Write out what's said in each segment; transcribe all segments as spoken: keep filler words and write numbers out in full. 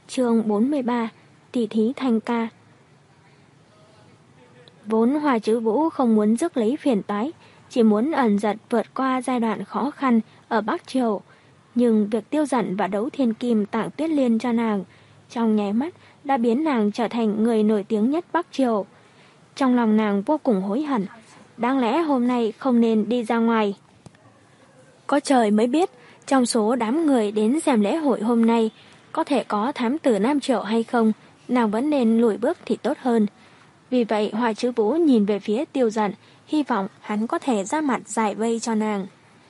Chương bốn mươi ba. Tỷ thí thanh ca. Vốn Hoa Chữ Vũ không muốn rước lấy phiền toái, chỉ muốn ẩn giật vượt qua giai đoạn khó khăn ở Bắc Triều. Nhưng việc tiêu giận và đấu thiên kim tặng Tuyết Liên cho nàng, trong nháy mắt đã biến nàng trở thành người nổi tiếng nhất Bắc Triều. Trong lòng nàng vô cùng hối hận, đáng lẽ hôm nay không nên đi ra ngoài. Có trời mới biết, trong số đám người đến xem lễ hội hôm nay, có thể có thám tử Nam Triệu hay không, nàng vẫn nên lùi bước thì tốt hơn. Vì vậy Hoa Chữ Vũ nhìn về phía Tiêu Dận, hy vọng hắn có thể ra mặt giải vây cho nàng.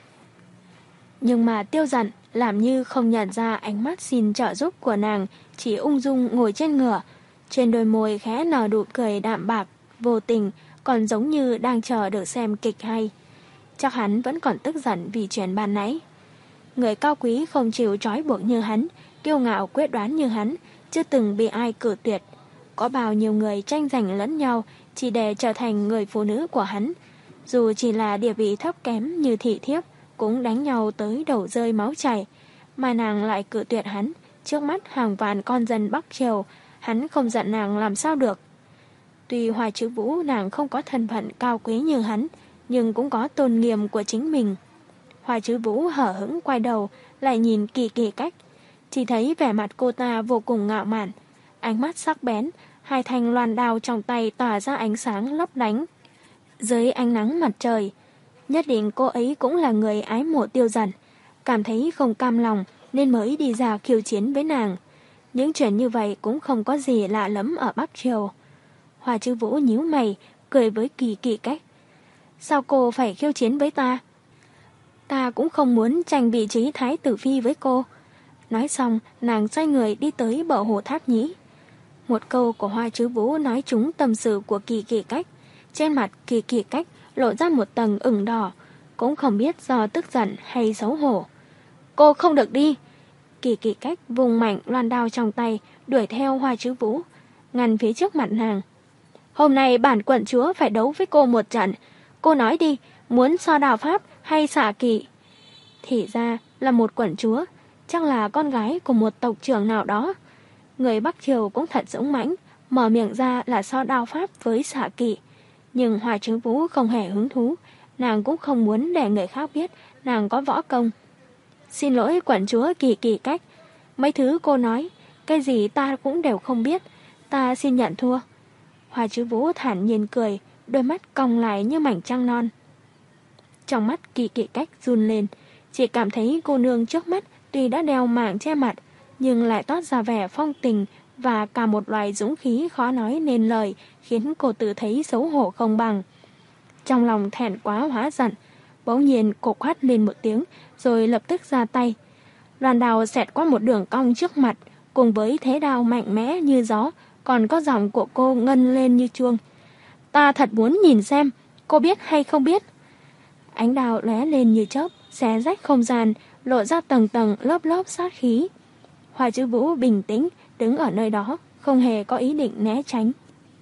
Nhưng mà Tiêu Dận làm như không nhận ra ánh mắt xin trợ giúp của nàng, chỉ ung dung ngồi trên ngựa, trên đôi môi khẽ nở nụ cười đạm bạc, vô tình, còn giống như đang chờ được xem kịch hay. Chắc hắn vẫn còn tức giận vì chuyện ban nãy. Người cao quý không chịu trói buộc như hắn, kiêu ngạo quyết đoán như hắn, chưa từng bị ai cử tuyệt. Có bao nhiêu người tranh giành lẫn nhau chỉ để trở thành người phụ nữ của hắn. Dù chỉ là địa vị thấp kém như thị thiếp, cũng đánh nhau tới đầu rơi máu chảy. Mà nàng lại cử tuyệt hắn, trước mắt hàng vạn con dân Bắc Triều, hắn không giận nàng làm sao được. Tuy Hoa Chữ Vũ nàng không có thân phận cao quý như hắn, nhưng cũng có tôn nghiêm của chính mình. Hoa Chữ Vũ hở hững quay đầu, lại nhìn Kỳ Kỳ Cách. Chỉ thấy vẻ mặt cô ta vô cùng ngạo mạn, ánh mắt sắc bén, hai thanh loan đao trong tay tỏa ra ánh sáng lấp lánh. Dưới ánh nắng mặt trời, nhất định cô ấy cũng là người ái mộ Tiêu Dận, cảm thấy không cam lòng nên mới đi ra khiêu chiến với nàng. Những chuyện như vậy cũng không có gì lạ lắm ở Bắc Triều. Hoa Chữ Vũ nhíu mày, cười với Kỳ Kỳ Cách. Sao cô phải khiêu chiến với ta? Ta cũng không muốn tranh vị trí thái tử phi với cô. Nói xong, nàng xoay người đi tới bờ hồ tháp nhĩ. Một câu của Hoa Chữ Vũ nói trúng tâm sự của Kỳ Kỳ Cách. Trên mặt Kỳ Kỳ Cách lộ ra một tầng ửng đỏ, cũng không biết do tức giận hay xấu hổ. Cô không được đi. Kỳ Kỳ Cách vùng mạnh loan đao trong tay, đuổi theo Hoa Chữ Vũ, ngăn phía trước mặt nàng. Hôm nay bản quận chúa phải đấu với cô một trận. Cô nói đi, muốn so đao pháp hay xạ kỵ? Thì ra là một quận chúa, chắc là con gái của một tộc trưởng nào đó. Người Bắc Triều cũng thật dũng mãnh, mở miệng ra là so đao pháp với xạ kỵ. Nhưng Hoa Chữ Vũ không hề hứng thú, nàng cũng không muốn để người khác biết nàng có võ công. Xin lỗi quận chúa Kỳ Kỳ Cách, mấy thứ cô nói, cái gì ta cũng đều không biết, ta xin nhận thua. Hoa Chữ Vũ thản nhiên cười, đôi mắt cong lại như mảnh trăng non. Trong mắt Kỳ Kỳ Cách run lên, chỉ cảm thấy cô nương trước mắt tuy đã đeo mảng che mặt, nhưng lại toát ra vẻ phong tình và cả một loại dũng khí khó nói nên lời, khiến cô tự thấy xấu hổ không bằng. Trong lòng thẹn quá hóa giận, bỗng nhiên cô quát lên một tiếng, rồi lập tức ra tay. Loan đao xẹt qua một đường cong trước mặt, cùng với thế đao mạnh mẽ như gió, còn có giọng của cô ngân lên như chuông. Ta thật muốn nhìn xem, cô biết hay không biết. Ánh đao lóe lên như chớp, xé rách không gian, lộ ra tầng tầng lớp lớp sát khí. Hoa Chữ Vũ bình tĩnh, đứng ở nơi đó, không hề có ý định né tránh.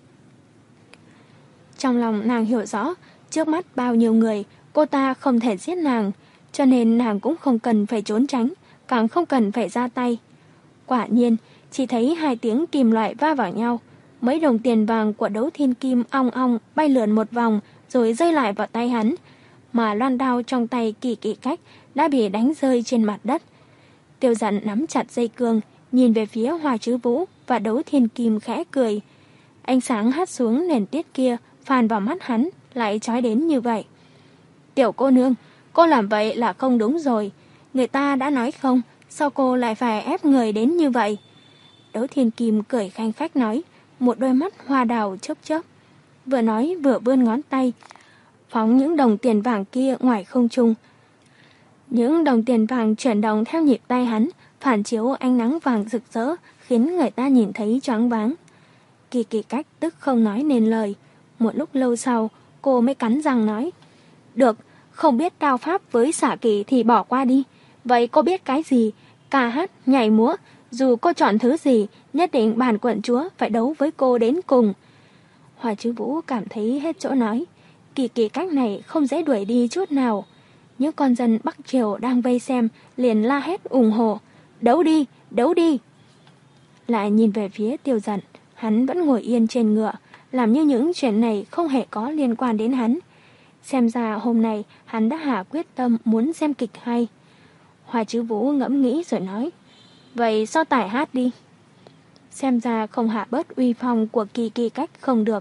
Trong lòng nàng hiểu rõ, trước mắt bao nhiêu người, cô ta không thể giết nàng, cho nên nàng cũng không cần phải trốn tránh, càng không cần phải ra tay. Quả nhiên, chỉ thấy hai tiếng kim loại va vào nhau, mấy đồng tiền vàng của đấu thiên kim ong ong bay lượn một vòng rồi rơi lại vào tay hắn, mà loan đao trong tay Kỳ Kỳ Cách đã bị đánh rơi trên mặt đất. Tiêu Dận nắm chặt dây cương, nhìn về phía Hoa Chữ Vũ và đấu thiên kim khẽ cười. Ánh sáng hắt xuống nền tuyết kia, phàn vào mắt hắn, lại chói đến như vậy. Tiểu cô nương, cô làm vậy là không đúng rồi. Người ta đã nói không, sao cô lại phải ép người đến như vậy? Đấu thiên kim cười khanh khách nói, một đôi mắt hoa đào chớp chớp. Vừa nói vừa vươn ngón tay, phóng những đồng tiền vàng kia ngoài không trung. Những đồng tiền vàng chuyển động theo nhịp tay hắn, phản chiếu ánh nắng vàng rực rỡ, khiến người ta nhìn thấy choáng váng. Kỳ Kỳ Cách tức không nói nên lời. Một lúc lâu sau, cô mới cắn răng nói, được, không biết đao pháp với xạ kỵ thì bỏ qua đi. Vậy cô biết cái gì? Ca hát, nhảy múa, dù cô chọn thứ gì, nhất định bản quận chúa phải đấu với cô đến cùng. Hoa Chữ Vũ cảm thấy hết chỗ nói. Kỳ Kỳ Cách này không dễ đuổi đi chút nào. Những con dân Bắc Triều đang vây xem liền la hét ủng hộ. Đấu đi, đấu đi. lại nhìn về phía Tiêu Dận. Hắn vẫn ngồi yên trên ngựa, làm như những chuyện này không hề có liên quan đến hắn. Xem ra hôm nay hắn đã hạ quyết tâm muốn xem kịch hay. Hoa Chứ Vũ ngẫm nghĩ rồi nói, vậy so tài hát đi. Xem ra không hạ bớt uy phong của Kỳ Kỳ Cách không được.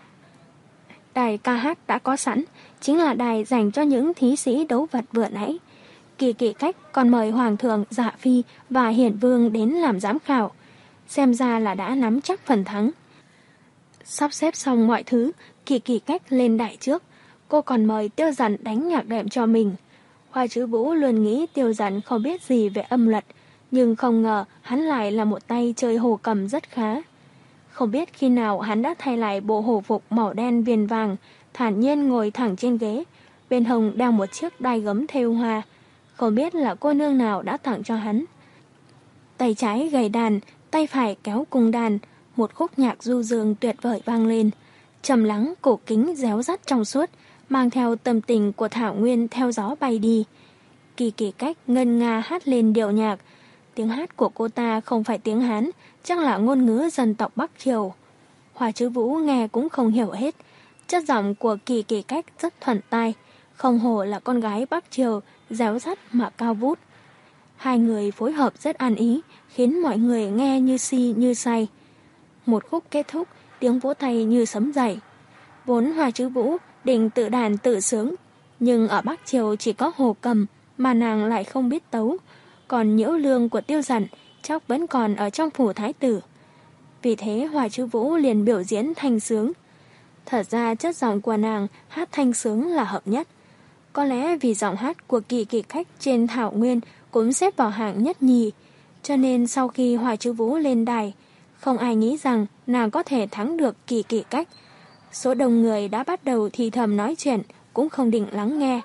Đài ca hát đã có sẵn, chính là đài dành cho những thí sĩ đấu vật vừa nãy. Kỳ Kỳ Cách còn mời Hoàng thượng, Dạ Phi và Hiển Vương đến làm giám khảo. Xem ra là đã nắm chắc phần thắng. Sắp xếp xong mọi thứ, Kỳ Kỳ Cách lên đài trước. Cô còn mời Tiêu Dận đánh nhạc đệm cho mình. Hoa Chứ Vũ luôn nghĩ Tiêu Dận không biết gì về âm luật, nhưng không ngờ hắn lại là một tay chơi hồ cầm rất khá. Không biết khi nào hắn đã thay lại bộ hổ phục màu đen viền vàng, thản nhiên ngồi thẳng trên ghế. Bên hông đeo một chiếc đai gấm thêu hoa. Không biết là cô nương nào đã tặng cho hắn. Tay trái gầy đàn, tay phải kéo cung đàn. Một khúc nhạc du dương tuyệt vời vang lên. Trầm lắng, cổ kính, réo rắt trong suốt, mang theo tâm tình của thảo nguyên theo gió bay đi. Kỳ Kỳ Cách ngân nga hát lên điệu nhạc. Tiếng hát của cô ta không phải tiếng Hán, chắc là ngôn ngữ dân tộc Bắc Triều. Hoa Chứ Vũ nghe cũng không hiểu hết. Chất giọng của Kỳ Kỳ Cách rất thuận tai, không hổ là con gái Bắc Triều, réo rắt mà cao vút. Hai người phối hợp rất ăn ý, khiến mọi người nghe như si như say. Một khúc kết thúc, tiếng vỗ tay như sấm dậy. Vốn Hoa Chứ Vũ định tự đàn tự sướng, nhưng ở Bắc Triều chỉ có hồ cầm mà nàng lại không biết tấu, còn nhiễu lương của Tiêu Dận chắc vẫn còn ở trong phủ thái tử. Vì thế Hoa Chứ Vũ liền biểu diễn thanh sướng. Thật ra chất giọng của nàng hát thanh sướng là hợp nhất. Có lẽ vì giọng hát của Kỳ Kỳ Cách trên thảo nguyên cũng xếp vào hạng nhất nhì, cho nên sau khi Hoa Chứ Vũ lên đài, không ai nghĩ rằng nàng có thể thắng được Kỳ Kỳ Cách. Số đông người đã bắt đầu thì thầm nói chuyện, cũng không định lắng nghe.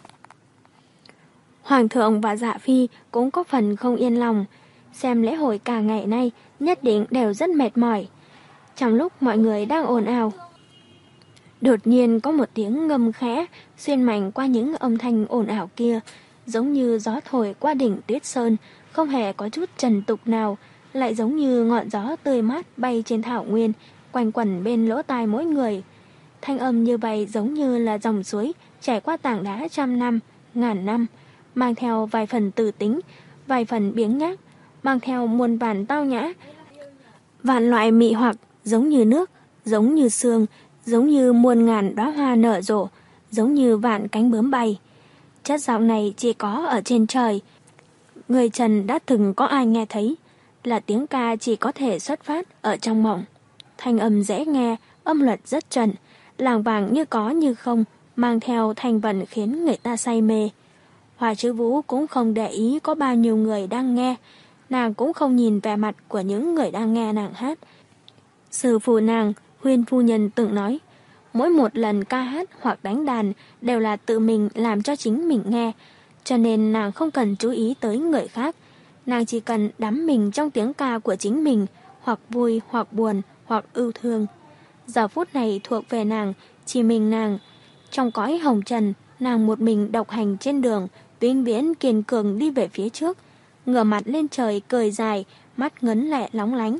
Hoàng thượng và Dạ Phi cũng có phần không yên lòng. Xem lễ hội cả ngày nay nhất định đều rất mệt mỏi. Trong lúc mọi người đang ồn ào, đột nhiên có một tiếng ngâm khẽ xuyên mạnh qua những âm thanh ồn ào kia, giống như gió thổi qua đỉnh Tuyết Sơn, không hề có chút trần tục nào, lại giống như ngọn gió tươi mát bay trên thảo nguyên, quanh quẩn bên lỗ tai mỗi người. Thanh âm như vậy giống như là dòng suối chảy qua tảng đá trăm năm, ngàn năm, mang theo vài phần từ tính, vài phần biếng nhác, mang theo muôn vàn tao nhã, vạn loại mị hoặc, giống như nước, giống như sương, giống như muôn ngàn đóa hoa nở rộ, giống như vạn cánh bướm bay. Chất giọng này chỉ có ở trên trời. Người trần đã từng có ai nghe thấy, là tiếng ca chỉ có thể xuất phát ở trong mộng. Thanh âm dễ nghe, âm luật rất chuẩn, làng vàng như có như không, mang theo thành vận khiến người ta say mê. Hoa Chứ Vũ cũng không để ý có bao nhiêu người đang nghe, nàng cũng không nhìn vẻ mặt của những người đang nghe nàng hát. Sư phụ nàng, Huyên phu nhân từng nói, mỗi một lần ca hát hoặc đánh đàn đều là tự mình làm cho chính mình nghe, cho nên nàng không cần chú ý tới người khác. Nàng chỉ cần đắm mình trong tiếng ca của chính mình, hoặc vui, hoặc buồn, hoặc ưu thương. Giờ phút này thuộc về nàng, chỉ mình nàng. Trong cõi hồng trần, nàng một mình độc hành trên đường, vĩnh viễn kiên cường đi về phía trước, ngửa mặt lên trời cười dài, mắt ngấn lệ lóng lánh.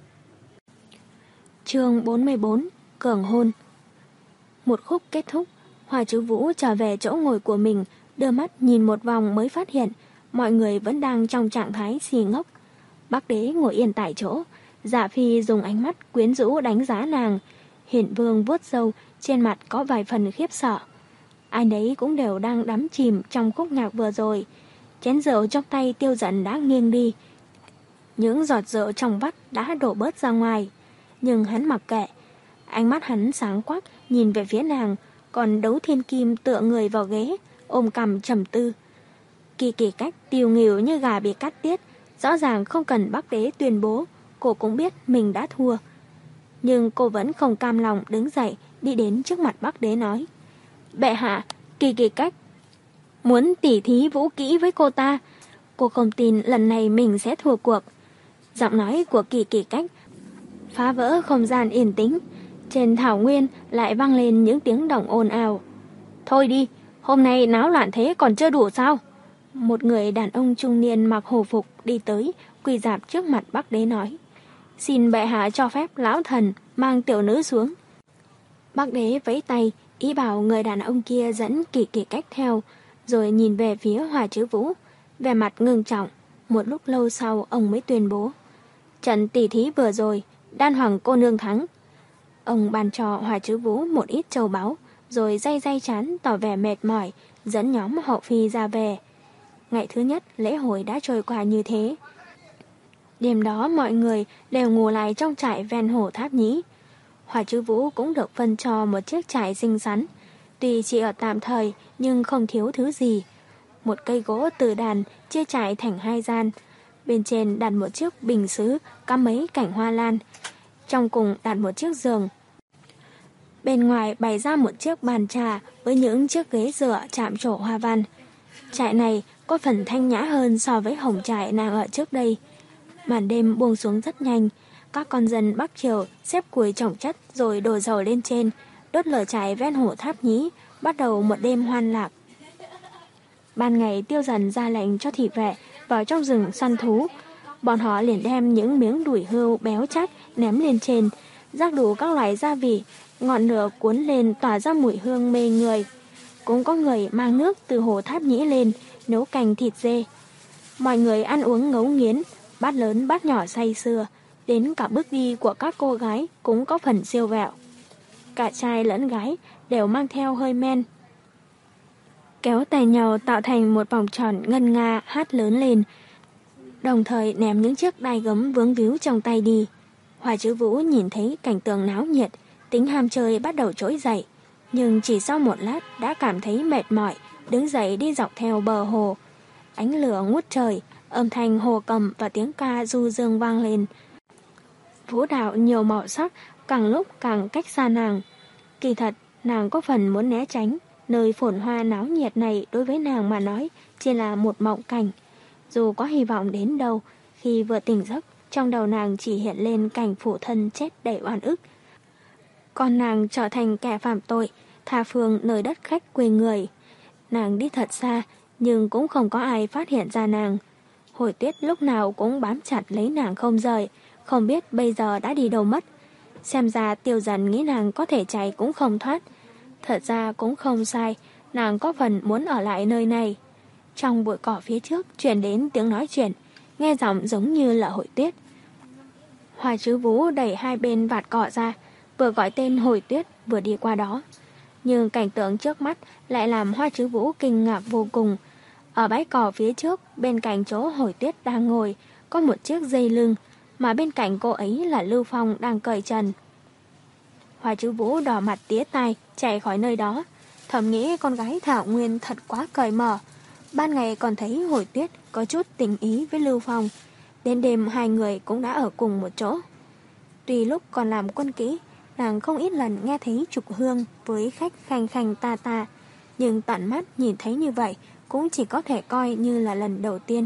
Chương bốn mươi bốn, Cường hôn. Một khúc kết thúc, Hoa Chứ Vũ trở về chỗ ngồi của mình, đưa mắt nhìn một vòng mới phát hiện mọi người vẫn đang trong trạng thái si ngốc. Bắc đế ngồi yên tại chỗ, Dạ Phi dùng ánh mắt quyến rũ đánh giá nàng. Hiển Vương vuốt râu, trên mặt có vài phần khiếp sợ. Ai nấy cũng đều đang đắm chìm trong khúc nhạc vừa rồi. Chén rượu trong tay Tiêu Dận đã nghiêng đi. Những giọt rượu trong vắt đã đổ bớt ra ngoài. Nhưng hắn mặc kệ. Ánh mắt hắn sáng quắc nhìn về phía nàng, còn Đấu Thiên Kim tựa người vào ghế, ôm cằm trầm tư. Kỳ Kỳ Cách tiêu nghỉu như gà bị cắt tiết, rõ ràng không cần Bắc đế tuyên bố, cô cũng biết mình đã thua. Nhưng cô vẫn không cam lòng đứng dậy, đi đến trước mặt Bắc đế nói: Bệ hạ, Kỳ Kỳ Cách muốn tỉ thí vũ kỹ với cô ta. Cô không tin lần này mình sẽ thua cuộc. Giọng nói của Kỳ Kỳ Cách phá vỡ không gian yên tĩnh. Trên thảo nguyên lại vang lên những tiếng động ồn ào. Thôi đi, hôm nay náo loạn thế còn chưa đủ sao? Một người đàn ông trung niên mặc hồ phục đi tới, quỳ rạp trước mặt Bắc đế nói. Xin bệ hạ cho phép lão thần mang tiểu nữ xuống. Bác đế vẫy tay, ý bảo người đàn ông kia dẫn Kỳ Kỳ Cách theo, rồi nhìn về phía Hoa Chứ Vũ, vẻ mặt ngưng trọng. Một lúc lâu sau ông mới tuyên bố: trận tỷ thí vừa rồi, Đan Hoàng cô nương thắng. Ông ban cho Hoa Chứ Vũ một ít châu báu, rồi day day chán tỏ vẻ mệt mỏi, dẫn nhóm hậu phi ra về. Ngày thứ nhất lễ hội đã trôi qua như thế. Đêm đó mọi người đều ngủ lại trong trại ven hồ Tháp Nhĩ. Hoa Chứ Vũ cũng được phân cho một chiếc trại xinh xắn, tuy chỉ ở tạm thời nhưng không thiếu thứ gì. Một cây gỗ từ đàn chia trại thành hai gian, bên trên đặt một chiếc bình sứ cắm mấy cành hoa lan, trong cùng đặt một chiếc giường. Bên ngoài bày ra một chiếc bàn trà với những chiếc ghế dựa chạm trổ hoa văn. Trại này có phần thanh nhã hơn so với hồng trại nàng ở trước đây. Màn đêm buông xuống rất nhanh, các con dân Bắc Triều xếp củi chồng chất rồi đổ dầu lên trên, đốt lửa trại ven hồ Tháp Nhĩ, bắt đầu một đêm hoan lạc. Ban ngày Tiêu Dần ra lệnh cho thị vệ vào trong rừng săn thú. Bọn họ liền đem những miếng đùi hươu béo chắc ném lên trên, rắc đủ các loại gia vị, ngọn lửa cuốn lên tỏa ra mùi hương mê người. Cũng có người mang nước từ hồ Tháp Nhĩ lên nấu canh thịt dê. Mọi người ăn uống ngấu nghiến, bát lớn bát nhỏ say sưa, đến cả bước đi của các cô gái cũng có phần siêu vẹo. Cả trai lẫn gái đều mang theo hơi men, kéo tay nhau tạo thành một vòng tròn ngân nga hát lớn lên, đồng thời ném những chiếc đai gấm vướng víu trong tay đi. Hoa Chứ Vũ nhìn thấy cảnh tượng náo nhiệt, tính ham chơi bắt đầu trỗi dậy, nhưng chỉ sau một lát đã cảm thấy mệt mỏi, đứng dậy đi dọc theo bờ hồ. Ánh lửa ngút trời, âm thanh hồ cầm và tiếng ca du dương vang lên. Vũ đạo nhiều màu sắc càng lúc càng cách xa nàng. Kỳ thật, nàng có phần muốn né tránh. Nơi phồn hoa náo nhiệt này đối với nàng mà nói chỉ là một mộng cảnh. Dù có hy vọng đến đâu, khi vừa tỉnh giấc, trong đầu nàng chỉ hiện lên cảnh phụ thân chết đầy oan ức. Còn nàng trở thành kẻ phạm tội, tha phương nơi đất khách quê người. Nàng đi thật xa, nhưng cũng không có ai phát hiện ra nàng. Hồi Tuyết lúc nào cũng bám chặt lấy nàng không rời, không biết bây giờ đã đi đâu mất. Xem ra Tiêu Dần nghĩ nàng có thể chạy cũng không thoát. Thật ra cũng không sai, nàng có phần muốn ở lại nơi này. Trong bụi cỏ phía trước truyền đến tiếng nói chuyện, nghe giọng giống như là Hồi Tuyết. Hoa Chứ Vũ đẩy hai bên vạt cỏ ra, vừa gọi tên Hồi Tuyết vừa đi qua đó. Nhưng cảnh tượng trước mắt lại làm Hoa Chứ Vũ kinh ngạc vô cùng. Ở bãi cỏ phía trước, bên cạnh chỗ Hồi Tuyết đang ngồi, có một chiếc dây lưng, mà bên cạnh cô ấy là Lưu Phong đang cởi trần. Hoa Chứ Vũ đỏ mặt tía tai chạy khỏi nơi đó, thầm nghĩ con gái Thảo Nguyên thật quá cởi mở. Ban ngày còn thấy Hồi Tuyết có chút tình ý với Lưu Phong, đến đêm hai người cũng đã ở cùng một chỗ. Tuy lúc còn làm quân kỹ, nàng không ít lần nghe thấy Trục Hương với khách khanh khanh ta ta, nhưng tận mắt nhìn thấy như vậy cũng chỉ có thể coi như là lần đầu tiên.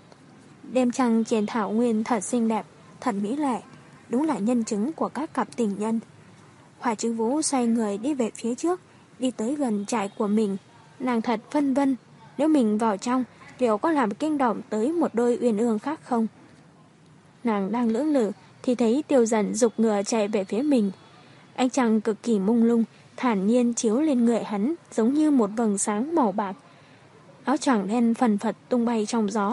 Đêm trăng trên Thảo Nguyên thật xinh đẹp, thật mỹ lệ, đúng là nhân chứng của các cặp tình nhân. Hoa Chứ Vũ xoay người đi về phía trước, đi tới gần trại của mình. Nàng thật phân vân, nếu mình vào trong, liệu có làm kinh động tới một đôi uyên ương khác không? Nàng đang lưỡng lự thì thấy Tiêu Dần giục ngựa chạy về phía mình. Ánh trăng cực kỳ mông lung, thản nhiên chiếu lên người hắn giống như một vầng sáng màu bạc. Áo choàng đen phần phật tung bay trong gió.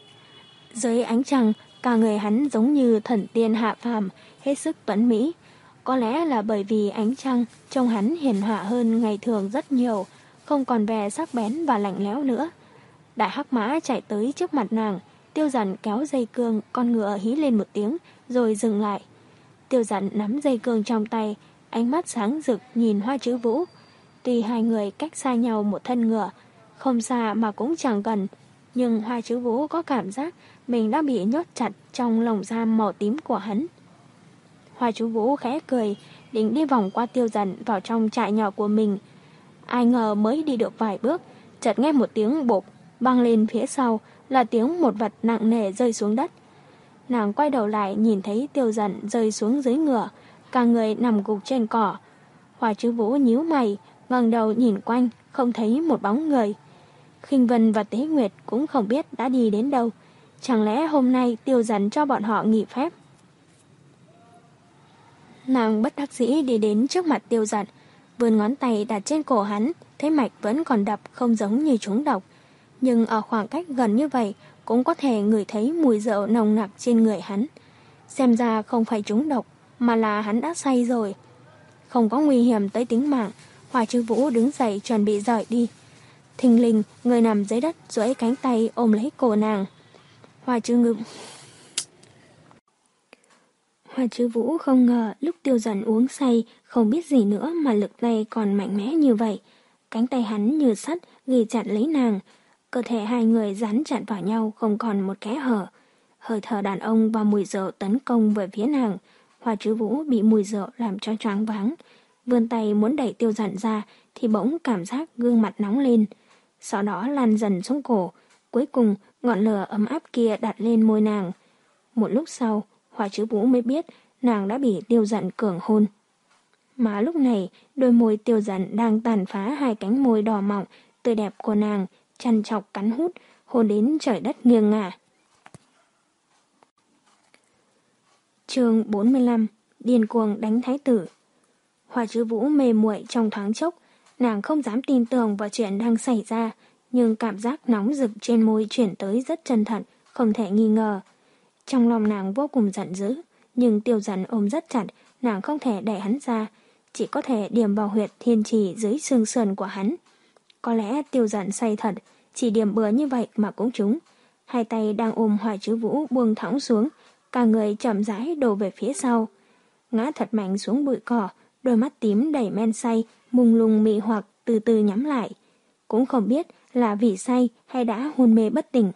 Dưới ánh trăng, cả người hắn giống như thần tiên hạ phàm, hết sức tuấn mỹ. Có lẽ là bởi vì ánh trăng trông hắn hiền hòa hơn ngày thường rất nhiều, không còn vẻ sắc bén và lạnh lẽo nữa. Đại hắc mã chạy tới trước mặt nàng, Tiêu Dần kéo dây cương, con ngựa hí lên một tiếng rồi dừng lại. Tiêu Dần nắm dây cương trong tay, ánh mắt sáng rực nhìn Hoa Chứ Vũ. Tuy hai người cách xa nhau một thân ngựa, không xa mà cũng chẳng gần, nhưng Hoa Chứ Vũ có cảm giác mình đã bị nhốt chặt trong lồng giam màu tím của hắn. Hoa Chứ Vũ khẽ cười, định đi vòng qua Tiêu Dần vào trong trại nhỏ của mình. Ai ngờ mới đi được vài bước, chợt nghe một tiếng bộp vang lên phía sau, là tiếng một vật nặng nề rơi xuống đất. Nàng quay đầu lại nhìn thấy Tiêu Dần rơi xuống dưới ngựa, cả người nằm gục trên cỏ. Hoa Chứ Vũ nhíu mày, ngẩng đầu nhìn quanh, không thấy một bóng người. Khinh Vân và Tế Nguyệt cũng không biết đã đi đến đâu. Chẳng lẽ hôm nay Tiêu Dần cho bọn họ nghỉ phép? Nàng bất đắc dĩ đi đến trước mặt Tiêu Dận, vươn ngón tay đặt trên cổ hắn, thấy mạch vẫn còn đập không giống như trúng độc. Nhưng ở khoảng cách gần như vậy cũng có thể ngửi thấy mùi rượu nồng nặc trên người hắn. Xem ra không phải trúng độc, mà là hắn đã say rồi. Không có nguy hiểm tới tính mạng, Hoa Chứ Vũ đứng dậy chuẩn bị rời đi. Thình lình, người nằm dưới đất duỗi cánh tay ôm lấy cổ nàng. Hoa Chứ Ngự Hoa Chứ Vũ không ngờ lúc Tiêu Dần uống say không biết gì nữa mà lực tay còn mạnh mẽ như vậy. Cánh tay hắn như sắt ghi chặt lấy nàng. Cơ thể hai người dán chặt vào nhau không còn một kẽ hở. Hơi thở đàn ông và mùi rượu tấn công về phía nàng. Hoa Chứ Vũ bị mùi rượu làm cho choáng váng. Vươn tay muốn đẩy Tiêu Dần ra thì bỗng cảm giác gương mặt nóng lên. Sau đó lan dần xuống cổ. Cuối cùng ngọn lửa ấm áp kia đặt lên môi nàng. Một lúc sau, Hoa Chứ Vũ mới biết nàng đã bị Tiêu Dận cưỡng hôn. Mà lúc này, đôi môi Tiêu Dận đang tàn phá hai cánh môi đỏ mọng, tươi đẹp của nàng, chăn chọc cắn hút, hôn đến trời đất nghiêng ngả. Chương bốn mươi lăm. Điên cuồng đánh thái tử. Hoa Chứ Vũ mê muội trong thoáng chốc, nàng không dám tin tưởng vào chuyện đang xảy ra, nhưng cảm giác nóng rực trên môi chuyển tới rất chân thật, không thể nghi ngờ. Trong lòng nàng vô cùng giận dữ, nhưng Tiêu Dần ôm rất chặt, nàng không thể đẩy hắn ra, chỉ có thể điểm vào huyệt thiên trì dưới xương sườn của hắn. Có lẽ Tiêu Dần say thật, chỉ điểm bừa như vậy mà cũng trúng. Hai tay đang ôm Hoa Chứ Vũ buông thõng xuống, cả người chậm rãi đổ về phía sau. Ngã thật mạnh xuống bụi cỏ, đôi mắt tím đầy men say, mông lung mị hoặc từ từ nhắm lại. Cũng không biết là vì say hay đã hôn mê bất tỉnh.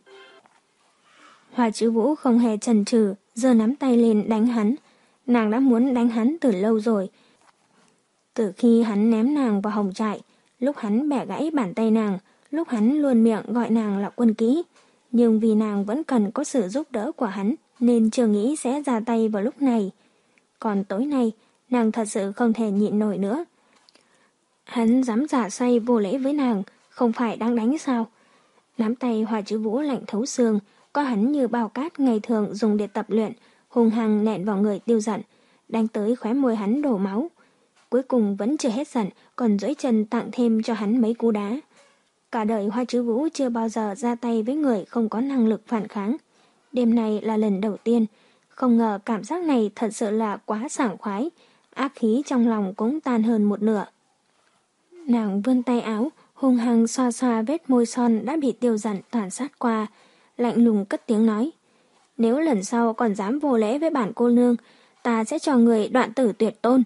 Hoa Chứ Vũ không hề chần chừ, giơ nắm tay lên đánh hắn. Nàng đã muốn đánh hắn từ lâu rồi. Từ khi hắn ném nàng vào hồng trại, lúc hắn bẻ gãy bàn tay nàng, lúc hắn luôn miệng gọi nàng là quân kỹ. Nhưng vì nàng vẫn cần có sự giúp đỡ của hắn, nên chưa nghĩ sẽ ra tay vào lúc này. Còn tối nay, nàng thật sự không thể nhịn nổi nữa. Hắn dám giả say vô lễ với nàng, không phải đang đánh sao? Nắm tay Hoa Chứ Vũ lạnh thấu xương, có hắn như bao cát ngày thường dùng để tập luyện, hung hăng nện vào người Tiêu Dận, đánh tới khóe môi hắn đổ máu. Cuối cùng vẫn chưa hết giận, còn duỗi chân tặng thêm cho hắn mấy cú đá. Cả đời Hoa Chứ Vũ chưa bao giờ ra tay với người không có năng lực phản kháng. Đêm này là lần đầu tiên, không ngờ cảm giác này thật sự là quá sảng khoái, ác khí trong lòng cũng tan hơn một nửa. Nàng vươn tay áo, hung hăng xoa xoa vết môi son đã bị Tiêu Dận tàn sát qua, lạnh lùng cất tiếng nói: nếu lần sau còn dám vô lễ với bản cô nương, ta sẽ cho người đoạn tử tuyệt tôn.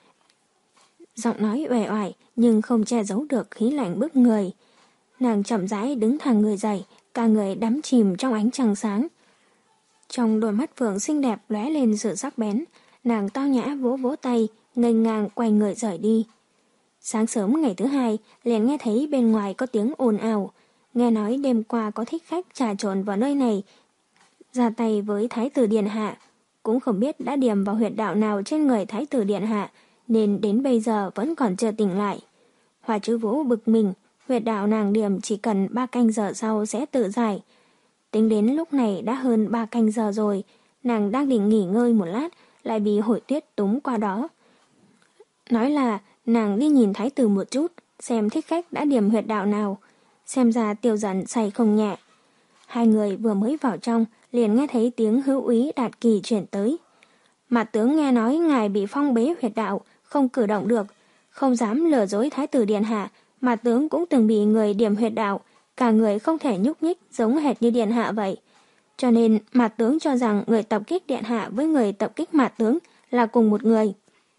Giọng nói uể oải nhưng không che giấu được khí lạnh bức người. Nàng chậm rãi đứng thẳng người dậy, cả người đắm chìm trong ánh trăng sáng. Trong đôi mắt phượng xinh đẹp lóe lên sự sắc bén, nàng tao nhã vỗ vỗ tay, nghênh ngang quay người rời đi. Sáng sớm ngày thứ hai, liền nghe thấy bên ngoài có tiếng ồn ào. Nghe nói đêm qua có thích khách trà trộn vào nơi này, ra tay với Thái tử Điện Hạ. Cũng không biết đã điểm vào huyệt đạo nào trên người Thái tử Điện Hạ, nên đến bây giờ vẫn còn chưa tỉnh lại. Hoa Chứ Vũ bực mình, huyệt đạo nàng điểm chỉ cần ba canh giờ sau sẽ tự giải. Tính đến lúc này đã hơn ba canh giờ rồi, nàng đang định nghỉ ngơi một lát, lại bị Hội Tuyết túm qua đó. Nói là nàng đi nhìn thái tử một chút, xem thích khách đã điểm huyệt đạo nào. Xem ra Tiêu Dận say không nhẹ. Hai người vừa mới vào trong, liền nghe thấy tiếng hữu úy Đạt Kỳ chuyển tới. Mặt tướng nghe nói ngài bị phong bế huyệt đạo, không cử động được, không dám lừa dối thái tử điện hạ. Mặt tướng cũng từng bị người điểm huyệt đạo, cả người không thể nhúc nhích giống hệt như điện hạ vậy. Cho nên mặt tướng cho rằng người tập kích điện hạ với người tập kích mặt tướng là cùng một người.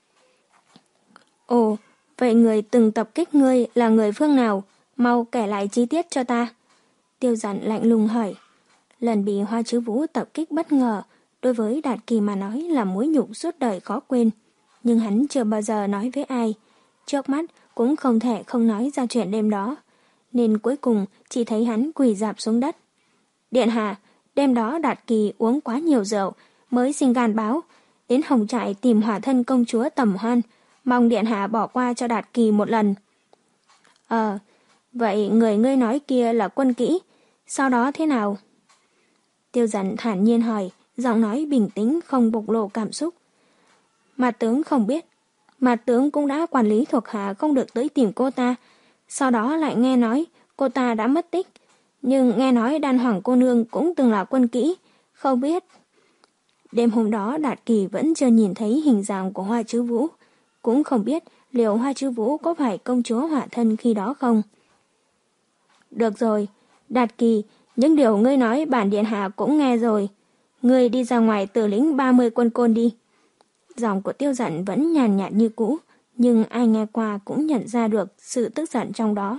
Ồ, vậy người từng tập kích ngươi là người phương nào? Mau kể lại chi tiết cho ta. Tiêu Dận lạnh lùng hỏi. Lần bị Hoa Chứ Vũ tập kích bất ngờ, đối với Đạt Kỳ mà nói là mối nhục suốt đời khó quên. Nhưng hắn chưa bao giờ nói với ai. Trước mắt cũng không thể không nói ra chuyện đêm đó. Nên cuối cùng chỉ thấy hắn quỳ rạp xuống đất. Điện hạ, đêm đó Đạt Kỳ uống quá nhiều rượu, mới sinh gan báo, đến Hồng Trại tìm hỏa thân công chúa Tầm Hoan, mong điện hạ bỏ qua cho Đạt Kỳ một lần. Ờ, vậy người ngươi nói kia là quân kỹ, sau đó thế nào? Tiêu Dận thản nhiên hỏi, giọng nói bình tĩnh không bộc lộ cảm xúc. Mạt tướng không biết. Mạt tướng cũng đã quản lý thuộc hạ không được tới tìm cô ta. Sau đó lại nghe nói cô ta đã mất tích. Nhưng nghe nói Đan Hoàng cô nương cũng từng là quân kỹ. Không biết. Đêm hôm đó Đạt Kỳ vẫn chưa nhìn thấy hình dạng của Hoa Chứ Vũ. Cũng không biết liệu Hoa Chứ Vũ có phải công chúa hỏa thân khi đó không. Được rồi, Đạt Kỳ, những điều ngươi nói bản điện hạ cũng nghe rồi. Ngươi đi ra ngoài tự lĩnh ba mươi quân côn đi. Giọng của Tiêu Dận vẫn nhàn nhạt như cũ, nhưng ai nghe qua cũng nhận ra được sự tức giận trong đó.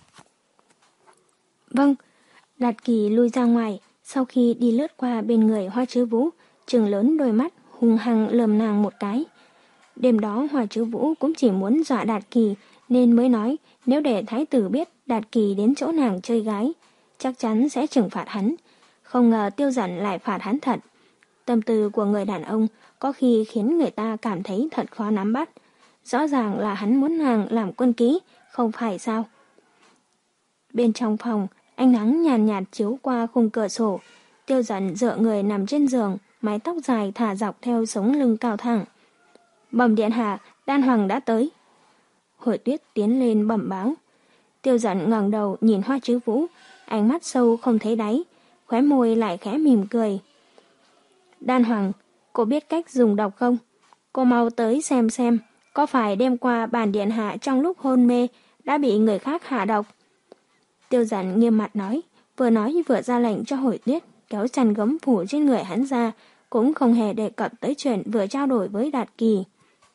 Vâng, Đạt Kỳ lui ra ngoài, sau khi đi lướt qua bên người Hoa Chứ Vũ, trừng lớn đôi mắt, hung hăng lườm nàng một cái. Đêm đó Hoa Chứ Vũ cũng chỉ muốn dọa Đạt Kỳ, nên mới nói nếu để thái tử biết Đạt Kỳ đến chỗ nàng chơi gái, chắc chắn sẽ trừng phạt hắn. Không ngờ Tiêu Dận lại phạt hắn thật. Tâm tư của người đàn ông có khi khiến người ta cảm thấy thật khó nắm bắt. Rõ ràng là hắn muốn nàng làm quân kỹ, không phải sao? Bên trong phòng, ánh nắng nhàn nhạt chiếu qua khung cửa sổ. Tiêu Dận dựa người nằm trên giường, mái tóc dài thả dọc theo sống lưng cao thẳng. Bẩm điện hạ, Đan Hoàng đã tới. Hồi Tuyết tiến lên bẩm báo. Tiêu Dận ngẩng đầu nhìn Hoa Chứ Vũ, ánh mắt sâu không thấy đáy, khóe môi lại khẽ mỉm cười. Đan Hoàng, cô biết cách dùng độc không? Cô mau tới xem xem, có phải đêm qua bản điện hạ trong lúc hôn mê đã bị người khác hạ độc? Tiêu Dận nghiêm mặt nói, vừa nói vừa ra lệnh cho Hồi Tuyết kéo chăn gấm phủ trên người hắn ra, cũng không hề đề cập tới chuyện vừa trao đổi với Đạt Kỳ.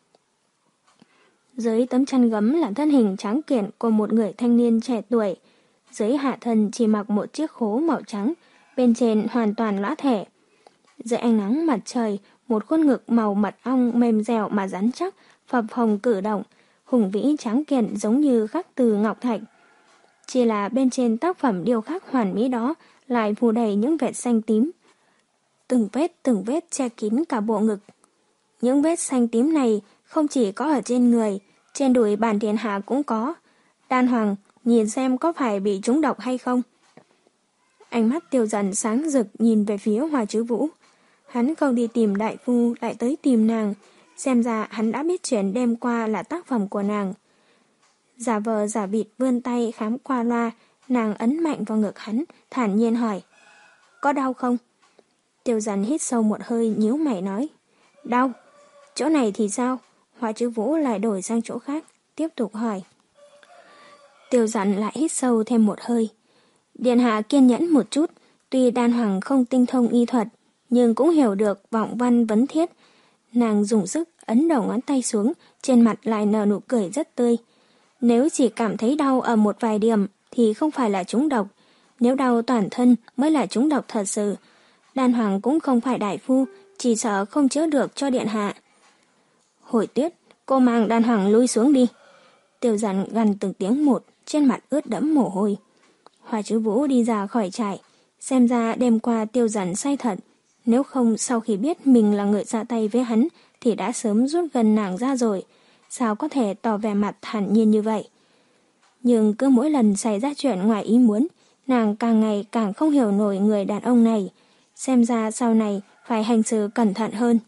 Dưới tấm chăn gấm là thân hình trắng kiện của một người thanh niên trẻ tuổi. Dưới hạ thân chỉ mặc một chiếc khố màu trắng, bên trên hoàn toàn lõa thể. Dưới ánh nắng mặt trời, một khuôn ngực màu mật ong mềm dẻo mà rắn chắc, phập phồng cử động, hùng vĩ trắng kiện giống như khắc từ ngọc thạch. Chỉ là bên trên tác phẩm điêu khắc hoàn mỹ đó lại phủ đầy những vết xanh tím. Từng vết từng vết che kín cả bộ ngực. Những vết xanh tím này không chỉ có ở trên người, trên đùi bản điện hạ cũng có. Đan Hoàng, nhìn xem có phải bị trúng độc hay không? Ánh mắt Tiêu Dận sáng rực nhìn về phía Hoa Chứ Vũ. Hắn không đi tìm đại phu lại tới tìm nàng, xem ra hắn đã biết chuyện đêm qua là tác phẩm của nàng. Giả vờ giả vịt vươn tay khám qua loa, nàng ấn mạnh vào ngực hắn, thản nhiên hỏi. Có đau không? Tiêu Dận hít sâu một hơi nhíu mày nói. Đau. Chỗ này thì sao? Hoa Chứ Vũ lại đổi sang chỗ khác, tiếp tục hỏi. Tiêu Dận lại hít sâu thêm một hơi. Điện hạ kiên nhẫn một chút, tuy Đan Hoàng không tinh thông y thuật, nhưng cũng hiểu được vọng văn vấn thiết. Nàng dùng sức ấn đầu ngón tay xuống, trên mặt lại nở nụ cười rất tươi. Nếu chỉ cảm thấy đau ở một vài điểm thì không phải là trúng độc, nếu đau toàn thân mới là trúng độc thật sự. Đan Hoàng cũng không phải đại phu, chỉ sợ không chữa được cho điện hạ. Hồi Tuyết, cô mang Đan Hoàng lui xuống đi. Tiêu Dận gằn từng tiếng một, trên mặt ướt đẫm mồ hôi. Hoa Chứ Vũ đi ra khỏi trại, xem ra đêm qua Tiêu Dận say thật. Nếu không sau khi biết mình là người ra tay với hắn thì đã sớm rút gần nàng ra rồi. Sao có thể tỏ vẻ mặt thản nhiên như vậy? Nhưng cứ mỗi lần xảy ra chuyện ngoài ý muốn, nàng càng ngày càng không hiểu nổi người đàn ông này. Xem ra sau này phải hành xử cẩn thận hơn.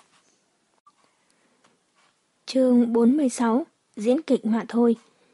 Chương bốn mươi sáu. Diễn kịch họa thôi.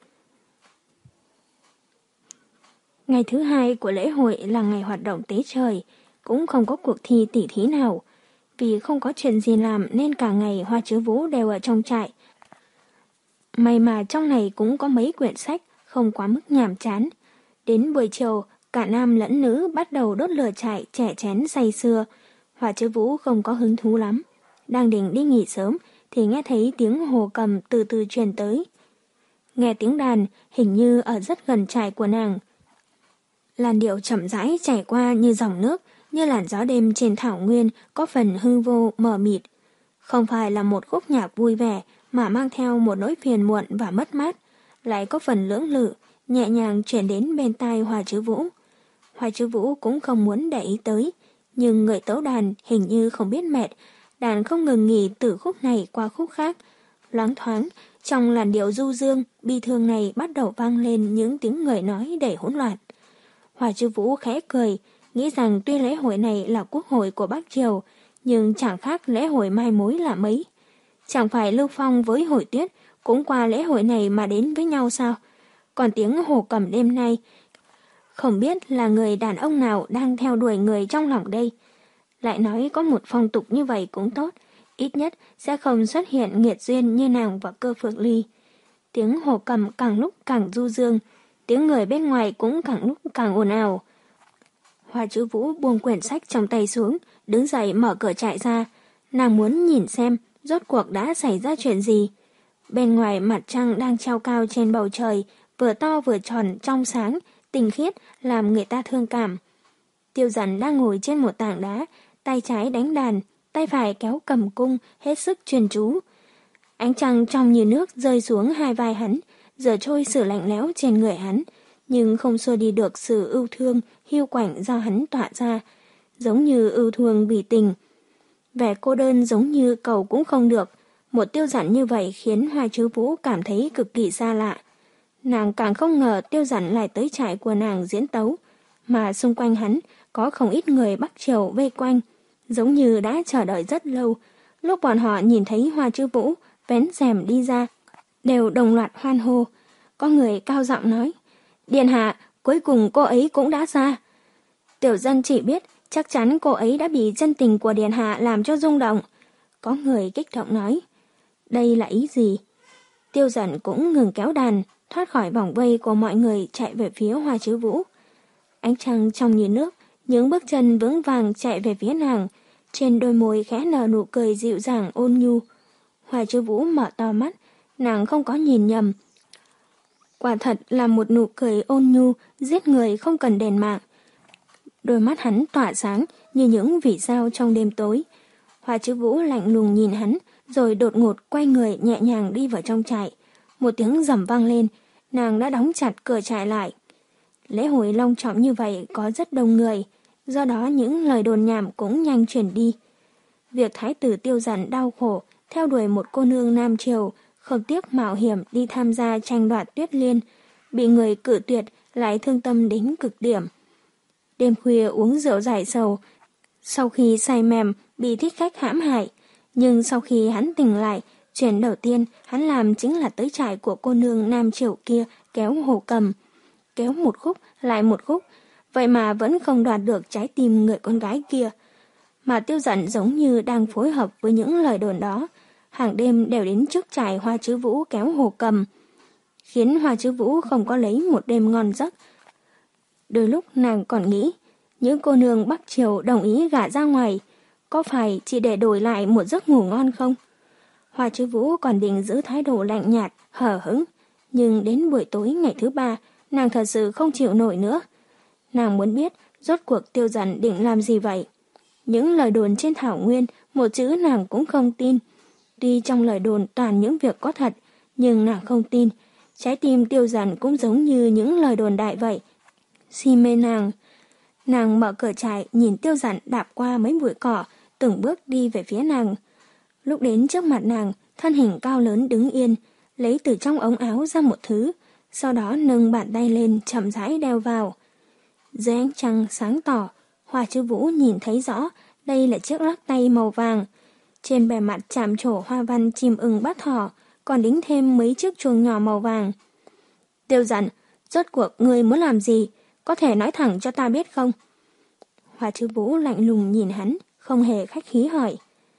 Ngày thứ hai của lễ hội là ngày hoạt động tế trời, cũng không có cuộc thi tỉ thí nào. Vì không có chuyện gì làm nên cả ngày Hoa Chứ Vũ đều ở trong trại. May mà trong này cũng có mấy quyển sách, không quá mức nhàm chán. Đến buổi chiều, cả nam lẫn nữ bắt đầu đốt lửa trại chẻ chén say sưa. Hoa Chứ Vũ không có hứng thú lắm. Đang định đi nghỉ sớm thì nghe thấy tiếng hồ cầm từ từ truyền tới. Nghe tiếng đàn hình như ở rất gần trại của nàng. Làn điệu chậm rãi chảy qua như dòng nước, như làn gió đêm trên thảo nguyên có phần hư vô mờ mịt. Không phải là một khúc nhạc vui vẻ mà mang theo một nỗi phiền muộn và mất mát, lại có phần lưỡng lự, nhẹ nhàng chuyển đến bên tai Hoa Chứ Vũ. Hoa Chứ Vũ cũng không muốn để ý tới, nhưng người tấu đàn hình như không biết mệt, đàn không ngừng nghỉ từ khúc này qua khúc khác. Loáng thoáng, trong làn điệu du dương, bi thương này bắt đầu vang lên những tiếng người nói đầy hỗn loạn. Hoa Chứ Vũ khẽ cười, nghĩ rằng tuy lễ hội này là quốc hội của Bắc Triều, nhưng chẳng khác lễ hội mai mối là mấy. Chẳng phải Lưu Phong với Hồi Tuyết cũng qua lễ hội này mà đến với nhau sao? Còn tiếng hồ cầm đêm nay, không biết là người đàn ông nào đang theo đuổi người trong lòng đây. Lại nói có một phong tục như vậy cũng tốt, ít nhất sẽ không xuất hiện nghiệt duyên như nàng và Cơ Phượng Ly. Tiếng hồ cầm càng lúc càng du dương, tiếng người bên ngoài cũng càng lúc càng ồn ào. Hoa Chữ Vũ buông quyển sách trong tay xuống, đứng dậy mở cửa trại ra. Nàng muốn nhìn xem rốt cuộc đã xảy ra chuyện gì. Bên ngoài mặt trăng đang treo cao trên bầu trời, vừa to vừa tròn trong sáng, tinh khiết làm người ta thương cảm. Tiêu Dần đang ngồi trên một tảng đá, tay trái đánh đàn, tay phải kéo cầm cung, hết sức chuyên chú. Ánh trăng trong như nước rơi xuống hai vai hắn, giờ trôi sự lạnh lẽo trên người hắn, nhưng không xua đi được sự ưu thương, hiu quạnh do hắn tỏa ra, giống như ưu thương vì tình. Vẻ cô đơn giống như cầu cũng không được, một Tiêu Dần như vậy khiến Hoa Chữ Vũ cảm thấy cực kỳ xa lạ. Nàng càng không ngờ Tiêu Dần lại tới trại của nàng diễn tấu, mà xung quanh hắn có không ít người Bắc Triều vây quanh, giống như đã chờ đợi rất lâu. Lúc bọn họ nhìn thấy Hoa Chữ Vũ vén rèm đi ra, đều đồng loạt hoan hô. Có người cao giọng nói, Điện hạ, cuối cùng cô ấy cũng đã ra. Tiểu dân chỉ biết chắc chắn cô ấy đã bị chân tình của Điện hạ làm cho rung động. Có người kích động nói, đây là ý gì? Tiêu Dần cũng ngừng kéo đàn, thoát khỏi vòng vây của mọi người chạy về phía Hoa Chữ Vũ. Ánh trăng trong như nước, những bước chân vững vàng chạy về phía nàng, trên đôi môi khẽ nở nụ cười dịu dàng ôn nhu. Hoa Chữ Vũ mở to mắt, nàng không có nhìn nhầm. Quả thật là một nụ cười ôn nhu, giết người không cần đèn mạng. Đôi mắt hắn tỏa sáng như những vì sao trong đêm tối. Hoa Chữ Vũ lạnh lùng nhìn hắn, rồi đột ngột quay người nhẹ nhàng đi vào trong trại. Một tiếng rầm vang lên, nàng đã đóng chặt cửa trại lại. Lễ hội long trọng như vậy có rất đông người, do đó những lời đồn nhảm cũng nhanh truyền đi. Việc thái tử Tiêu Dần đau khổ, theo đuổi một cô nương Nam Triều, không tiếc mạo hiểm đi tham gia tranh đoạt Tuyết Liên, bị người cự tuyệt lại thương tâm đến cực điểm. Đêm khuya uống rượu giải sầu, sau khi say mềm bị thích khách hãm hại, nhưng sau khi hắn tỉnh lại, chuyện đầu tiên hắn làm chính là tới trại của cô nương Nam Triều kia kéo hồ cầm. Kéo một khúc lại một khúc, vậy mà vẫn không đoạt được trái tim người con gái kia. Mà Tiêu Dần giống như đang phối hợp với những lời đồn đó, hàng đêm đều đến trước trại Hoa Chữ Vũ kéo hồ cầm, khiến Hoa Chữ Vũ không có lấy một đêm ngon giấc. Đôi lúc nàng còn nghĩ, những cô nương Bắc Triều đồng ý gả ra ngoài, có phải chỉ để đổi lại một giấc ngủ ngon không? Hoa Chữ Vũ còn định giữ thái độ lạnh nhạt, hờ hững, nhưng đến buổi tối ngày thứ ba, nàng thật sự không chịu nổi nữa. Nàng muốn biết rốt cuộc Tiêu Dần định làm gì vậy. Những lời đồn trên thảo nguyên, một chữ nàng cũng không tin. Tuy trong lời đồn toàn những việc có thật, nhưng nàng không tin. Trái tim Tiêu Dần cũng giống như những lời đồn đại vậy. Si mê nàng. Nàng mở cửa trại nhìn Tiêu Dần đạp qua mấy bụi cỏ, từng bước đi về phía nàng. Lúc đến trước mặt nàng, thân hình cao lớn đứng yên, lấy từ trong ống áo ra một thứ, sau đó nâng bàn tay lên chậm rãi đeo vào. Dưới ánh trăng sáng tỏ, Hoa Chữ Vũ nhìn thấy rõ đây là chiếc lắc tay màu vàng. Trên bề mặt chạm trổ hoa văn chim ưng bát thỏ, còn đính thêm mấy chiếc chuông nhỏ màu vàng. Tiêu Dần, rốt cuộc ngươi muốn làm gì? Có thể nói thẳng cho ta biết không? Hoa Chữ Vũ lạnh lùng nhìn hắn, không hề khách khí hỏi.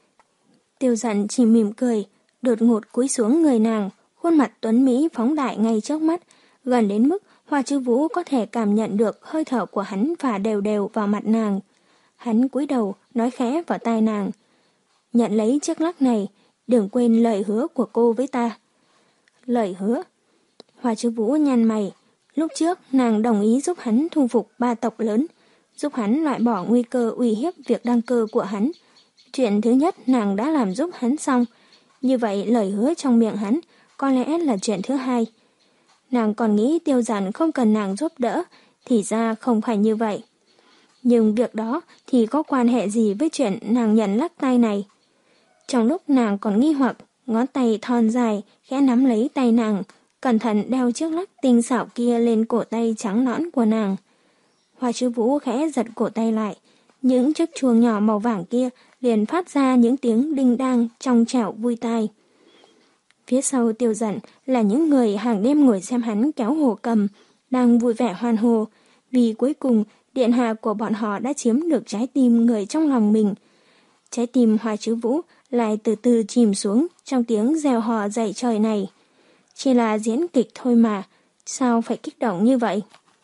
Tiêu Dần chỉ mỉm cười, đột ngột cúi xuống người nàng, khuôn mặt tuấn mỹ phóng đại ngay trước mắt, gần đến mức Hoa Chữ Vũ có thể cảm nhận được hơi thở của hắn phả đều đều vào mặt nàng. Hắn cúi đầu nói khẽ vào tai nàng, nhận lấy chiếc lắc này, đừng quên lời hứa của cô với ta. Lời hứa? Hoa Chữ Vũ nhăn mày. Lúc trước nàng đồng ý giúp hắn thu phục ba tộc lớn, giúp hắn loại bỏ nguy cơ uy hiếp việc đăng cơ của hắn. Chuyện thứ nhất nàng đã làm giúp hắn xong, như vậy lời hứa trong miệng hắn có lẽ là chuyện thứ hai. Nàng còn nghĩ Tiêu Dần không cần nàng giúp đỡ, thì ra không phải như vậy. Nhưng việc đó thì có quan hệ gì với chuyện nàng nhận lắc tay này? Trong lúc nàng còn nghi hoặc, ngón tay thon dài khẽ nắm lấy tay nàng, cẩn thận đeo chiếc lắc tinh xảo kia lên cổ tay trắng nõn của nàng. Hoa Chữ Vũ khẽ giật cổ tay lại, những chiếc chuông nhỏ màu vàng kia liền phát ra những tiếng đinh đang trong trẻo vui tai. Phía sau Tiêu Dận là những người hàng đêm ngồi xem hắn kéo hồ cầm, đang vui vẻ hoan hô, vì cuối cùng điện hạ của bọn họ đã chiếm được trái tim người trong lòng mình. Trái tim Hoa Chứ Vũ lại từ từ chìm xuống trong tiếng reo hò dậy trời này. Chỉ là diễn kịch thôi mà, sao phải kích động như vậy?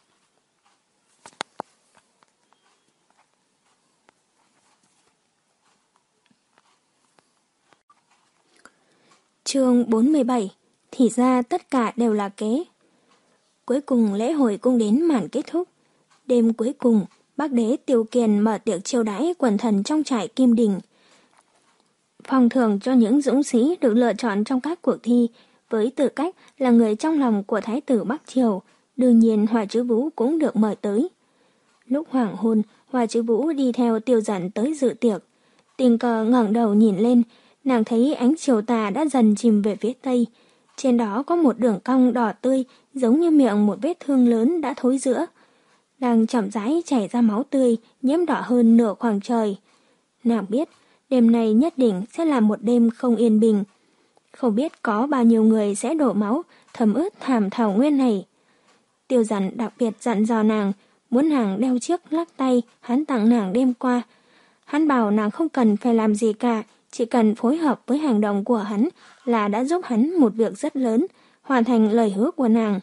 Chương bốn mươi bảy. Thì ra tất cả đều là kế. Cuối cùng lễ hội cũng đến màn kết thúc. Đêm cuối cùng, Bắc đế Tiêu Kiền mở tiệc chiêu đãi quần thần trong trại Kim Đình. Phòng thưởng cho những dũng sĩ được lựa chọn trong các cuộc thi, với tư cách là người trong lòng của Thái tử Bắc Triều, đương nhiên Hoa Chứ Vũ cũng được mời tới. Lúc hoàng hôn, Hoa Chứ Vũ đi theo Tiêu Dận tới dự tiệc. Tình cờ ngẩng đầu nhìn lên, nàng thấy ánh chiều tà đã dần chìm về phía tây. Trên đó có một đường cong đỏ tươi, giống như miệng một vết thương lớn đã thối rữa. Đang chậm rãi chảy ra máu tươi, nhiễm đỏ hơn nửa khoảng trời. Nàng biết, đêm này nhất định sẽ là một đêm không yên bình. Không biết có bao nhiêu người sẽ đổ máu, thấm ướt thảm thảo nguyên này. Tiêu Dận đặc biệt dặn dò nàng, muốn nàng đeo chiếc lắc tay hắn tặng nàng đêm qua. Hắn bảo nàng không cần phải làm gì cả, chỉ cần phối hợp với hành động của hắn là đã giúp hắn một việc rất lớn, hoàn thành lời hứa của nàng.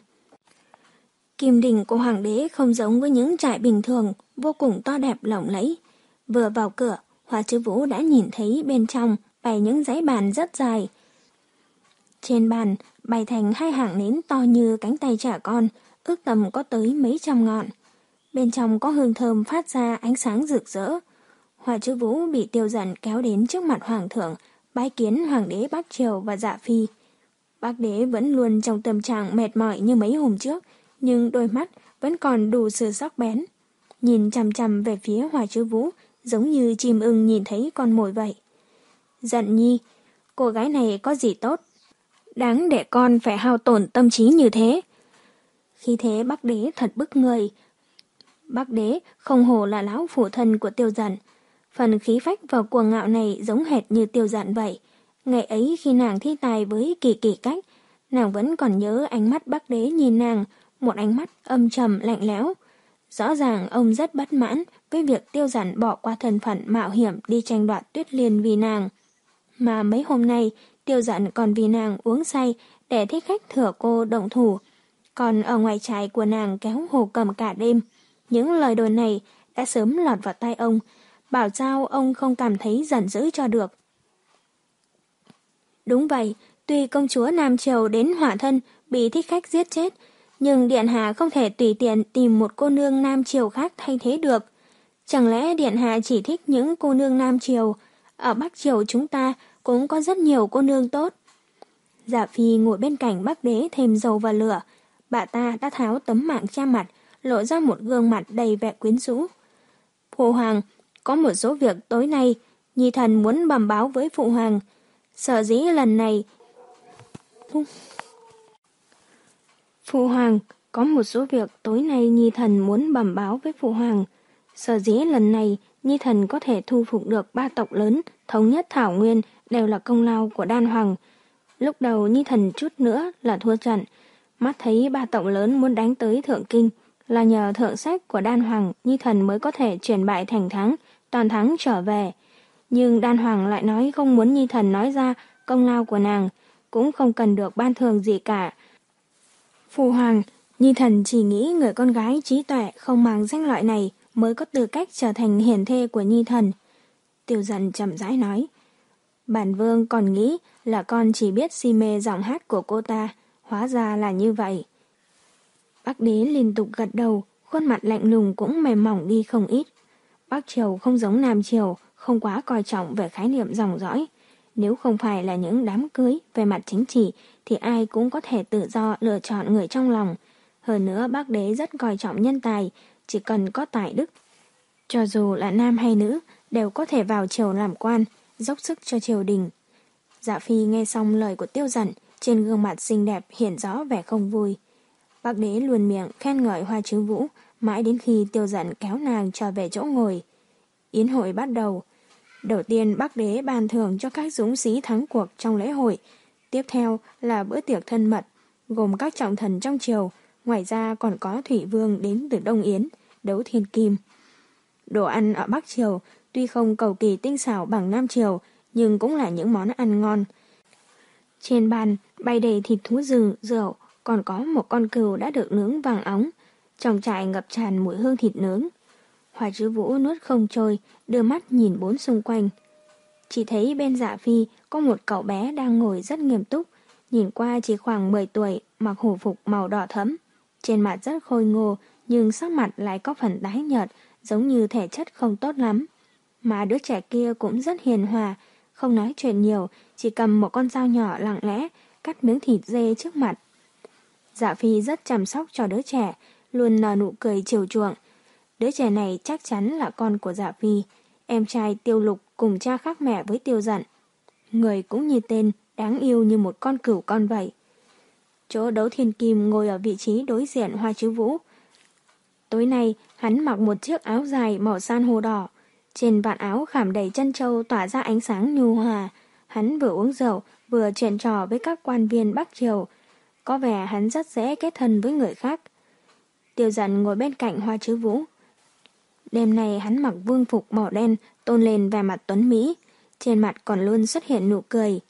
Kim đình của hoàng đế không giống với những trại bình thường, vô cùng to đẹp lộng lẫy. Vừa vào cửa, Hoa Chứ Vũ đã nhìn thấy bên trong bày những dãy bàn rất dài. Trên bàn bày thành hai hàng nến to như cánh tay trẻ con, ước tầm có tới mấy trăm ngọn. Bên trong có hương thơm phát ra ánh sáng rực rỡ. Hoa Chứ Vũ bị Tiêu Dận kéo đến trước mặt hoàng thượng, bái kiến hoàng đế Bắc Triều và Dạ Phi. Bắc đế vẫn luôn trong tâm trạng mệt mỏi như mấy hôm trước, nhưng đôi mắt vẫn còn đủ sự sắc bén. Nhìn chằm chằm về phía Hoa Chứ Vũ, giống như chim ưng nhìn thấy con mồi vậy. Dận nhi, cô gái này có gì tốt? Đáng để con phải hao tổn tâm trí như thế. Khi thế Bắc đế thật bức người. Bắc đế không hổ là lão phụ thân của Tiêu Dận. Phần khí phách và cuồng ngạo này giống hệt như Tiêu Dận vậy. Ngày ấy khi nàng thi tài với Kỳ Kỳ Cách, nàng vẫn còn nhớ ánh mắt Bắc đế nhìn nàng, một ánh mắt âm trầm lạnh lẽo. Rõ ràng ông rất bất mãn với việc Tiêu Dận bỏ qua thân phận mạo hiểm đi tranh đoạt Tuyết Liên vì nàng. Mà mấy hôm nay, Tiêu Dận còn vì nàng uống say để thích khách thừa cô động thủ. Còn ở ngoài trại của nàng kéo hồ cầm cả đêm. Những lời đồn này đã sớm lọt vào tai ông, bảo sao ông không cảm thấy giận dữ cho được. Đúng vậy, tuy công chúa Nam Triều đến hỏa thân bị thích khách giết chết, nhưng Điện Hạ không thể tùy tiện tìm một cô nương Nam Triều khác thay thế được. Chẳng lẽ Điện Hạ chỉ thích những cô nương Nam Triều? Ở Bắc Triều chúng ta cũng có rất nhiều cô nương tốt. Dạ Phi ngồi bên cạnh Bắc đế thêm dầu vào lửa. Bà ta đã tháo tấm mạng che mặt, lộ ra một gương mặt đầy vẻ quyến rũ. Phụ hoàng, có một số việc tối nay Nhi thần muốn bẩm báo với phụ hoàng. Sở dĩ lần này... Phụ hoàng, có một số việc tối nay Nhi thần muốn bẩm báo với phụ hoàng. Sở dĩ lần này Nhi thần có thể thu phục được ba tộc lớn, thống nhất Thảo Nguyên đều là công lao của Đan Hoàng. Lúc đầu Nhi thần chút nữa là thua trận, mắt thấy ba tộc lớn muốn đánh tới Thượng Kinh, là nhờ thượng sách của Đan Hoàng Nhi thần mới có thể chuyển bại thành thắng, toàn thắng trở về. Nhưng Đan Hoàng lại nói không muốn Nhi thần nói ra công lao của nàng, cũng không cần được ban thưởng gì cả. Phụ hoàng, Nhi thần chỉ nghĩ người con gái trí tuệ không mang danh loại này mới có tư cách trở thành hiển thê của Nhi thần. Tiêu Dận chậm rãi nói. Bản vương còn nghĩ là con chỉ biết si mê giọng hát của cô ta, hóa ra là như vậy. Bắc đế liên tục gật đầu, khuôn mặt lạnh lùng cũng mềm mỏng đi không ít. Bắc Triều không giống Nam Triều, không quá coi trọng về khái niệm dòng dõi. Nếu không phải là những đám cưới về mặt chính trị thì ai cũng có thể tự do lựa chọn người trong lòng. Hơn nữa Bắc đế rất coi trọng nhân tài, chỉ cần có tài đức. Cho dù là nam hay nữ đều có thể vào triều làm quan, dốc sức cho triều đình. Dạ Phi nghe xong lời của Tiêu Dận, trên gương mặt xinh đẹp hiện rõ vẻ không vui. Bắc đế luồn miệng khen ngợi Hoa Chứ Vũ, mãi đến khi Tiêu Dận kéo nàng trở về chỗ ngồi. Yến hội bắt đầu. Đầu tiên Bắc Đế ban thưởng cho các dũng sĩ thắng cuộc trong lễ hội. Tiếp theo là bữa tiệc thân mật, gồm các trọng thần trong triều, ngoài ra còn có Thủy Vương đến từ Đông Yến, đấu thiên kim. Đồ ăn ở Bắc Triều tuy không cầu kỳ tinh xảo bằng Nam Triều, nhưng cũng là những món ăn ngon. Trên bàn bày đầy thịt thú rừng, rượu, còn có một con cừu đã được nướng vàng óng, trong trại ngập tràn mùi hương thịt nướng. Hoa Chứ Vũ nuốt không trôi, đưa mắt nhìn bốn xung quanh. Chỉ thấy bên Dạ Phi có một cậu bé đang ngồi rất nghiêm túc, nhìn qua chỉ khoảng mười tuổi, mặc hổ phục màu đỏ thẫm. Trên mặt rất khôi ngô, nhưng sắc mặt lại có phần tái nhợt, giống như thể chất không tốt lắm. Mà đứa trẻ kia cũng rất hiền hòa, không nói chuyện nhiều, chỉ cầm một con dao nhỏ lặng lẽ, cắt miếng thịt dê trước mặt. Dạ Phi rất chăm sóc cho đứa trẻ, luôn nở nụ cười chiều chuộng. Đứa trẻ này chắc chắn là con của Dạ Phi, em trai Tiêu Lục cùng cha khác mẹ với Tiêu Dận. Người cũng như tên, đáng yêu như một con cừu con vậy. Chỗ đấu thiên kim ngồi ở vị trí đối diện Hoa Chứ Vũ. Tối nay, hắn mặc một chiếc áo dài màu san hô đỏ. Trên vạt áo khảm đầy chân châu tỏa ra ánh sáng nhu hòa. Hắn vừa uống rượu, vừa chuyện trò với các quan viên Bắc Triều. Có vẻ hắn rất dễ kết thân với người khác. Tiêu Dận ngồi bên cạnh Hoa Chứ Vũ. Đêm nay hắn mặc vương phục màu đen, tôn lên vẻ mặt tuấn mỹ. Trên mặt còn luôn xuất hiện nụ cười.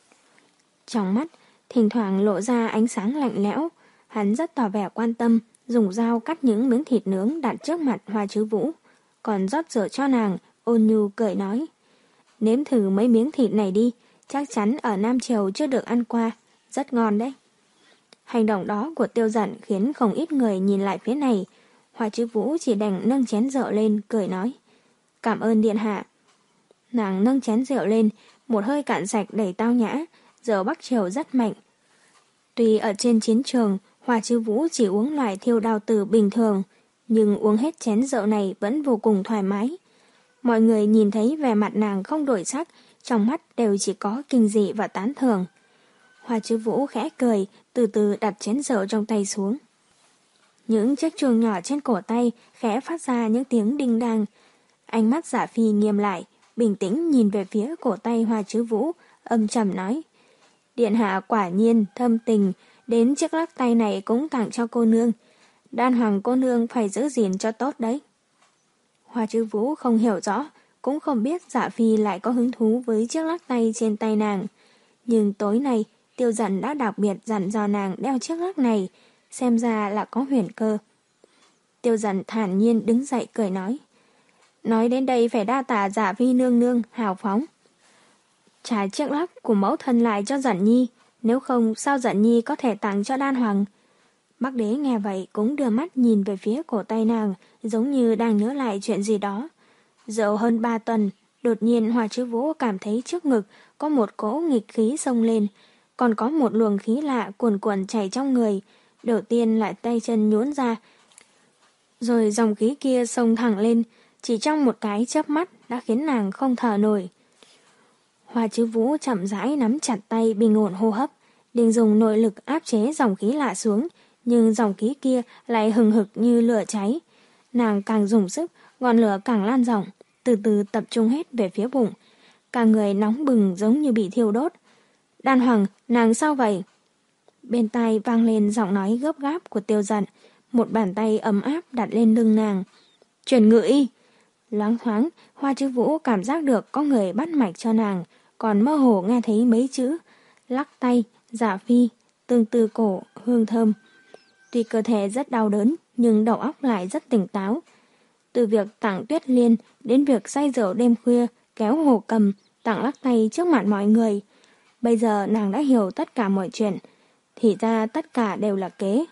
Trong mắt, thỉnh thoảng lộ ra ánh sáng lạnh lẽo. Hắn rất tỏ vẻ quan tâm, dùng dao cắt những miếng thịt nướng đặt trước mặt Hoa Chứ Vũ. Còn rót rượu cho nàng, ôn nhu cười nói. Nếm thử mấy miếng thịt này đi, chắc chắn ở Nam Triều chưa được ăn qua, rất ngon đấy. Hành động đó của Tiêu Dận khiến không ít người nhìn lại phía này. Hoa Chứ Vũ chỉ đành nâng chén rượu lên, cười nói. Cảm ơn điện hạ. Nàng nâng chén rượu lên, một hơi cạn sạch đầy tao nhã, rượu Bắc Triều rất mạnh. Tuy ở trên chiến trường, Hoa Chứ Vũ chỉ uống loại thiêu đao tử bình thường, nhưng uống hết chén rượu này vẫn vô cùng thoải mái. Mọi người nhìn thấy vẻ mặt nàng không đổi sắc, trong mắt đều chỉ có kinh dị và tán thưởng. Hoa Chứ Vũ khẽ cười, từ từ đặt chén rượu trong tay xuống. Những chiếc chuông nhỏ trên cổ tay khẽ phát ra những tiếng đinh đang. Ánh mắt Dạ Phi nghiêm lại, bình tĩnh nhìn về phía cổ tay Hoa Chứ Vũ, âm trầm nói. Điện hạ quả nhiên thâm tình, đến chiếc lắc tay này cũng tặng cho cô nương. Đan Hoàng cô nương phải giữ gìn cho tốt đấy. Hoa Chứ Vũ không hiểu rõ, cũng không biết Dạ Phi lại có hứng thú với chiếc lắc tay trên tay nàng. Nhưng tối nay, Tiêu Dận đã đặc biệt dặn dò nàng đeo chiếc lắc này, xem ra là có huyền cơ. Tiêu Dận thản nhiên đứng dậy cười nói. Nói đến đây phải đa tạ Dạ Phi nương nương, hào phóng. Trả chiếc lắc của mẫu thân lại cho Dận Nhi, nếu không sao Dận Nhi có thể tặng cho Đan Hoàng. Bắc Đế nghe vậy cũng đưa mắt nhìn về phía cổ tay nàng, giống như đang nhớ lại chuyện gì đó. Dẫu hơn ba tuần, đột nhiên Hoa Chứ Vũ cảm thấy trước ngực có một cỗ nghịch khí xông lên, còn có một luồng khí lạ cuồn cuộn chảy trong người. Đầu tiên lại tay chân nhũn ra, rồi dòng khí kia xông thẳng lên, chỉ trong một cái chớp mắt đã khiến nàng không thở nổi. Hoa Chứ Vũ chậm rãi nắm chặt tay bình ổn hô hấp, định dùng nội lực áp chế dòng khí lạ xuống, nhưng dòng khí kia lại hừng hực như lửa cháy. Nàng càng dùng sức, ngọn lửa càng lan rộng, từ từ tập trung hết về phía bụng. Cả người nóng bừng giống như bị thiêu đốt. Đan Hoàng, nàng sao vậy? Bên tai vang lên giọng nói gấp gáp của Tiêu Dận, một bàn tay ấm áp đặt lên lưng nàng. Truyền ngự y. Loáng thoáng, Hoa Chứ Vũ cảm giác được có người bắt mạch cho nàng, còn mơ hồ nghe thấy mấy chữ lắc tay, Dạ Phi, tương tư cổ, hương thơm. Tuy cơ thể rất đau đớn, nhưng đầu óc lại rất tỉnh táo. Từ việc tặng Tuyết Liên đến việc say rượu đêm khuya, kéo Hồ Cầm, tặng lắc tay trước mặt mọi người. Bây giờ nàng đã hiểu tất cả mọi chuyện, thì ra tất cả đều là kế.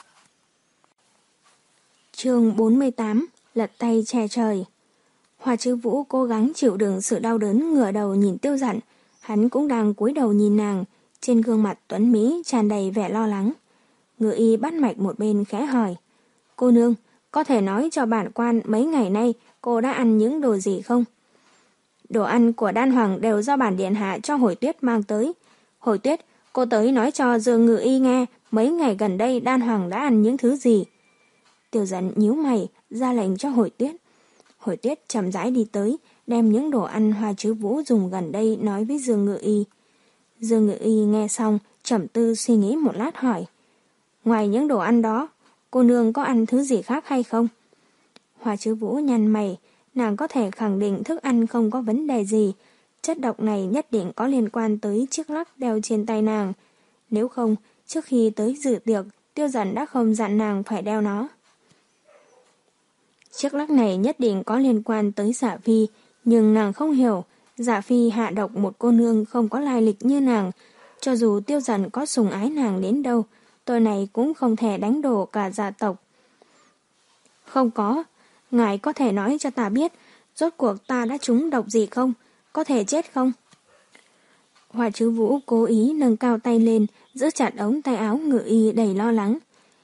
Chương bốn mươi tám, lật tay che trời. Hoa Chứ Vũ cố gắng chịu đựng sự đau đớn, ngửa đầu nhìn Tiêu Dận. Hắn cũng đang cúi đầu nhìn nàng, trên gương mặt tuấn mỹ tràn đầy vẻ lo lắng. Ngự y bắt mạch một bên khẽ hỏi. Cô nương, có thể nói cho bản quan mấy ngày nay cô đã ăn những đồ gì không? Đồ ăn của Đan Hoàng đều do bản điện hạ cho Hồi Tuyết mang tới. Hồi Tuyết, cô tới nói cho Dương ngự y nghe mấy ngày gần đây Đan Hoàng đã ăn những thứ gì. Tiêu Dận nhíu mày, ra lệnh cho Hồi Tuyết. Hồi Tuyết chậm rãi đi tới, đem những đồ ăn Hoa Chứ Vũ dùng gần đây nói với Dương Ngự Y. Dương Ngự Y nghe xong, trầm tư suy nghĩ một lát hỏi. Ngoài những đồ ăn đó, cô nương có ăn thứ gì khác hay không? Hoa Chứ Vũ nhăn mày, nàng có thể khẳng định thức ăn không có vấn đề gì. Chất độc này nhất định có liên quan tới chiếc lắc đeo trên tay nàng. Nếu không, trước khi tới dự tiệc, Tiêu Dận đã không dặn nàng phải đeo nó. Chiếc lắc này nhất định có liên quan tới Dạ Phi, nhưng nàng không hiểu, Dạ Phi hạ độc một cô nương không có lai lịch như nàng. Cho dù Tiêu Dận có sủng ái nàng đến đâu, tôi này cũng không thể đánh đổ cả gia tộc. Không có, ngài có thể nói cho ta biết, rốt cuộc ta đã trúng độc gì không? Có thể chết không? Hoa Chứ Vũ cố ý nâng cao tay lên, giữ chặt ống tay áo Ngự Y đầy lo lắng.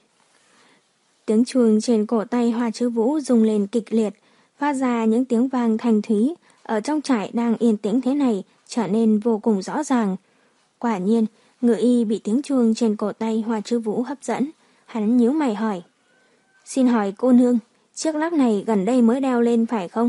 Tiếng chuông trên cổ tay Hoa Chứ Vũ rung lên kịch liệt, phát ra những tiếng vang thanh thúy, ở trong trại đang yên tĩnh thế này trở nên vô cùng rõ ràng. Quả nhiên, Ngự Y bị tiếng chuông trên cổ tay Hoa Chứ Vũ hấp dẫn, hắn nhíu mày hỏi. Xin hỏi cô nương, chiếc lắc này gần đây mới đeo lên phải không?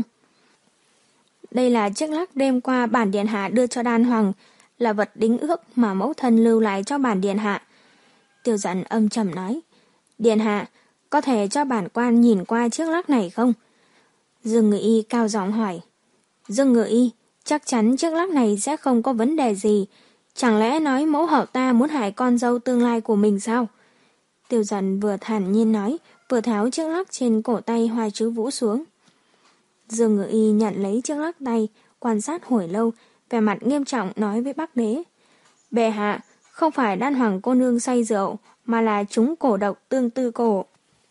Đây là chiếc lắc đêm qua bản điện hạ đưa cho Đan Hoàng, là vật đính ước mà mẫu thân lưu lại cho bản điện hạ. Tiêu Dận âm trầm nói. Điện hạ, có thể cho bản quan nhìn qua chiếc lắc này không? Dương Ngự Y cao giọng hỏi. Dương Ngự Y, chắc chắn chiếc lắc này sẽ không có vấn đề gì. Chẳng lẽ nói mẫu hậu ta muốn hại con dâu tương lai của mình sao? Tiêu Dận vừa thản nhiên nói, vừa tháo chiếc lắc trên cổ tay Hoa Chứ Vũ xuống. Dương Ngự Y nhận lấy chiếc lắc tay, quan sát hồi lâu, vẻ mặt nghiêm trọng nói với Bắc Đế. Bệ hạ, không phải Đan Hoàng cô nương say rượu, mà là chúng cổ độc tương tư cổ.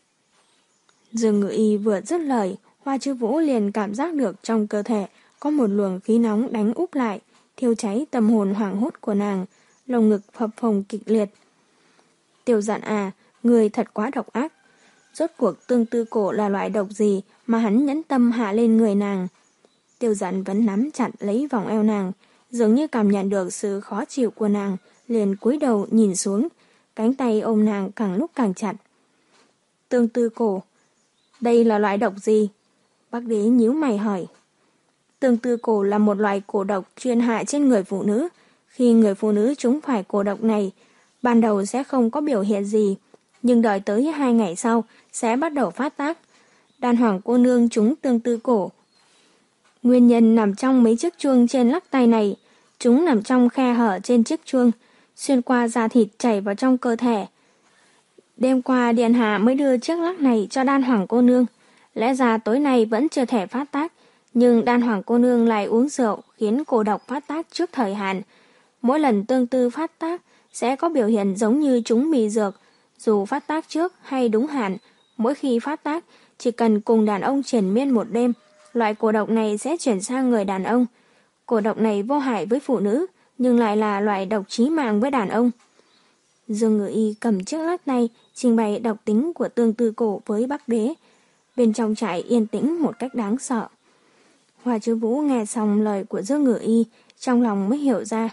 Dương Ngự Y vừa dứt lời, Hoa Chứ Vũ liền cảm giác được trong cơ thể có một luồng khí nóng đánh úp lại, thiêu cháy tâm hồn hoảng hốt của nàng, lồng ngực phập phồng kịch liệt. Tiêu Dận à, người thật quá độc ác. Rốt cuộc tương tư cổ là loại độc gì mà hắn nhẫn tâm hạ lên người nàng? Tiêu Dận vẫn nắm chặt lấy vòng eo nàng, dường như cảm nhận được sự khó chịu của nàng, liền cúi đầu nhìn xuống, cánh tay ôm nàng càng lúc càng chặt. Tương tư cổ, đây là loại độc gì? Bắc Đế nhíu mày hỏi. Tương tư cổ là một loại cổ độc chuyên hại trên người phụ nữ. Khi người phụ nữ trúng phải cổ độc này, ban đầu sẽ không có biểu hiện gì, nhưng đợi tới hai ngày sau sẽ bắt đầu phát tác. Đan Hoàng cô nương trúng tương tư cổ. Nguyên nhân nằm trong mấy chiếc chuông trên lắc tay này, chúng nằm trong khe hở trên chiếc chuông, xuyên qua da thịt chảy vào trong cơ thể. Đêm qua điện hạ mới đưa chiếc lắc này cho Đan Hoàng cô nương, lẽ ra tối nay vẫn chưa thể phát tác, nhưng Đan Hoàng cô nương lại uống rượu khiến cổ độc phát tác trước thời hạn. Mỗi lần tương tư phát tác sẽ có biểu hiện giống như chúng mì dược, dù phát tác trước hay đúng hạn, mỗi khi phát tác chỉ cần cùng đàn ông triền miên một đêm, loại cổ độc này sẽ chuyển sang người đàn ông. Cổ độc này vô hại với phụ nữ, nhưng lại là loại độc chí mạng với đàn ông. Dương Ngự Y cầm chiếc lắc tay, trình bày độc tính của tương tư cổ với Bắc Đế. Bên trong trại yên tĩnh một cách đáng sợ. Hoa Chứ Vũ nghe xong lời của Dương Ngự Y, trong lòng mới hiểu ra.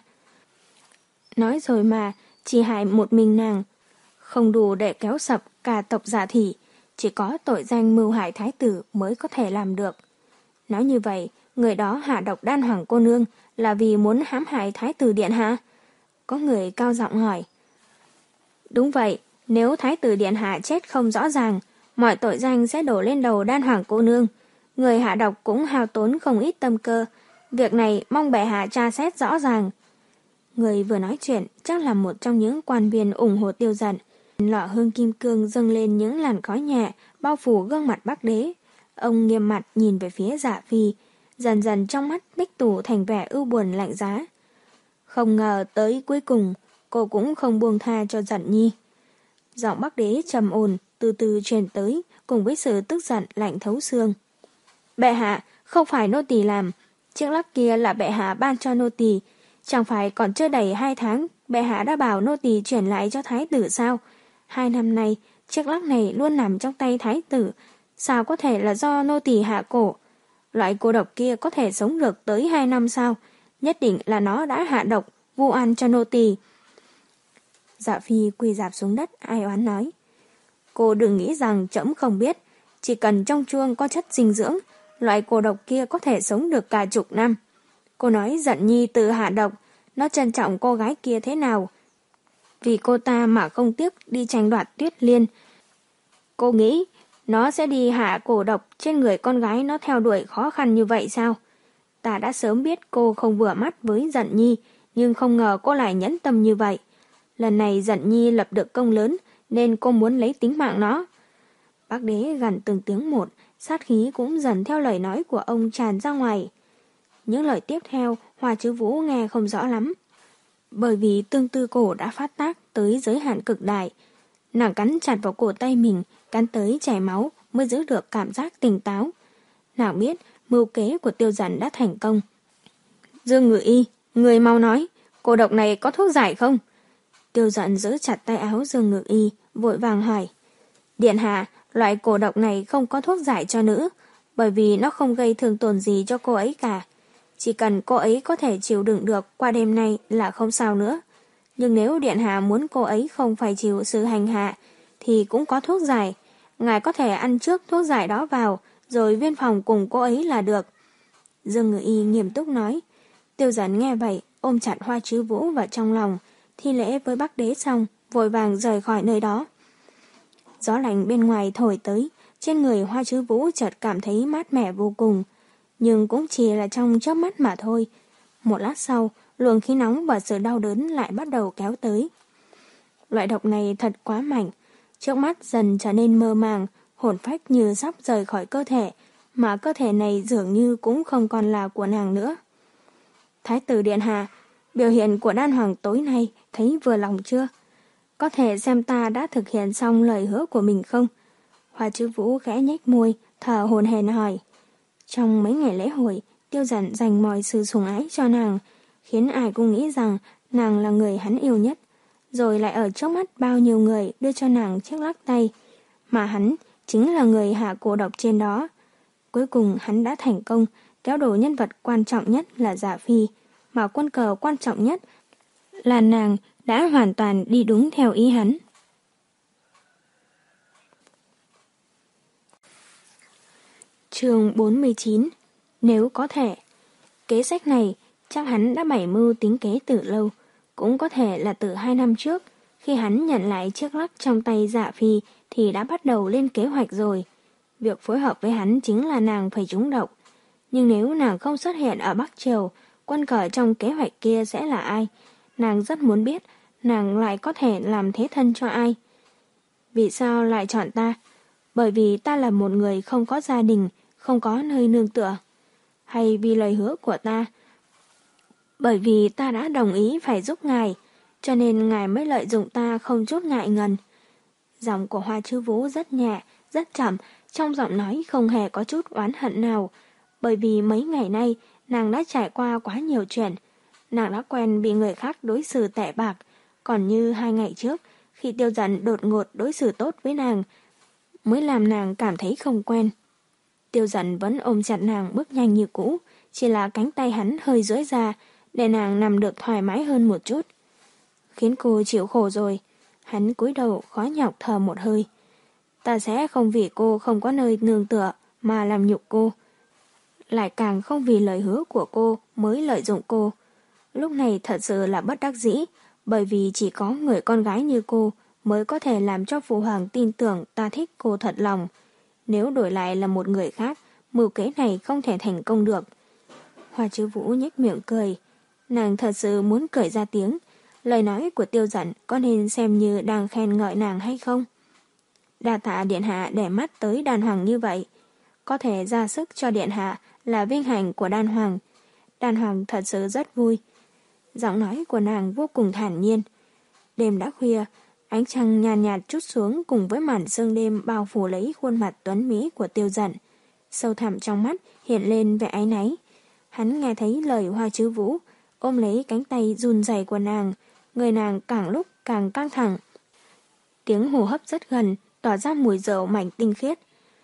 Nói rồi mà, chỉ hại một mình nàng, không đủ để kéo sập cả tộc Dạ Thị, chỉ có tội danh mưu hại thái tử mới có thể làm được. Nói như vậy, người đó hạ độc Đan Hoàng cô nương là vì muốn hãm hại thái tử điện hạ? Có người cao giọng hỏi. Đúng vậy, nếu thái tử điện hạ chết không rõ ràng, mọi tội danh sẽ đổ lên đầu Đan Hoàng cô nương. Người hạ độc cũng hao tốn không ít tâm cơ. Việc này mong bệ hạ tra xét rõ ràng. Người vừa nói chuyện chắc là một trong những quan viên ủng hộ Tiêu Dận. Lọ hương kim cương dâng lên những làn khói nhẹ, bao phủ gương mặt Bắc Đế. Ông nghiêm mặt nhìn về phía Dạ Phi, dần dần trong mắt Bích Tủ thành vẻ ưu buồn lạnh giá. Không ngờ tới cuối cùng, cô cũng không buông tha cho Dận Nhi. Giọng Bắc Đế trầm ổn từ từ truyền tới, cùng với sự tức giận lạnh thấu xương. Bệ hạ, không phải nô tỳ làm, chiếc lắc kia là bệ hạ ban cho nô tỳ, chẳng phải còn chưa đầy hai tháng, bệ hạ đã bảo nô tỳ chuyển lại cho thái tử sao? Hai năm nay, chiếc lắc này luôn nằm trong tay thái tử, sao có thể là do nô tỳ hạ cổ? Loại cô độc kia có thể sống được tới hai năm sao? Nhất định là nó đã hạ độc, vu oan cho nô tỳ. Dạ Phi quỳ rạp xuống đất ai oán nói. Cô đừng nghĩ rằng trẫm không biết, chỉ cần trong chuông có chất dinh dưỡng, Loại cổ độc kia có thể sống được cả chục năm. Cô nói Dận Nhi tự hạ độc, nó trân trọng cô gái kia thế nào. Vì cô ta mà không tiếc đi tranh đoạt Tuyết Liên. Cô nghĩ nó sẽ đi hạ cổ độc trên người con gái nó theo đuổi khó khăn như vậy sao? Ta đã sớm biết cô không vừa mắt với Dận Nhi, nhưng không ngờ cô lại nhẫn tâm như vậy. Lần này Dận Nhi lập được công lớn nên cô muốn lấy tính mạng nó. Bác đế gằn từng tiếng một, sát khí cũng dần theo lời nói của ông tràn ra ngoài. Những lời tiếp theo Hoa Chứ Vũ nghe không rõ lắm. Bởi vì tương tư cổ đã phát tác tới giới hạn cực đại. Nàng cắn chặt vào cổ tay mình, cắn tới chảy máu mới giữ được cảm giác tỉnh táo. Nàng biết mưu kế của Tiêu Dận đã thành công. Dương Ngự Y, người mau nói, cổ độc này có thuốc giải không? Tiêu Dận giữ chặt tay áo Dương Ngự Y, vội vàng hỏi. Điện hạ, loại cổ độc này không có thuốc giải cho nữ, bởi vì nó không gây thương tổn gì cho cô ấy cả. Chỉ cần cô ấy có thể chịu đựng được qua đêm nay là không sao nữa. Nhưng nếu điện hạ muốn cô ấy không phải chịu sự hành hạ, thì cũng có thuốc giải. Ngài có thể ăn trước thuốc giải đó vào, rồi viên phòng cùng cô ấy là được. Dương Ngự Y nghiêm túc nói. Tiêu Dận nghe vậy, ôm chặt Hoa Chứ Vũ vào trong lòng, thi lễ với Bắc đế xong, vội vàng rời khỏi nơi đó. Gió lạnh bên ngoài thổi tới, trên người Hoa Chứ Vũ chợt cảm thấy mát mẻ vô cùng, nhưng cũng chỉ là trong chớp mắt mà thôi. Một lát sau, luồng khí nóng và sự đau đớn lại bắt đầu kéo tới. Loại độc này thật quá mạnh, trước mắt dần trở nên mơ màng, hồn phách như sắp rời khỏi cơ thể, mà cơ thể này dường như cũng không còn là của nàng nữa. Thái tử điện hạ, biểu hiện của đan hoàng tối nay thấy vừa lòng chưa? Có thể xem ta đã thực hiện xong lời hứa của mình không? Hoa Chứ Vũ khẽ nhếch môi, thở hổn hển hỏi. Trong mấy ngày lễ hội, Tiêu Dận dành mọi sự sủng ái cho nàng, khiến ai cũng nghĩ rằng nàng là người hắn yêu nhất, rồi lại ở trước mắt bao nhiêu người đưa cho nàng chiếc lắc tay, mà hắn chính là người hạ cổ độc trên đó. Cuối cùng hắn đã thành công kéo đổ nhân vật quan trọng nhất là Dạ Phi, mà quân cờ quan trọng nhất là nàng đã hoàn toàn đi đúng theo ý hắn. Chương bốn mươi chín. Nếu có thể. Kế sách này chắc hắn đã bày mưu tính kế từ lâu, cũng có thể là từ hai năm trước, khi hắn nhận lại chiếc lắc trong tay Dạ Phi thì đã bắt đầu lên kế hoạch rồi. Việc phối hợp với hắn chính là nàng phải trúng độc. Nhưng nếu nàng không xuất hiện ở Bắc Triều, quân cờ trong kế hoạch kia sẽ là ai? Nàng rất muốn biết nàng lại có thể làm thế thân cho ai. Vì sao lại chọn ta? Bởi vì ta là một người không có gia đình, không có nơi nương tựa. Hay vì lời hứa của ta? Bởi vì ta đã đồng ý phải giúp ngài, cho nên ngài mới lợi dụng ta không chút ngại ngần. Giọng của Hoa Chứ Vũ rất nhẹ, rất chậm, trong giọng nói không hề có chút oán hận nào. Bởi vì mấy ngày nay, nàng đã trải qua quá nhiều chuyện. Nàng đã quen bị người khác đối xử tệ bạc, còn như hai ngày trước, khi Tiêu Dận đột ngột đối xử tốt với nàng, mới làm nàng cảm thấy không quen. Tiêu Dận vẫn ôm chặt nàng bước nhanh như cũ, chỉ là cánh tay hắn hơi duỗi ra, để nàng nằm được thoải mái hơn một chút. Khiến cô chịu khổ rồi. Hắn cúi đầu khó nhọc thở một hơi. Ta sẽ không vì cô không có nơi nương tựa mà làm nhục cô. Lại càng không vì lời hứa của cô mới lợi dụng cô. Lúc này thật sự là bất đắc dĩ, bởi vì chỉ có người con gái như cô mới có thể làm cho phụ hoàng tin tưởng ta thích cô thật lòng. Nếu đổi lại là một người khác, mưu kế này không thể thành công được. Hoa Chứ Vũ nhếch miệng cười. Nàng thật sự muốn cười ra tiếng. Lời nói của Tiêu Dận có nên xem như đang khen ngợi nàng hay không? Đa tạ điện hạ để mắt tới đàn hoàng như vậy. Có thể ra sức cho điện hạ là vinh hạnh của đàn hoàng. Đàn hoàng thật sự rất vui. Giọng nói của nàng vô cùng thản nhiên. Đêm đã khuya, ánh trăng nhàn nhạt, nhạt trút xuống cùng với màn sương đêm bao phủ lấy khuôn mặt tuấn mỹ của Tiêu Dận. Sâu thẳm trong mắt hiện lên vẻ áy náy. Hắn nghe thấy lời Hoa Chứ Vũ, ôm lấy cánh tay run rẩy của nàng, người nàng càng lúc càng căng thẳng. Tiếng hô hấp rất gần, tỏa ra mùi rượu mảnh tinh khiết.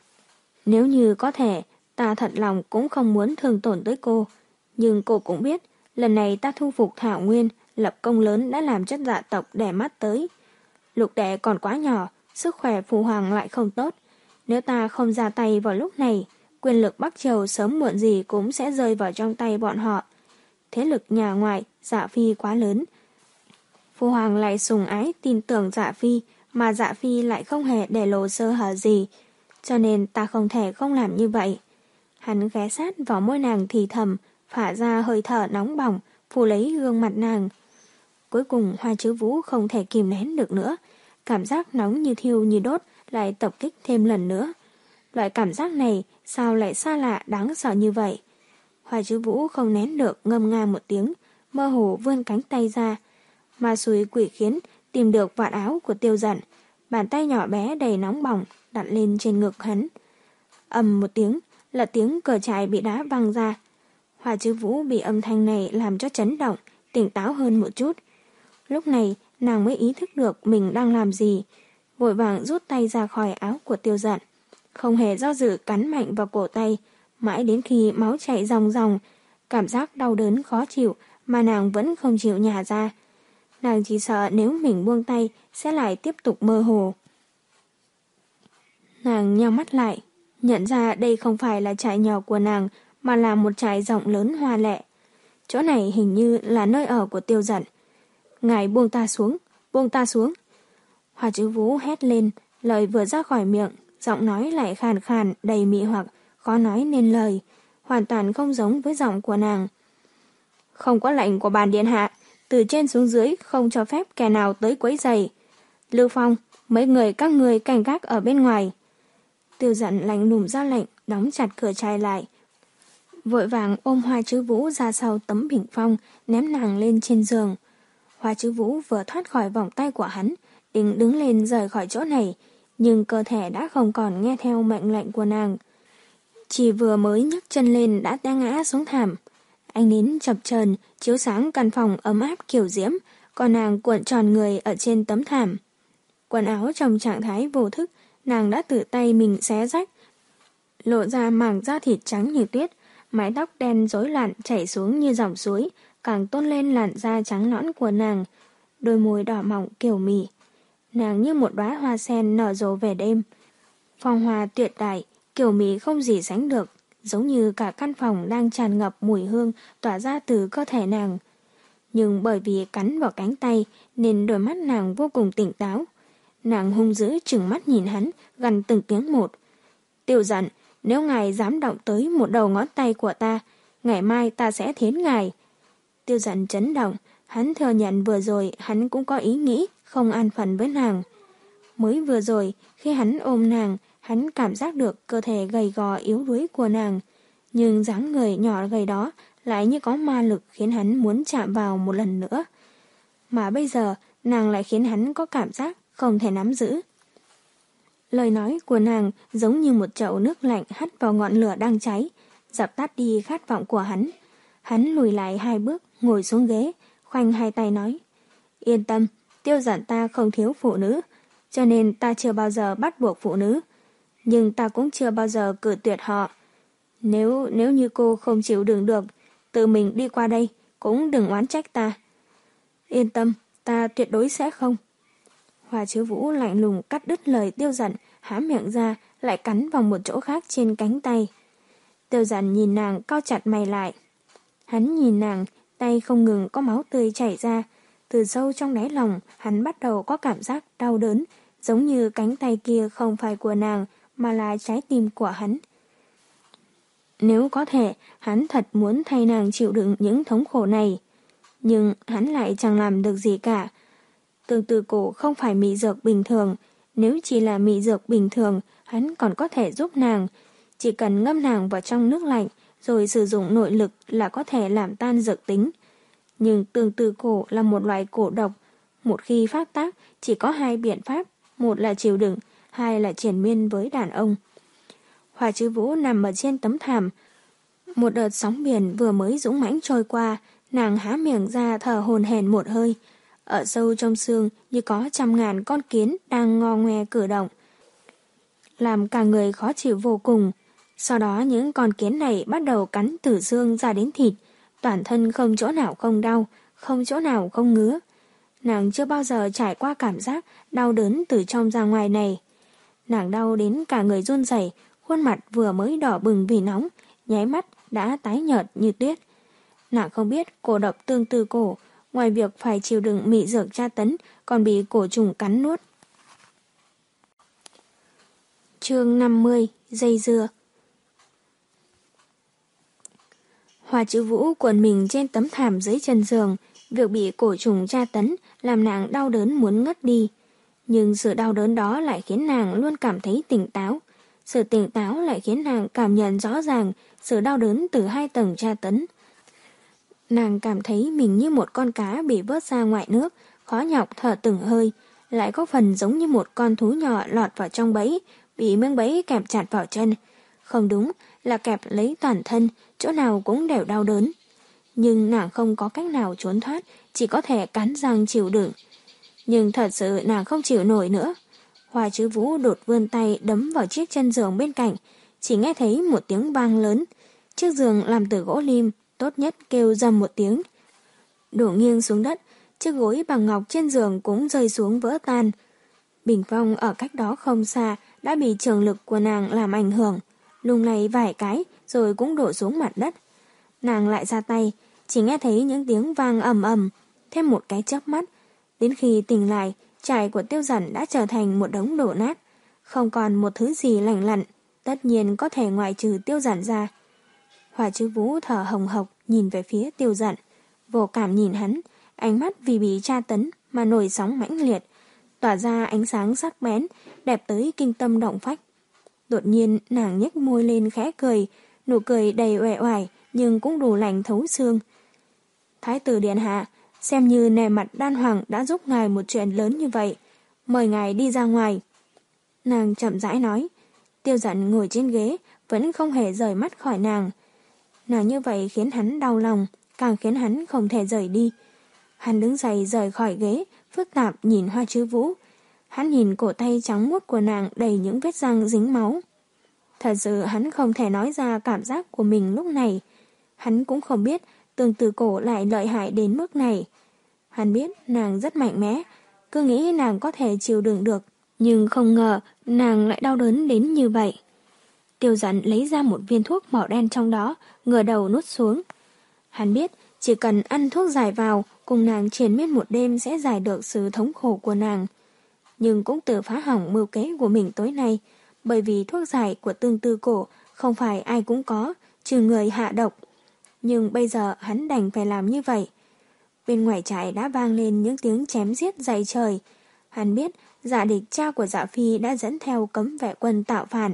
Nếu như có thể, ta thật lòng cũng không muốn thương tổn tới cô, nhưng cô cũng biết, lần này ta thu phục Thảo Nguyên, lập công lớn đã làm chất dạ tộc đẻ mắt tới. Lục đệ còn quá nhỏ, sức khỏe phụ hoàng lại không tốt. Nếu ta không ra tay vào lúc này, quyền lực Bắc Triều sớm muộn gì cũng sẽ rơi vào trong tay bọn họ. Thế lực nhà ngoại, Dạ Phi quá lớn. Phu hoàng lại sùng ái tin tưởng Dạ Phi, mà Dạ Phi lại không hề để lộ sơ hở gì, cho nên ta không thể không làm như vậy. Hắn ghé sát vào môi nàng thì thầm, phả ra hơi thở nóng bỏng, phủ lấy gương mặt nàng. Cuối cùng Hoa Chứ Vũ không thể kìm nén được nữa, cảm giác nóng như thiêu như đốt lại tập kích thêm lần nữa. Loại cảm giác này sao lại xa lạ đáng sợ như vậy? Hoa Chứ Vũ không nén được ngâm nga một tiếng, mơ hồ vươn cánh tay ra. Ma xui quỷ khiến tìm được vạt áo của Tiêu Dận, bàn tay nhỏ bé đầy nóng bỏng đặt lên trên ngực hắn. Ầm một tiếng là tiếng cờ chài bị đá văng ra. Hoa Chứ Vũ bị âm thanh này làm cho chấn động, tỉnh táo hơn một chút. Lúc này nàng mới ý thức được mình đang làm gì, vội vàng rút tay ra khỏi áo của Tiêu Dận, không hề do dự cắn mạnh vào cổ tay, mãi đến khi máu chảy ròng ròng, cảm giác đau đớn khó chịu mà nàng vẫn không chịu nhả ra. Nàng chỉ sợ nếu mình buông tay sẽ lại tiếp tục mơ hồ. Nàng nheo mắt lại, nhận ra đây không phải là trại nhỏ của nàng mà là một trại rộng lớn hoa lệ. Chỗ này hình như là nơi ở của Tiêu Dận. Ngài buông ta xuống, buông ta xuống. Hoa Chứ Vũ hét lên, lời vừa ra khỏi miệng, giọng nói lại khàn khàn, đầy mị hoặc, khó nói nên lời, hoàn toàn không giống với giọng của nàng. Không có lệnh của bàn điện hạ, từ trên xuống dưới không cho phép kẻ nào tới quấy rầy. Lưu Phong, mấy người các người canh gác ở bên ngoài. Tiêu Dận lạnh lùng ra lệnh, đóng chặt cửa trai lại. Vội vàng ôm Hoa Chứ Vũ ra sau tấm bình phong, ném nàng lên trên giường. Hoa Chứ Vũ vừa thoát khỏi vòng tay của hắn, định đứng lên rời khỏi chỗ này, nhưng cơ thể đã không còn nghe theo mệnh lệnh của nàng. Chỉ vừa mới nhấc chân lên đã té ngã xuống thảm. Ánh nến chập chờn chiếu sáng căn phòng ấm áp kiểu diễm, còn nàng cuộn tròn người ở trên tấm thảm. Quần áo trong trạng thái vô thức, nàng đã tự tay mình xé rách, lộ ra mảng da thịt trắng như tuyết, mái tóc đen rối loạn chảy xuống như dòng suối, càng tôn lên làn da trắng nõn của nàng, đôi môi đỏ mọng kiểu mì. Nàng như một đóa hoa sen nở rộ về đêm. Phong hoa tuyệt đại, kiểu mì không gì sánh được, giống như cả căn phòng đang tràn ngập mùi hương tỏa ra từ cơ thể nàng. Nhưng bởi vì cắn vào cánh tay nên đôi mắt nàng vô cùng tỉnh táo. Nàng hung dữ trừng mắt nhìn hắn, gằn từng tiếng một. Tiêu Dận, nếu ngài dám động tới một đầu ngón tay của ta, ngày mai ta sẽ thiến ngài. Tiêu Dận chấn động, hắn thừa nhận vừa rồi hắn cũng có ý nghĩ không an phận với nàng. Mới vừa rồi, khi hắn ôm nàng, hắn cảm giác được cơ thể gầy gò yếu đuối của nàng, nhưng dáng người nhỏ gầy đó lại như có ma lực khiến hắn muốn chạm vào một lần nữa. Mà bây giờ, nàng lại khiến hắn có cảm giác không thể nắm giữ. Lời nói của nàng giống như một chậu nước lạnh hắt vào ngọn lửa đang cháy, dập tắt đi khát vọng của hắn. Hắn lùi lại hai bước, ngồi xuống ghế, khoanh hai tay nói: Yên tâm, Tiêu Dận ta không thiếu phụ nữ, cho nên ta chưa bao giờ bắt buộc phụ nữ, nhưng ta cũng chưa bao giờ cự tuyệt họ. Nếu nếu như cô không chịu đựng được, tự mình đi qua đây, cũng đừng oán trách ta. Yên tâm, ta tuyệt đối sẽ không. Hoa Chứ Vũ lạnh lùng cắt đứt lời Tiêu Dận, há miệng ra, lại cắn vào một chỗ khác trên cánh tay. Tiêu Dận nhìn nàng cau chặt mày lại. Hắn nhìn nàng, tay không ngừng có máu tươi chảy ra. Từ sâu trong đáy lòng, hắn bắt đầu có cảm giác đau đớn, giống như cánh tay kia không phải của nàng, mà là trái tim của hắn. Nếu có thể, hắn thật muốn thay nàng chịu đựng những thống khổ này. Nhưng hắn lại chẳng làm được gì cả. Tương tư cổ không phải mị dược bình thường. Nếu chỉ là mị dược bình thường, hắn còn có thể giúp nàng. Chỉ cần ngâm nàng vào trong nước lạnh, rồi sử dụng nội lực là có thể làm tan dược tính. Nhưng tương tư cổ là một loại cổ độc. Một khi phát tác, chỉ có hai biện pháp. Một là chịu đựng, hai là triền miên với đàn ông. Hoa Chứ Vũ nằm ở trên tấm thảm. Một đợt sóng biển vừa mới dũng mãnh trôi qua, nàng há miệng ra thở hổn hển một hơi. Ở sâu trong xương như có trăm ngàn con kiến đang ngo ngoe cử động, làm cả người khó chịu vô cùng. Sau đó những con kiến này bắt đầu cắn từ xương ra đến thịt, toàn thân không chỗ nào không đau, không chỗ nào không ngứa. Nàng chưa bao giờ trải qua cảm giác đau đớn từ trong ra ngoài này. Nàng đau đến cả người run rẩy, khuôn mặt vừa mới đỏ bừng vì nóng, nháy mắt đã tái nhợt như tuyết. Nàng không biết cổ độc tương tư cổ, ngoài việc phải chịu đựng mị dược tra tấn, còn bị cổ trùng cắn nuốt. Chương năm mươi, dây dưa. Hoa Chữ Vũ quần mình trên tấm thảm dưới chân giường, việc bị cổ trùng tra tấn làm nàng đau đớn muốn ngất đi. Nhưng sự đau đớn đó lại khiến nàng luôn cảm thấy tỉnh táo. Sự tỉnh táo lại khiến nàng cảm nhận rõ ràng sự đau đớn từ hai tầng tra tấn. Nàng cảm thấy mình như một con cá bị vớt ra ngoài nước, khó nhọc thở từng hơi, lại có phần giống như một con thú nhỏ lọt vào trong bẫy, bị miếng bẫy kẹp chặt vào chân. Không đúng, là kẹp lấy toàn thân, chỗ nào cũng đều đau đớn. Nhưng nàng không có cách nào trốn thoát, chỉ có thể cắn răng chịu đựng. Nhưng thật sự nàng không chịu nổi nữa. Hoa Chữ Vũ đột vươn tay đấm vào chiếc chân giường bên cạnh, chỉ nghe thấy một tiếng vang lớn. Chiếc giường làm từ gỗ lim, tốt nhất kêu rầm một tiếng. Đổ nghiêng xuống đất, chiếc gối bằng ngọc trên giường cũng rơi xuống vỡ tan. Bình phong ở cách đó không xa đã bị trường lực của nàng làm ảnh hưởng, lung lay vài cái rồi cũng đổ xuống mặt đất. Nàng lại ra tay, chỉ nghe thấy những tiếng vang ầm ầm, thêm một cái chớp mắt. Đến khi tỉnh lại, trải của Tiêu Dần đã trở thành một đống đổ nát, không còn một thứ gì lành lặn, tất nhiên có thể ngoại trừ Tiêu Dần ra. Hoa Chữ Vũ thở hồng hộc nhìn về phía Tiêu Dần, vô cảm nhìn hắn, ánh mắt vì bị tra tấn mà nổi sóng mãnh liệt, tỏa ra ánh sáng sắc bén, đẹp tới kinh tâm động phách. Đột nhiên nàng nhếch môi lên khẽ cười, nụ cười đầy uể oải nhưng cũng đủ lạnh thấu xương. Thái tử điện hạ, xem như nề mặt Đan Hoàng đã giúp ngài một chuyện lớn như vậy, mời ngài đi ra ngoài. Nàng chậm rãi nói. Tiêu Dần ngồi trên ghế vẫn không hề rời mắt khỏi nàng. Nàng như vậy khiến hắn đau lòng, càng khiến hắn không thể rời đi. Hắn đứng dậy rời khỏi ghế, phức tạp nhìn Hoa Chữ Vũ. Hắn nhìn cổ tay trắng muốt của nàng đầy những vết răng dính máu. Thật sự hắn không thể nói ra cảm giác của mình lúc này. Hắn cũng không biết Tương Tư Cổ lại lợi hại đến mức này. Hắn biết nàng rất mạnh mẽ, cứ nghĩ nàng có thể chịu đựng được, nhưng không ngờ nàng lại đau đớn đến như vậy. Tiêu Dần lấy ra một viên thuốc màu đen trong đó, ngửa đầu nuốt xuống. Hắn biết chỉ cần ăn thuốc giải vào, cùng nàng triền miên một đêm sẽ giải được sự thống khổ của nàng. Nhưng cũng tự phá hỏng mưu kế của mình tối nay, bởi vì thuốc giải của Tương Tư Cổ không phải ai cũng có, trừ người hạ độc. Nhưng bây giờ hắn đành phải làm như vậy. Bên ngoài trại đã vang lên những tiếng chém giết dày trời. Hắn biết Dạ Địch cha của Dạ Phi đã dẫn theo cấm vệ quân tạo phản.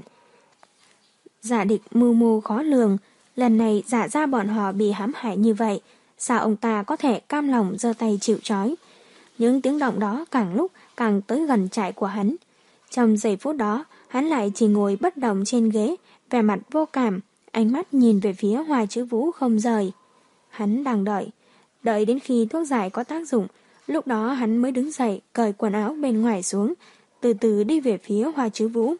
Dạ Địch mưu mô khó lường, lần này Dạ ra bọn họ bị hãm hại như vậy, sao ông ta có thể cam lòng giơ tay chịu trói. Những tiếng động đó càng lúc càng tới gần trại của hắn. Trong giây phút đó, hắn lại chỉ ngồi bất động trên ghế, vẻ mặt vô cảm, ánh mắt nhìn về phía Hoa Chữ Vũ không rời. Hắn đang đợi, đợi đến khi thuốc giải có tác dụng, lúc đó hắn mới đứng dậy, cởi quần áo bên ngoài xuống, từ từ đi về phía Hoa Chữ Vũ.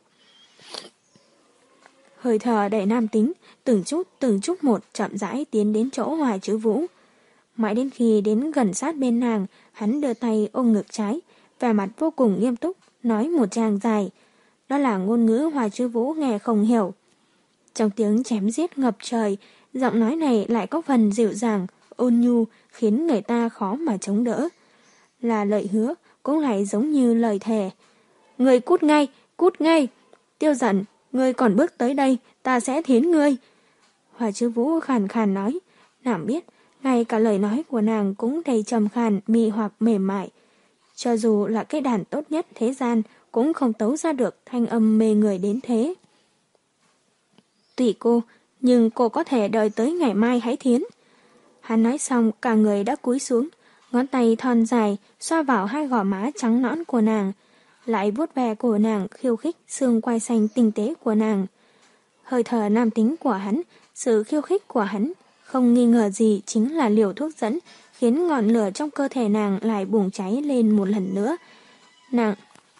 Hơi thở đầy nam tính, từng chút từng chút một chậm rãi tiến đến chỗ Hoa Chữ Vũ. Mãi đến khi đến gần sát bên nàng, hắn đưa tay ôm ngực trái, vẻ mặt vô cùng nghiêm túc, nói một tràng dài. Đó là ngôn ngữ Hoa Chữ Vũ nghe không hiểu. Trong tiếng chém giết ngập trời, giọng nói này lại có phần dịu dàng, ôn nhu, khiến người ta khó mà chống đỡ. Là lời hứa, cũng lại giống như lời thề. Ngươi cút ngay, cút ngay. Tiêu Dần, ngươi còn bước tới đây, ta sẽ thiến ngươi. Hoa Chữ Vũ khàn khàn nói. Nàng biết, ngay cả lời nói của nàng cũng đầy trầm khàn, mị hoặc mềm mại. Cho dù là cái đàn tốt nhất thế gian, cũng không tấu ra được thanh âm mê người đến thế. Tùy cô, nhưng cô có thể đợi tới ngày mai hãy thiến. Hắn nói xong, cả người đã cúi xuống, ngón tay thon dài xoa vào hai gò má trắng nõn của nàng, lại vuốt ve cổ nàng khiêu khích xương quai xanh tinh tế của nàng. Hơi thở nam tính của hắn, sự khiêu khích của hắn, không nghi ngờ gì chính là liều thuốc dẫn, khiến ngọn lửa trong cơ thể nàng lại bùng cháy lên một lần nữa. Nàng...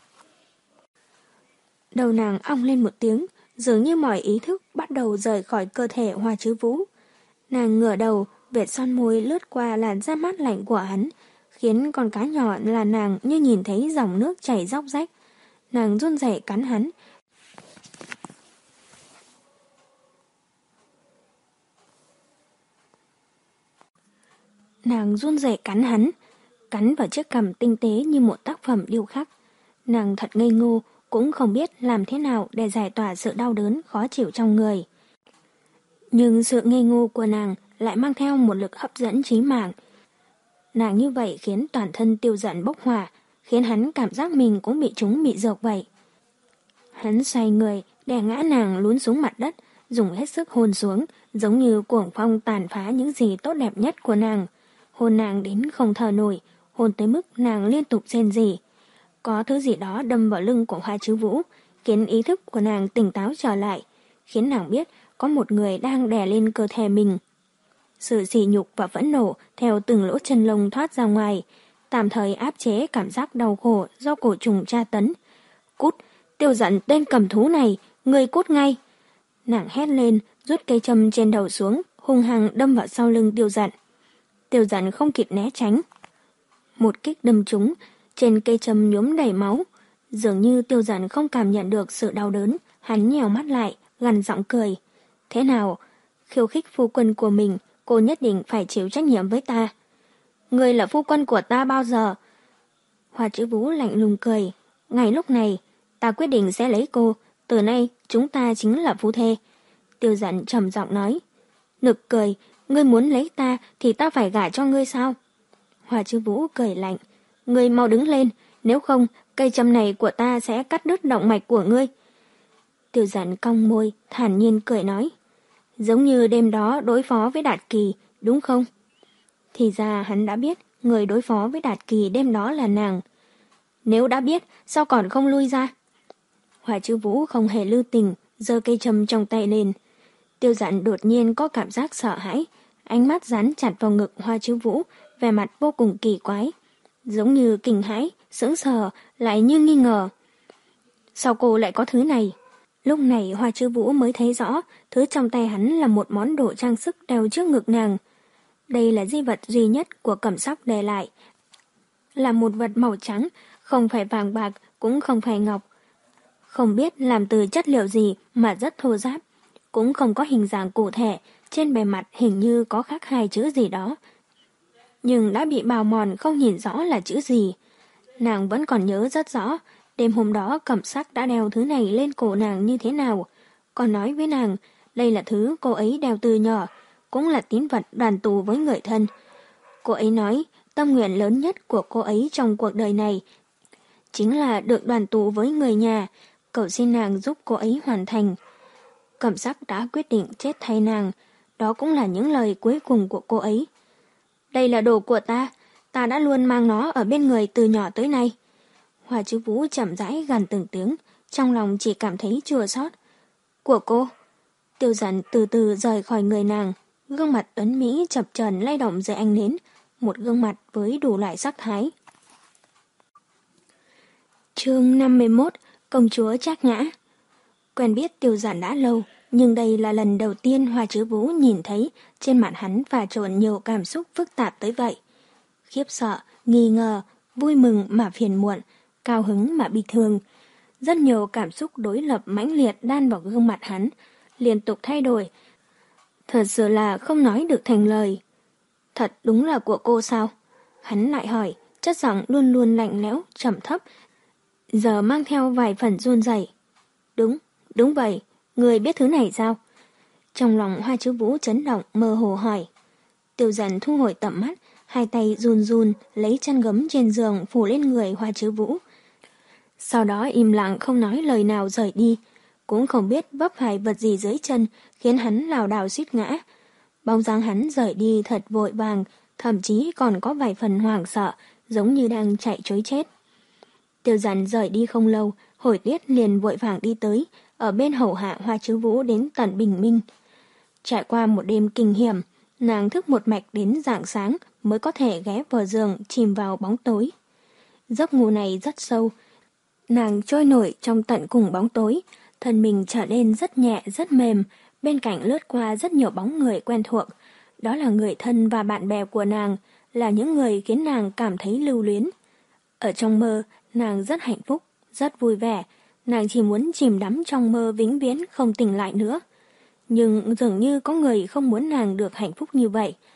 Đầu nàng ong lên một tiếng, dường như mọi ý thức bắt đầu rời khỏi cơ thể Hoa Chữ Vũ. Nàng ngửa đầu, vệt son môi lướt qua làn da mát lạnh của hắn, khiến con cá nhỏ là nàng như nhìn thấy dòng nước chảy róc rách. Nàng run rẩy cắn hắn. Nàng run rẩy cắn hắn, cắn vào chiếc cằm tinh tế như một tác phẩm điêu khắc. Nàng thật ngây ngô, cũng không biết làm thế nào để giải tỏa sự đau đớn khó chịu trong người. Nhưng sự ngây ngô của nàng lại mang theo một lực hấp dẫn chí mạng. Nàng như vậy khiến toàn thân Tiêu Dận bốc hỏa, khiến hắn cảm giác mình cũng bị trúng bị dược vậy. Hắn xoay người, đè ngã nàng lún xuống mặt đất, dùng hết sức hôn xuống, giống như cuồng phong tàn phá những gì tốt đẹp nhất của nàng. Hôn nàng đến không thở nổi, hôn tới mức nàng liên tục rên rỉ. Có thứ gì đó đâm vào lưng của Hoa Chứ Vũ, khiến ý thức của nàng tỉnh táo trở lại, khiến nàng biết có một người đang đè lên cơ thể mình. Sự sỉ nhục và phẫn nộ theo từng lỗ chân lông thoát ra ngoài, tạm thời áp chế cảm giác đau khổ do cổ trùng tra tấn. Cút, Tiêu Dận tên cầm thú này, người cút ngay. Nàng hét lên, rút cây châm trên đầu xuống, hung hăng đâm vào sau lưng Tiêu Dận. Tiêu Dận không kịp né tránh. Một kích đâm trúng, trên cây châm nhuốm đầy máu. Dường như Tiêu Dận không cảm nhận được sự đau đớn, hắn nhèo mắt lại, gằn giọng cười. Thế nào? Khiêu khích phu quân của mình, cô nhất định phải chịu trách nhiệm với ta. Người là phu quân của ta bao giờ? Hoa Chứ Vũ lạnh lùng cười. Ngay lúc này, ta quyết định sẽ lấy cô, từ nay chúng ta chính là phu thê. Tiêu Dận trầm giọng nói. Nực cười, ngươi muốn lấy ta thì ta phải gả cho ngươi sao? Hoa Chứ Vũ cười lạnh. Ngươi mau đứng lên, nếu không cây châm này của ta sẽ cắt đứt động mạch của ngươi. Tiêu Dận cong môi, thản nhiên cười nói. Giống như đêm đó đối phó với Đạt Kỳ, đúng không? Thì ra hắn đã biết người đối phó với Đạt Kỳ đêm đó là nàng. Nếu đã biết, sao còn không lui ra? Hoa Chứ Vũ không hề lưu tình, giơ cây châm trong tay lên. Tiêu Dận đột nhiên có cảm giác sợ hãi, ánh mắt dán chặt vào ngực Hoa Chứ Vũ, vẻ mặt vô cùng kỳ quái. Giống như kinh hãi, sững sờ, lại như nghi ngờ. Sao cô lại có thứ này? Lúc này Hoa Chứ Vũ mới thấy rõ, thứ trong tay hắn là một món đồ trang sức đeo trước ngực nàng. Đây là di vật duy nhất của Cẩm Sắc để lại. Là một vật màu trắng, không phải vàng bạc, cũng không phải ngọc. Không biết làm từ chất liệu gì mà rất thô ráp. Cũng không có hình dạng cụ thể, trên bề mặt hình như có khắc hai chữ gì đó. Nhưng đã bị bào mòn không nhìn rõ là chữ gì. Nàng vẫn còn nhớ rất rõ, đêm hôm đó Cẩm Sắc đã đeo thứ này lên cổ nàng như thế nào. Còn nói với nàng, đây là thứ cô ấy đeo từ nhỏ, cũng là tín vật đoàn tụ với người thân. Cô ấy nói, tâm nguyện lớn nhất của cô ấy trong cuộc đời này chính là được đoàn tụ với người nhà, cầu xin nàng giúp cô ấy hoàn thành. Cẩm Sắc đã quyết định chết thay nàng, đó cũng là những lời cuối cùng của cô ấy. Đây là đồ của ta, ta đã luôn mang nó ở bên người từ nhỏ tới nay. Hoa Chứ Vũ chậm rãi gằn từng tiếng, trong lòng chỉ cảm thấy chua xót. Của cô? Tiêu Dận từ từ rời khỏi người nàng, gương mặt ấn mỹ chập chờn lay động dưới ánh nến, một gương mặt với đủ loại sắc thái. Chương năm mươi mốt, Công chúa Trác Nhã. Quen biết Tiêu Dận đã lâu, nhưng đây là lần đầu tiên Hoa Chứ Vũ nhìn thấy trên mặt hắn pha trộn nhiều cảm xúc phức tạp tới vậy. Khiếp sợ, nghi ngờ, vui mừng mà phiền muộn, cao hứng mà bi thương. Rất nhiều cảm xúc đối lập mãnh liệt đan vào gương mặt hắn, liên tục thay đổi. Thật sự là không nói được thành lời. Thật đúng là của cô sao? Hắn lại hỏi, chất giọng luôn luôn lạnh lẽo, trầm thấp, giờ mang theo vài phần run rẩy. Đúng, đúng vậy, người biết thứ này sao? Trong lòng Hoa Chứ Vũ chấn động, mơ hồ hỏi. Tiêu Dận thu hồi tầm mắt, hai tay run run lấy chăn gấm trên giường phủ lên người Hoa Chứ Vũ. Sau đó im lặng không nói lời nào rời đi, cũng không biết vấp phải vật gì dưới chân khiến hắn lảo đảo suýt ngã. Bóng dáng hắn rời đi thật vội vàng, thậm chí còn có vài phần hoảng sợ, giống như đang chạy trối chết. Tiêu Dận rời đi không lâu, Hồi Tuyết liền vội vàng đi tới, ở bên hầu hạ Hoa Chứ Vũ đến tận bình minh. Trải qua một đêm kinh hiểm, nàng thức một mạch đến rạng sáng mới có thể ghé vào giường chìm vào bóng tối. Giấc ngủ này rất sâu, nàng trôi nổi trong tận cùng bóng tối, thân mình trở nên rất nhẹ rất mềm, bên cạnh lướt qua rất nhiều bóng người quen thuộc. Đó là người thân và bạn bè của nàng, là những người khiến nàng cảm thấy lưu luyến. Ở trong mơ, nàng rất hạnh phúc, rất vui vẻ, nàng chỉ muốn chìm đắm trong mơ vĩnh viễn không tỉnh lại nữa. Nhưng dường như có người không muốn nàng được hạnh phúc như vậy.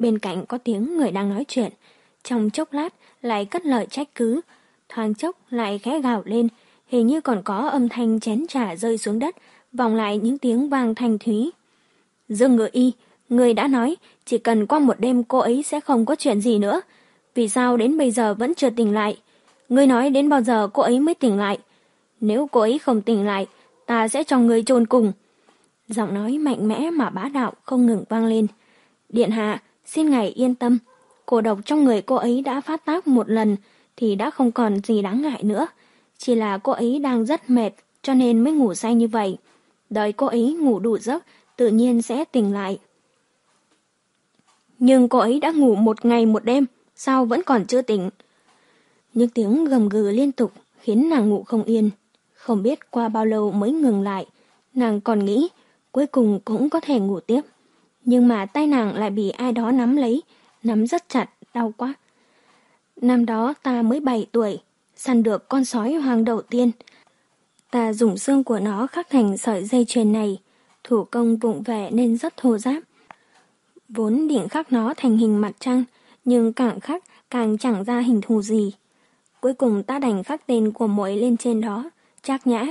Bên cạnh có tiếng người đang nói chuyện, trong chốc lát lại cất lời trách cứ, thoáng chốc lại khẽ gào lên, hình như còn có âm thanh chén trà rơi xuống đất, vọng lại những tiếng vang thanh thúy. Dương Ngự Y, người đã nói chỉ cần qua một đêm cô ấy sẽ không có chuyện gì nữa. Vì sao đến bây giờ vẫn chưa tỉnh lại? Ngươi nói đến bao giờ cô ấy mới tỉnh lại? Nếu cô ấy không tỉnh lại, ta sẽ cho ngươi chôn cùng. Giọng nói mạnh mẽ mà bá đạo không ngừng vang lên. Điện hạ, xin ngài yên tâm. Cổ độc trong người cô ấy đã phát tác một lần thì đã không còn gì đáng ngại nữa. Chỉ là cô ấy đang rất mệt cho nên mới ngủ say như vậy. Đợi cô ấy ngủ đủ giấc, tự nhiên sẽ tỉnh lại. Nhưng cô ấy đã ngủ một ngày một đêm, sao vẫn còn chưa tỉnh? Những tiếng gầm gừ liên tục khiến nàng ngủ không yên. Không biết qua bao lâu mới ngừng lại. Nàng còn nghĩ cuối cùng cũng có thể ngủ tiếp. Nhưng mà tay nàng lại bị ai đó nắm lấy, nắm rất chặt, đau quá. Năm đó ta mới bảy tuổi, săn được con sói hoang đầu tiên. Ta dùng xương của nó khắc thành sợi dây chuyền này, thủ công vụng về nên rất thô ráp. Vốn định khắc nó thành hình mặt trăng, nhưng càng khắc càng chẳng ra hình thù gì. Cuối cùng ta đành khắc tên của muội lên trên đó, Trác Nhã.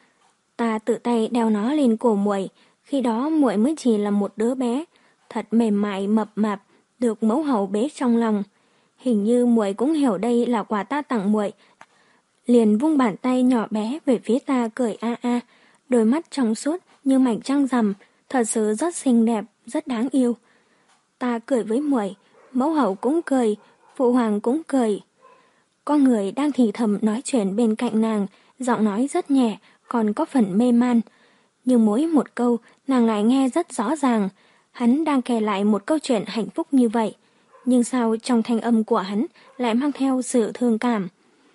Ta tự tay đeo nó lên cổ muội, khi đó muội mới chỉ là một đứa bé, thật mềm mại mập mạp, được mẫu hậu bế trong lòng. Hình như muội cũng hiểu đây là quà ta tặng muội, liền vung bàn tay nhỏ bé về phía ta cười a a, đôi mắt trong suốt như mảnh trăng rằm, thật sự rất xinh đẹp, rất đáng yêu. Ta cười với muội, mẫu hậu cũng cười, phụ hoàng cũng cười. Có người đang thì thầm nói chuyện bên cạnh nàng, giọng nói rất nhẹ, còn có phần mê man. Nhưng mỗi một câu nàng lại nghe rất rõ ràng, hắn đang kể lại một câu chuyện hạnh phúc như vậy. Nhưng sao trong thanh âm của hắn lại mang theo sự thương cảm.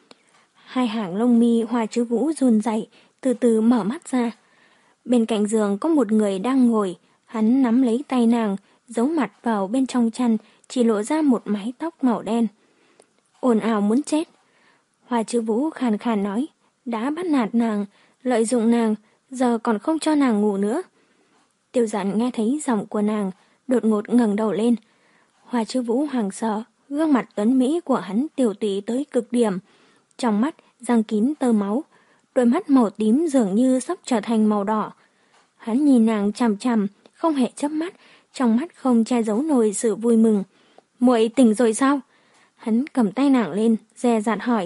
Hai hàng lông mi Hoa Chứ Vũ run rẩy, từ từ mở mắt ra. Bên cạnh giường có một người đang ngồi, hắn nắm lấy tay nàng, giấu mặt vào bên trong chăn, chỉ lộ ra một mái tóc màu đen. Ồn ào muốn chết. Hoa Chứ Vũ khàn khàn nói, đã bắt nạt nàng, lợi dụng nàng, giờ còn không cho nàng ngủ nữa. Tiêu Dận nghe thấy giọng của nàng, đột ngột ngẩng đầu lên. Hoa Chứ Vũ hoảng sợ, gương mặt tuấn mỹ của hắn tiều tụy tới cực điểm. Trong mắt răng kín tơ máu, đôi mắt màu tím dường như sắp trở thành màu đỏ. Hắn nhìn nàng chằm chằm, không hề chớp mắt, trong mắt không che giấu nổi sự vui mừng. Muội tỉnh rồi sao? Hắn cầm tay nàng lên, dè dặt hỏi.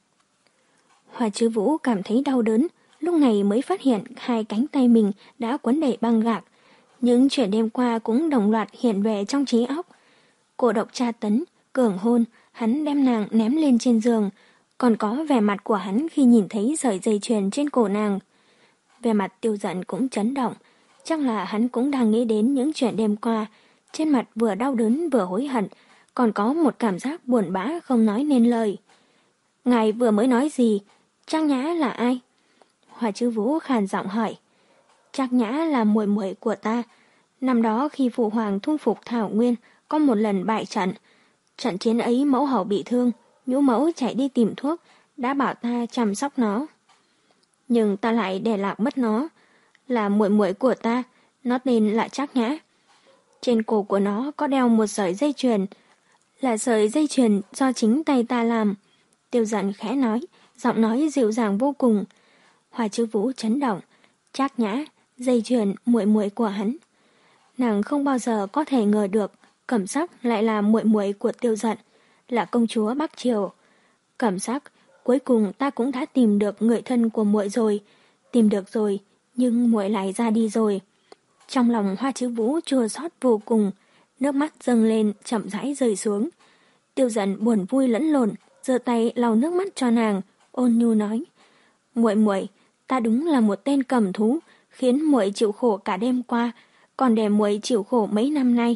Hoa Chứ Vũ cảm thấy đau đớn, lúc này mới phát hiện hai cánh tay mình đã quấn đầy băng gạc. Những chuyện đêm qua cũng đồng loạt hiện về trong trí óc. Cổ độc tra tấn, cường hôn, hắn đem nàng ném lên trên giường, còn có vẻ mặt của hắn khi nhìn thấy sợi dây chuyền trên cổ nàng. Vẻ mặt Tiêu Dận cũng chấn động, chắc là hắn cũng đang nghĩ đến những chuyện đêm qua, trên mặt vừa đau đớn vừa hối hận, còn có một cảm giác buồn bã không nói nên lời. Ngài vừa mới nói gì? Trác Nhã là ai? Hoa Chứ Vũ khàn giọng hỏi. Trác Nhã là muội muội của ta. Năm đó khi phụ hoàng thu phục Thảo Nguyên, có một lần bại trận. Trận chiến ấy mẫu hậu bị thương, nhũ mẫu chạy đi tìm thuốc, đã bảo ta chăm sóc nó. Nhưng ta lại để lạc mất nó. Là muội muội của ta, nó tên là Trác Nhã. Trên cổ của nó có đeo một sợi dây chuyền, là sợi dây chuyền do chính tay ta làm. Tiêu Dận khẽ nói, giọng nói dịu dàng vô cùng. Hoa Chứ Vũ chấn động. Trác Nhã, dây chuyền muội muội của hắn. Nàng không bao giờ có thể ngờ được Cẩm Sắc lại là muội muội của Tiêu Dận, là công chúa Bắc Triều. Cẩm Sắc, cuối cùng ta cũng đã tìm được người thân của muội rồi. Tìm được rồi, nhưng muội lại ra đi rồi. Trong lòng Hoa Chứ Vũ chua xót vô cùng, nước mắt dâng lên chậm rãi rơi xuống. Tiêu Dận buồn vui lẫn lộn, giơ tay lau nước mắt cho nàng, ôn nhu nói: "Muội muội, ta đúng là một tên cầm thú, khiến muội chịu khổ cả đêm qua, còn để muội chịu khổ mấy năm nay."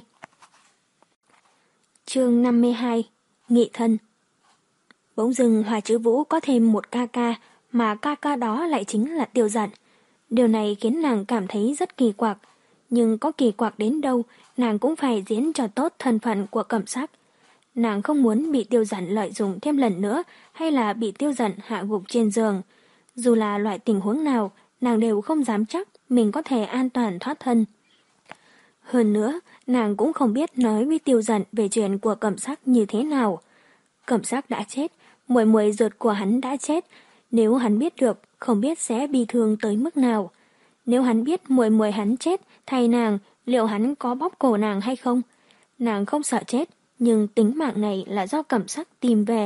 Chương năm mươi hai, Nghị thân. Bỗng dưng Hoa Chứ Vũ có thêm một ca ca, mà ca ca đó lại chính là Tiêu Dận. Điều này khiến nàng cảm thấy rất kỳ quặc, nhưng có kỳ quặc đến đâu, nàng cũng phải diễn cho tốt thân phận của Cẩm Sắc. Nàng không muốn bị Tiêu Dận lợi dụng thêm lần nữa, hay là bị Tiêu Dận hạ gục trên giường. Dù là loại tình huống nào, nàng đều không dám chắc mình có thể an toàn thoát thân. Hơn nữa, nàng cũng không biết nói với Tiêu Dận về chuyện của Cẩm Sắc như thế nào. Cẩm Sắc đã chết, muội muội ruột của hắn đã chết, nếu hắn biết được, không biết sẽ bi thương tới mức nào. Nếu hắn biết muội muội hắn chết thay nàng, liệu hắn có bóp cổ nàng hay không? Nàng không sợ chết, nhưng tính mạng này là do Cẩm Sắc tìm về.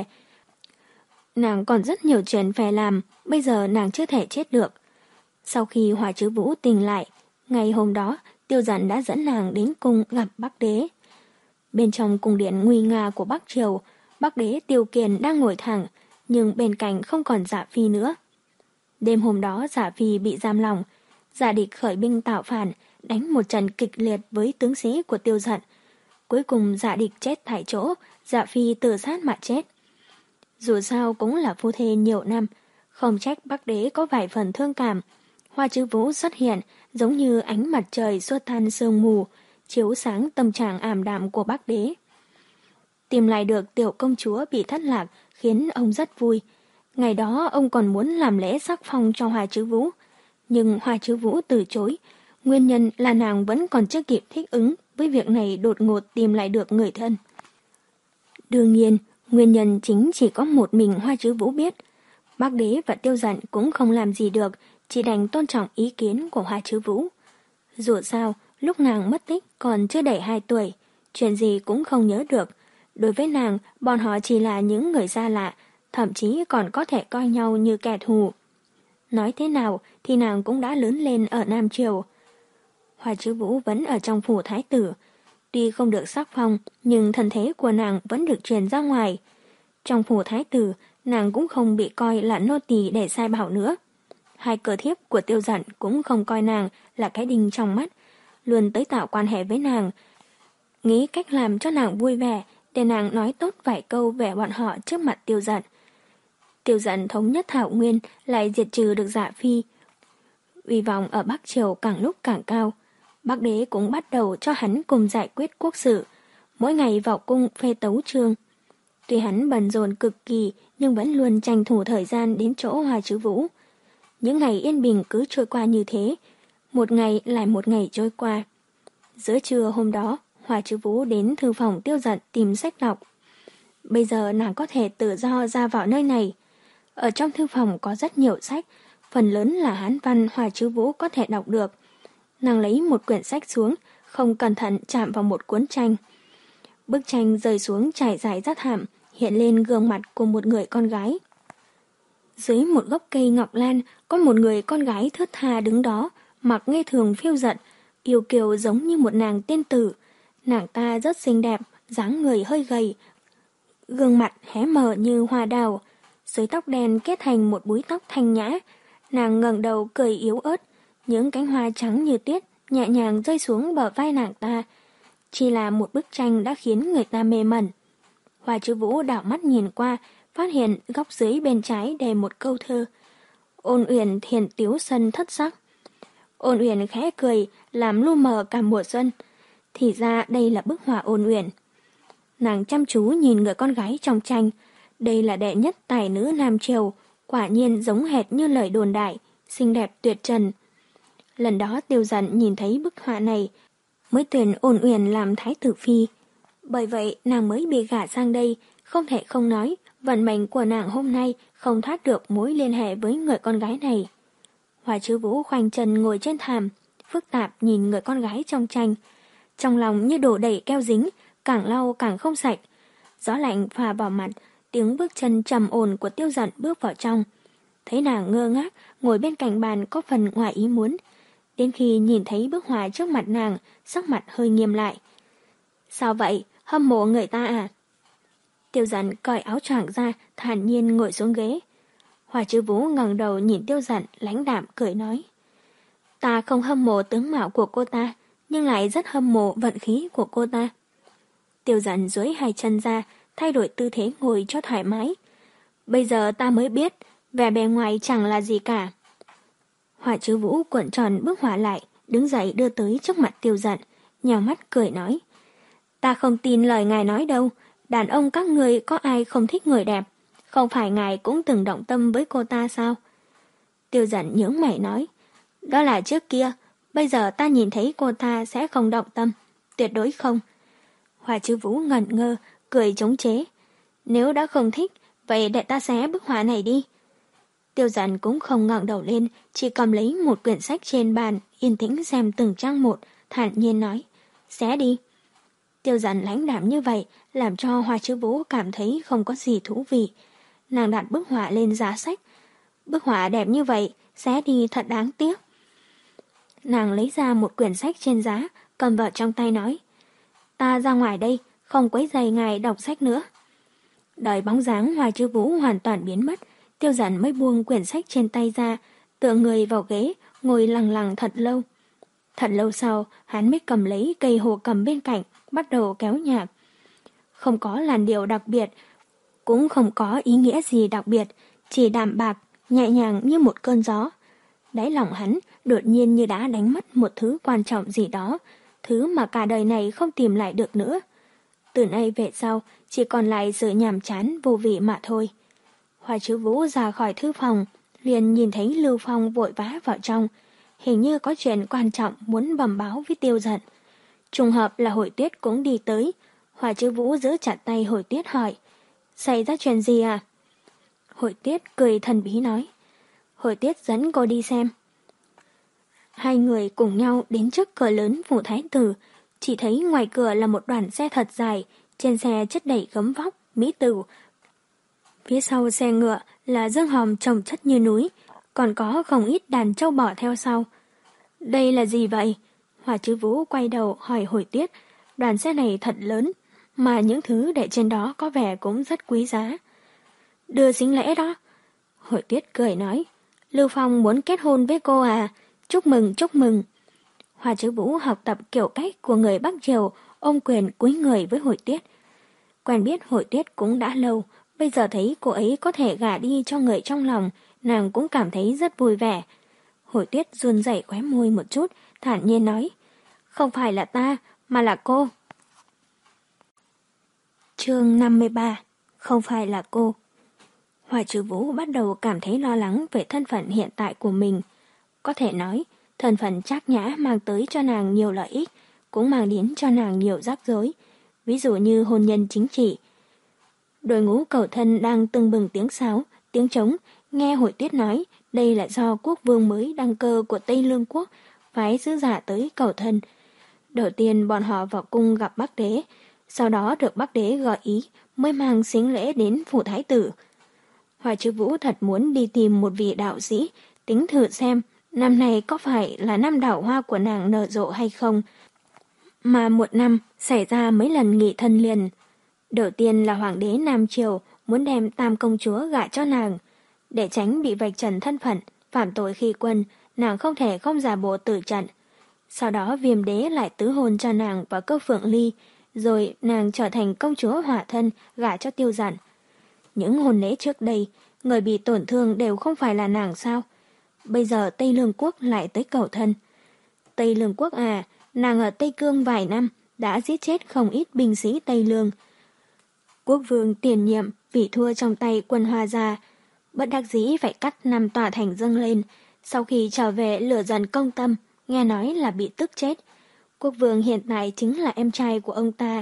Nàng còn rất nhiều chuyện phải làm, bây giờ nàng chưa thể chết được. Sau khi Hỏa Trứ Vũ tỉnh lại, ngày hôm đó, Tiêu Dận đã dẫn nàng đến cung gặp Bắc Đế. Bên trong cung điện nguy nga của Bắc Triều, Bắc Đế Tiêu Kiền đang ngồi thẳng, nhưng bên cạnh không còn Dạ Phi nữa. Đêm hôm đó Dạ Phi bị giam lòng, Dạ Địch khởi binh tạo phản, đánh một trận kịch liệt với tướng sĩ của Tiêu Dận. Cuối cùng Dạ Địch chết tại chỗ, Dạ Phi tự sát mà chết. Dù sao cũng là phu thê nhiều năm, không trách Bắc Đế có vài phần thương cảm. Hoa Trứ Vũ xuất hiện giống như ánh mặt trời xua tan sương mù, chiếu sáng tâm trạng ảm đạm của Bắc Đế. Tìm lại được tiểu công chúa bị thất lạc khiến ông rất vui. Ngày đó ông còn muốn làm lễ sắc phong cho Hoa Trứ Vũ, nhưng Hoa Trứ Vũ từ chối. Nguyên nhân là nàng vẫn còn chưa kịp thích ứng với việc này đột ngột tìm lại được người thân. Đương nhiên, nguyên nhân chính chỉ có một mình Hoa Trứ Vũ biết. Bắc Đế và Tiêu Dận cũng không làm gì được, chỉ đành tôn trọng ý kiến của Hoa Trứ Vũ. Dù sao, lúc nàng mất tích còn chưa đầy hai tuổi, chuyện gì cũng không nhớ được. Đối với nàng, bọn họ chỉ là những người xa lạ, thậm chí còn có thể coi nhau như kẻ thù. Nói thế nào thì nàng cũng đã lớn lên ở Nam Triều. Hoa Trứ Vũ vẫn ở trong phủ thái tử. Tuy không được sắc phong, nhưng thân thế của nàng vẫn được truyền ra ngoài. Trong phủ thái tử, nàng cũng không bị coi là nô tỳ để sai bảo nữa. Hai cờ thiếp của Tiêu Dận cũng không coi nàng là cái đinh trong mắt, luôn tới tạo quan hệ với nàng, nghĩ cách làm cho nàng vui vẻ để nàng nói tốt vài câu về bọn họ trước mặt Tiêu Dận. Tiêu Dận thống nhất Thảo Nguyên lại diệt trừ được Dạ Phi. Uy vọng ở Bắc Triều càng lúc càng cao. Bắc Đế cũng bắt đầu cho hắn cùng giải quyết quốc sự, mỗi ngày vào cung phê tấu chương. Tuy hắn bận rộn cực kỳ nhưng vẫn luôn tranh thủ thời gian đến chỗ Hoa Trứ Vũ. Những ngày yên bình cứ trôi qua như thế, một ngày lại một ngày trôi qua. Giữa trưa hôm đó, Hoa Trứ Vũ đến thư phòng Tiêu Dận tìm sách đọc. Bây giờ nàng có thể tự do ra vào nơi này. Ở trong thư phòng có rất nhiều sách, phần lớn là Hán văn Hoa Trứ Vũ có thể đọc được. Nàng lấy một quyển sách xuống, không cẩn thận chạm vào một cuốn tranh. Bức tranh rơi xuống trải dài ra thảm, hiện lên gương mặt của một người con gái. Dưới một gốc cây ngọc lan, có một người con gái thướt tha đứng đó, mặc nghe thường phiêu giận, yêu kiều giống như một nàng tiên tử. Nàng ta rất xinh đẹp, dáng người hơi gầy, gương mặt hé mở như hoa đào, dưới tóc đen kết thành một búi tóc thanh nhã. Nàng ngẩng đầu cười yếu ớt, những cánh hoa trắng như tuyết nhẹ nhàng rơi xuống bờ vai nàng ta. Chỉ là một bức tranh đã khiến người ta mê mẩn. Hoa Trứ Vũ đảo mắt nhìn qua, phát hiện góc dưới bên trái đề một câu thơ: Ôn uyển thiền tiếu sân thất sắc. Ôn uyển khẽ cười, làm lu mờ cả mùa xuân. Thì ra đây là bức họa Ôn uyển. Nàng chăm chú nhìn người con gái trong tranh. Đây là đệ nhất tài nữ Nam Triều, quả nhiên giống hệt như lời đồn đại, xinh đẹp tuyệt trần. Lần đó Tiêu Dận nhìn thấy bức họa này, mới tuyển Ôn uyển làm thái tử phi. Bởi vậy nàng mới bị gả sang đây, không thể không nói, vận mệnh của nàng hôm nay không thoát được mối liên hệ với người con gái này. Hoa Trứ Vũ khoanh chân ngồi trên thảm, phức tạp nhìn người con gái trong tranh. Trong lòng như đổ đầy keo dính, càng lau càng không sạch. Gió lạnh phả vào mặt, tiếng bước chân trầm ổn của Tiêu Dận bước vào trong. Thấy nàng ngơ ngác, ngồi bên cạnh bàn có phần ngoài ý muốn. Đến khi nhìn thấy bức họa trước mặt nàng, sắc mặt hơi nghiêm lại. Sao vậy? Hâm mộ người ta à? Tiêu Dận cởi áo choàng ra, thản nhiên ngồi xuống ghế. Hoa Trứ Vũ ngẩng đầu nhìn Tiêu Dận, lãnh đạm cười nói: Ta không hâm mộ tướng mạo của cô ta, nhưng lại rất hâm mộ vận khí của cô ta. Tiêu Dận duỗi hai chân ra, thay đổi tư thế ngồi cho thoải mái. Bây giờ ta mới biết, vẻ bề ngoài chẳng là gì cả. Hoa Trứ Vũ cuộn tròn bức họa lại, đứng dậy đưa tới trước mặt Tiêu Dận, nhào mắt cười nói: Ta không tin lời ngài nói đâu, đàn ông các người có ai không thích người đẹp, không phải ngài cũng từng động tâm với cô ta sao? Tiêu Dận nhướng mày nói: Đó là trước kia, bây giờ ta nhìn thấy cô ta sẽ không động tâm. tuyệt đối không. Hoa Chứ Vũ ngẩn ngơ, cười chống chế. Nếu đã không thích, vậy để ta xé bức họa này đi. Tiêu Dần cũng không ngẩng đầu lên, chỉ cầm lấy một quyển sách trên bàn, yên tĩnh xem từng trang một, thản nhiên nói, xé đi. Tiêu Dần lãnh đạm như vậy, làm cho Hoa Chứ Vũ cảm thấy không có gì thú vị. Nàng đặt bức họa lên giá sách. Bức họa đẹp như vậy, xé đi thật đáng tiếc. Nàng lấy ra một quyển sách trên giá, cầm vào trong tay nói, ta ra ngoài đây, không quấy rầy ngài đọc sách nữa. Đợi bóng dáng Hoa Chứ Vũ hoàn toàn biến mất, Tiêu Dần mới buông quyển sách trên tay ra, tựa người vào ghế, ngồi lằng lằng thật lâu. Thật lâu sau, hắn mới cầm lấy cây hồ cầm bên cạnh, bắt đầu kéo nhạc. Không có làn điệu đặc biệt, cũng không có ý nghĩa gì đặc biệt, chỉ đạm bạc, nhẹ nhàng như một cơn gió. Đáy lòng hắn đột nhiên như đã đánh mất một thứ quan trọng gì đó, thứ mà cả đời này không tìm lại được nữa. Từ nay về sau, chỉ còn lại sự nhàm chán vô vị mà thôi. Hoa Chứ Vũ ra khỏi thư phòng, liền nhìn thấy Lưu Phong vội vã vào trong, hình như có chuyện quan trọng muốn bẩm báo với Tiêu Dần. Trùng hợp là Hồi Tuyết cũng đi tới, Hoa Chứ Vũ giữ chặt tay Hồi Tuyết hỏi, xảy ra chuyện gì à? Hồi Tuyết cười thần bí nói, Hồi Tuyết dẫn cô đi xem. Hai người cùng nhau đến trước cửa lớn phủ thái tử, chỉ thấy ngoài cửa là một đoàn xe thật dài, trên xe chất đầy gấm vóc, mỹ tửu. Phía sau xe ngựa là dương hòm chồng chất như núi, còn có không ít đàn trâu bò theo sau. Đây là gì vậy? Hoa Chứ Vũ quay đầu hỏi Hồi Tuyết, đoàn xe này thật lớn, mà những thứ để trên đó có vẻ cũng rất quý giá. Đưa sính lễ đó. Hồi Tuyết cười nói, Lưu Phong muốn kết hôn với cô à? Chúc mừng, chúc mừng. Hoa Chứ Vũ học tập kiểu cách của người Bắc Triều, ôm quyền cúi người với Hồi Tuyết. Quen biết Hồi Tuyết cũng đã lâu, bây giờ thấy cô ấy có thể gả đi cho người trong lòng, nàng cũng cảm thấy rất vui vẻ. Hồi Tuyết run rẩy khóe môi một chút, thản nhiên nói, không phải là ta, mà là cô. Chương năm mươi ba, không phải là cô. Hoa Chứ Vũ bắt đầu cảm thấy lo lắng về thân phận hiện tại của mình. Có thể nói, thân phận Trác Nhã mang tới cho nàng nhiều lợi ích, cũng mang đến cho nàng nhiều rắc rối, ví dụ như hôn nhân chính trị. Đội ngũ cầu thân đang tưng bừng tiếng sáo, tiếng trống, nghe Hồi Tuyết nói đây là do quốc vương mới đăng cơ của Tây Lương quốc, phái sứ giả tới cầu thân. Đầu tiên bọn họ vào cung gặp Bắc đế, sau đó được Bắc đế gọi ý mới mang sính lễ đến phủ thái tử. Hoa Chứ Vũ thật muốn đi tìm một vị đạo sĩ, tính thử xem năm này có phải là năm đào hoa của nàng nở rộ hay không, mà một năm xảy ra mấy lần nghị thân liền. Đầu tiên là hoàng đế Nam Triều muốn đem Tam công chúa gả cho nàng. Để tránh bị vạch trần thân phận, phạm tội khi quân, nàng không thể không giả bộ tử trận. Sau đó Viêm đế lại tứ hôn cho nàng và Cơ Phượng Ly, rồi nàng trở thành công chúa hỏa thân gả cho Tiêu Dần. Những hôn lễ trước đây, người bị tổn thương đều không phải là nàng sao? Bây giờ Tây Lương quốc lại tới cầu thân. Tây Lương quốc à, nàng ở Tây Cương vài năm đã giết chết không ít binh sĩ Tây Lương. Quốc vương tiền nhiệm vì thua trong tay quân Hoa gia, bất đắc dĩ phải cắt năm tòa thành dâng lên. Sau khi trở về lửa dần công tâm, nghe nói là bị tức chết. Quốc vương hiện tại chính là em trai của ông ta.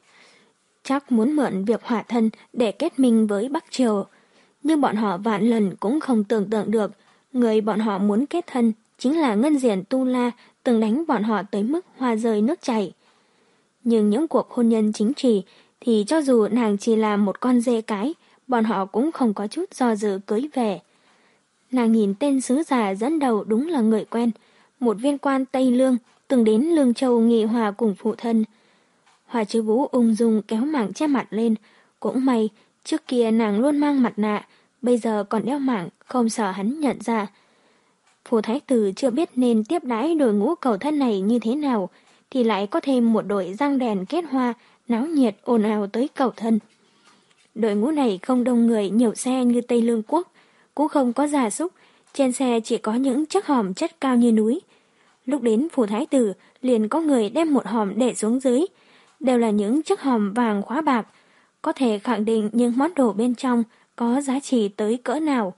Chắc muốn mượn việc hỏa thân để kết minh với Bắc Triều. Nhưng bọn họ vạn lần cũng không tưởng tượng được, người bọn họ muốn kết thân chính là Ngân Diển Tu La, từng đánh bọn họ tới mức hoa rơi nước chảy. Nhưng những cuộc hôn nhân chính trị thì cho dù nàng chỉ là một con dê cái, bọn họ cũng không có chút do dự cưới về. Nàng nhìn tên sứ giả dẫn đầu đúng là người quen, một viên quan Tây Lương, từng đến Lương Châu nghị hòa cùng phụ thân. Hoa Chứ Vũ ung dung kéo mảng che mặt lên, cũng may, trước kia nàng luôn mang mặt nạ, bây giờ còn đeo mảng, không sợ hắn nhận ra. Phủ thái tử chưa biết nên tiếp đãi đội ngũ cầu thân này như thế nào, thì lại có thêm một đội răng đèn kết hoa, náo nhiệt ồn ào tới cầu thân. Đội ngũ này không đông người nhiều xe như Tây Lương quốc, cũng không có gia súc, trên xe chỉ có những chiếc hòm chất cao như núi. Lúc đến phủ thái tử, liền có người đem một hòm để xuống dưới, đều là những chiếc hòm vàng khóa bạc, có thể khẳng định những món đồ bên trong có giá trị tới cỡ nào.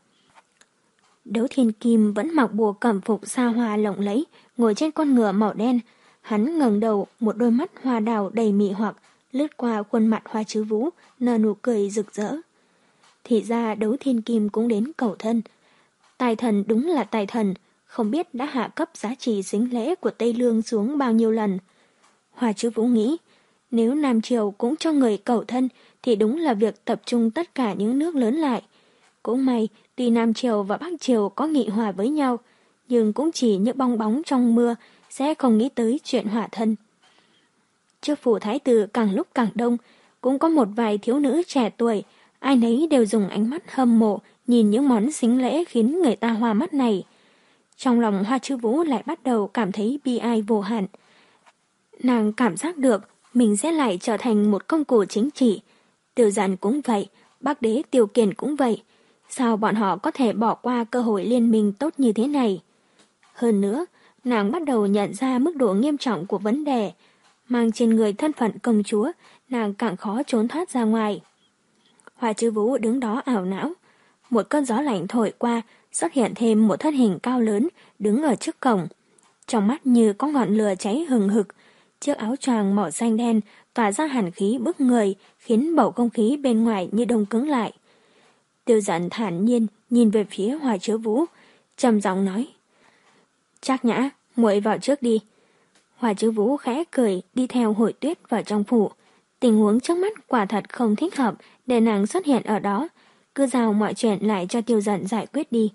Đấu Thiên Kim vẫn mặc bộ cẩm phục xa hoa lộng lẫy, ngồi trên con ngựa màu đen, Hắn ngẩng đầu, một đôi mắt hoa đào đầy mị hoặc lướt qua khuôn mặt Hoa Chứ Vũ, nở nụ cười rực rỡ. Thì ra Đấu Thiên Kim cũng đến cầu thân. Tài thần đúng là tài thần, không biết đã hạ cấp giá trị sính lễ của Tây Lương xuống bao nhiêu lần. Hoa Chứ Vũ nghĩ, nếu Nam Triều cũng cho người cầu thân thì đúng là việc tập trung tất cả những nước lớn lại. Cũng may, tuy Nam Triều và Bắc Triều có nghị hòa với nhau, nhưng cũng chỉ những bong bóng trong mưa, sẽ không nghĩ tới chuyện hòa thân. Trước phủ thái tử càng lúc càng đông, cũng có một vài thiếu nữ trẻ tuổi, ai nấy đều dùng ánh mắt hâm mộ nhìn những món sính lễ khiến người ta hoa mắt này. Trong lòng Hoa Chứ Vũ lại bắt đầu cảm thấy bi ai vô hạn. Nàng cảm giác được mình sẽ lại trở thành một công cụ chính trị. Tiêu Dàn cũng vậy, Bắc đế Tiêu Kiền cũng vậy. Sao bọn họ có thể bỏ qua cơ hội liên minh tốt như thế này? Hơn nữa, nàng bắt đầu nhận ra mức độ nghiêm trọng của vấn đề. Mang trên người thân phận công chúa, nàng càng khó trốn thoát ra ngoài. Hoa Chứ Vũ đứng đó ảo não. Một cơn gió lạnh thổi qua, xuất hiện thêm một thân hình cao lớn đứng ở trước cổng. Trong mắt như có ngọn lửa cháy hừng hực, chiếc áo choàng màu xanh đen tỏa ra hàn khí bức người, khiến bầu không khí bên ngoài như đông cứng lại. Tiêu Dận thản nhiên nhìn về phía Hoa Chứ Vũ, trầm giọng nói: "Trác Nhã, muội vào trước đi." Hoa Chứ Vũ khẽ cười đi theo Hội Tuyết vào trong phủ. Tình huống trước mắt quả thật không thích hợp để nàng xuất hiện ở đó, cứ giao mọi chuyện lại cho Tiêu Dận giải quyết đi.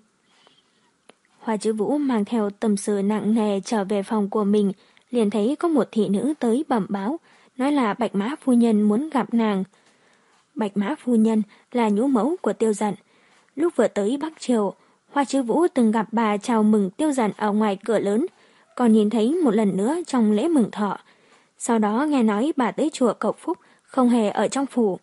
Hoa Chứ Vũ mang theo tâm sự nặng nề trở về phòng của mình, liền thấy có một thị nữ tới bẩm báo, nói là Bạch Mã phu nhân muốn gặp nàng. Bạch Mã phu nhân là nhũ mẫu của Tiêu Dận. Lúc vừa tới Bắc Triều, Hoa Chứ Vũ từng gặp bà chào mừng Tiêu Dận ở ngoài cửa lớn, còn nhìn thấy một lần nữa trong lễ mừng thọ. Sau đó nghe nói bà tới chùa cầu phúc, không hề ở trong phủ.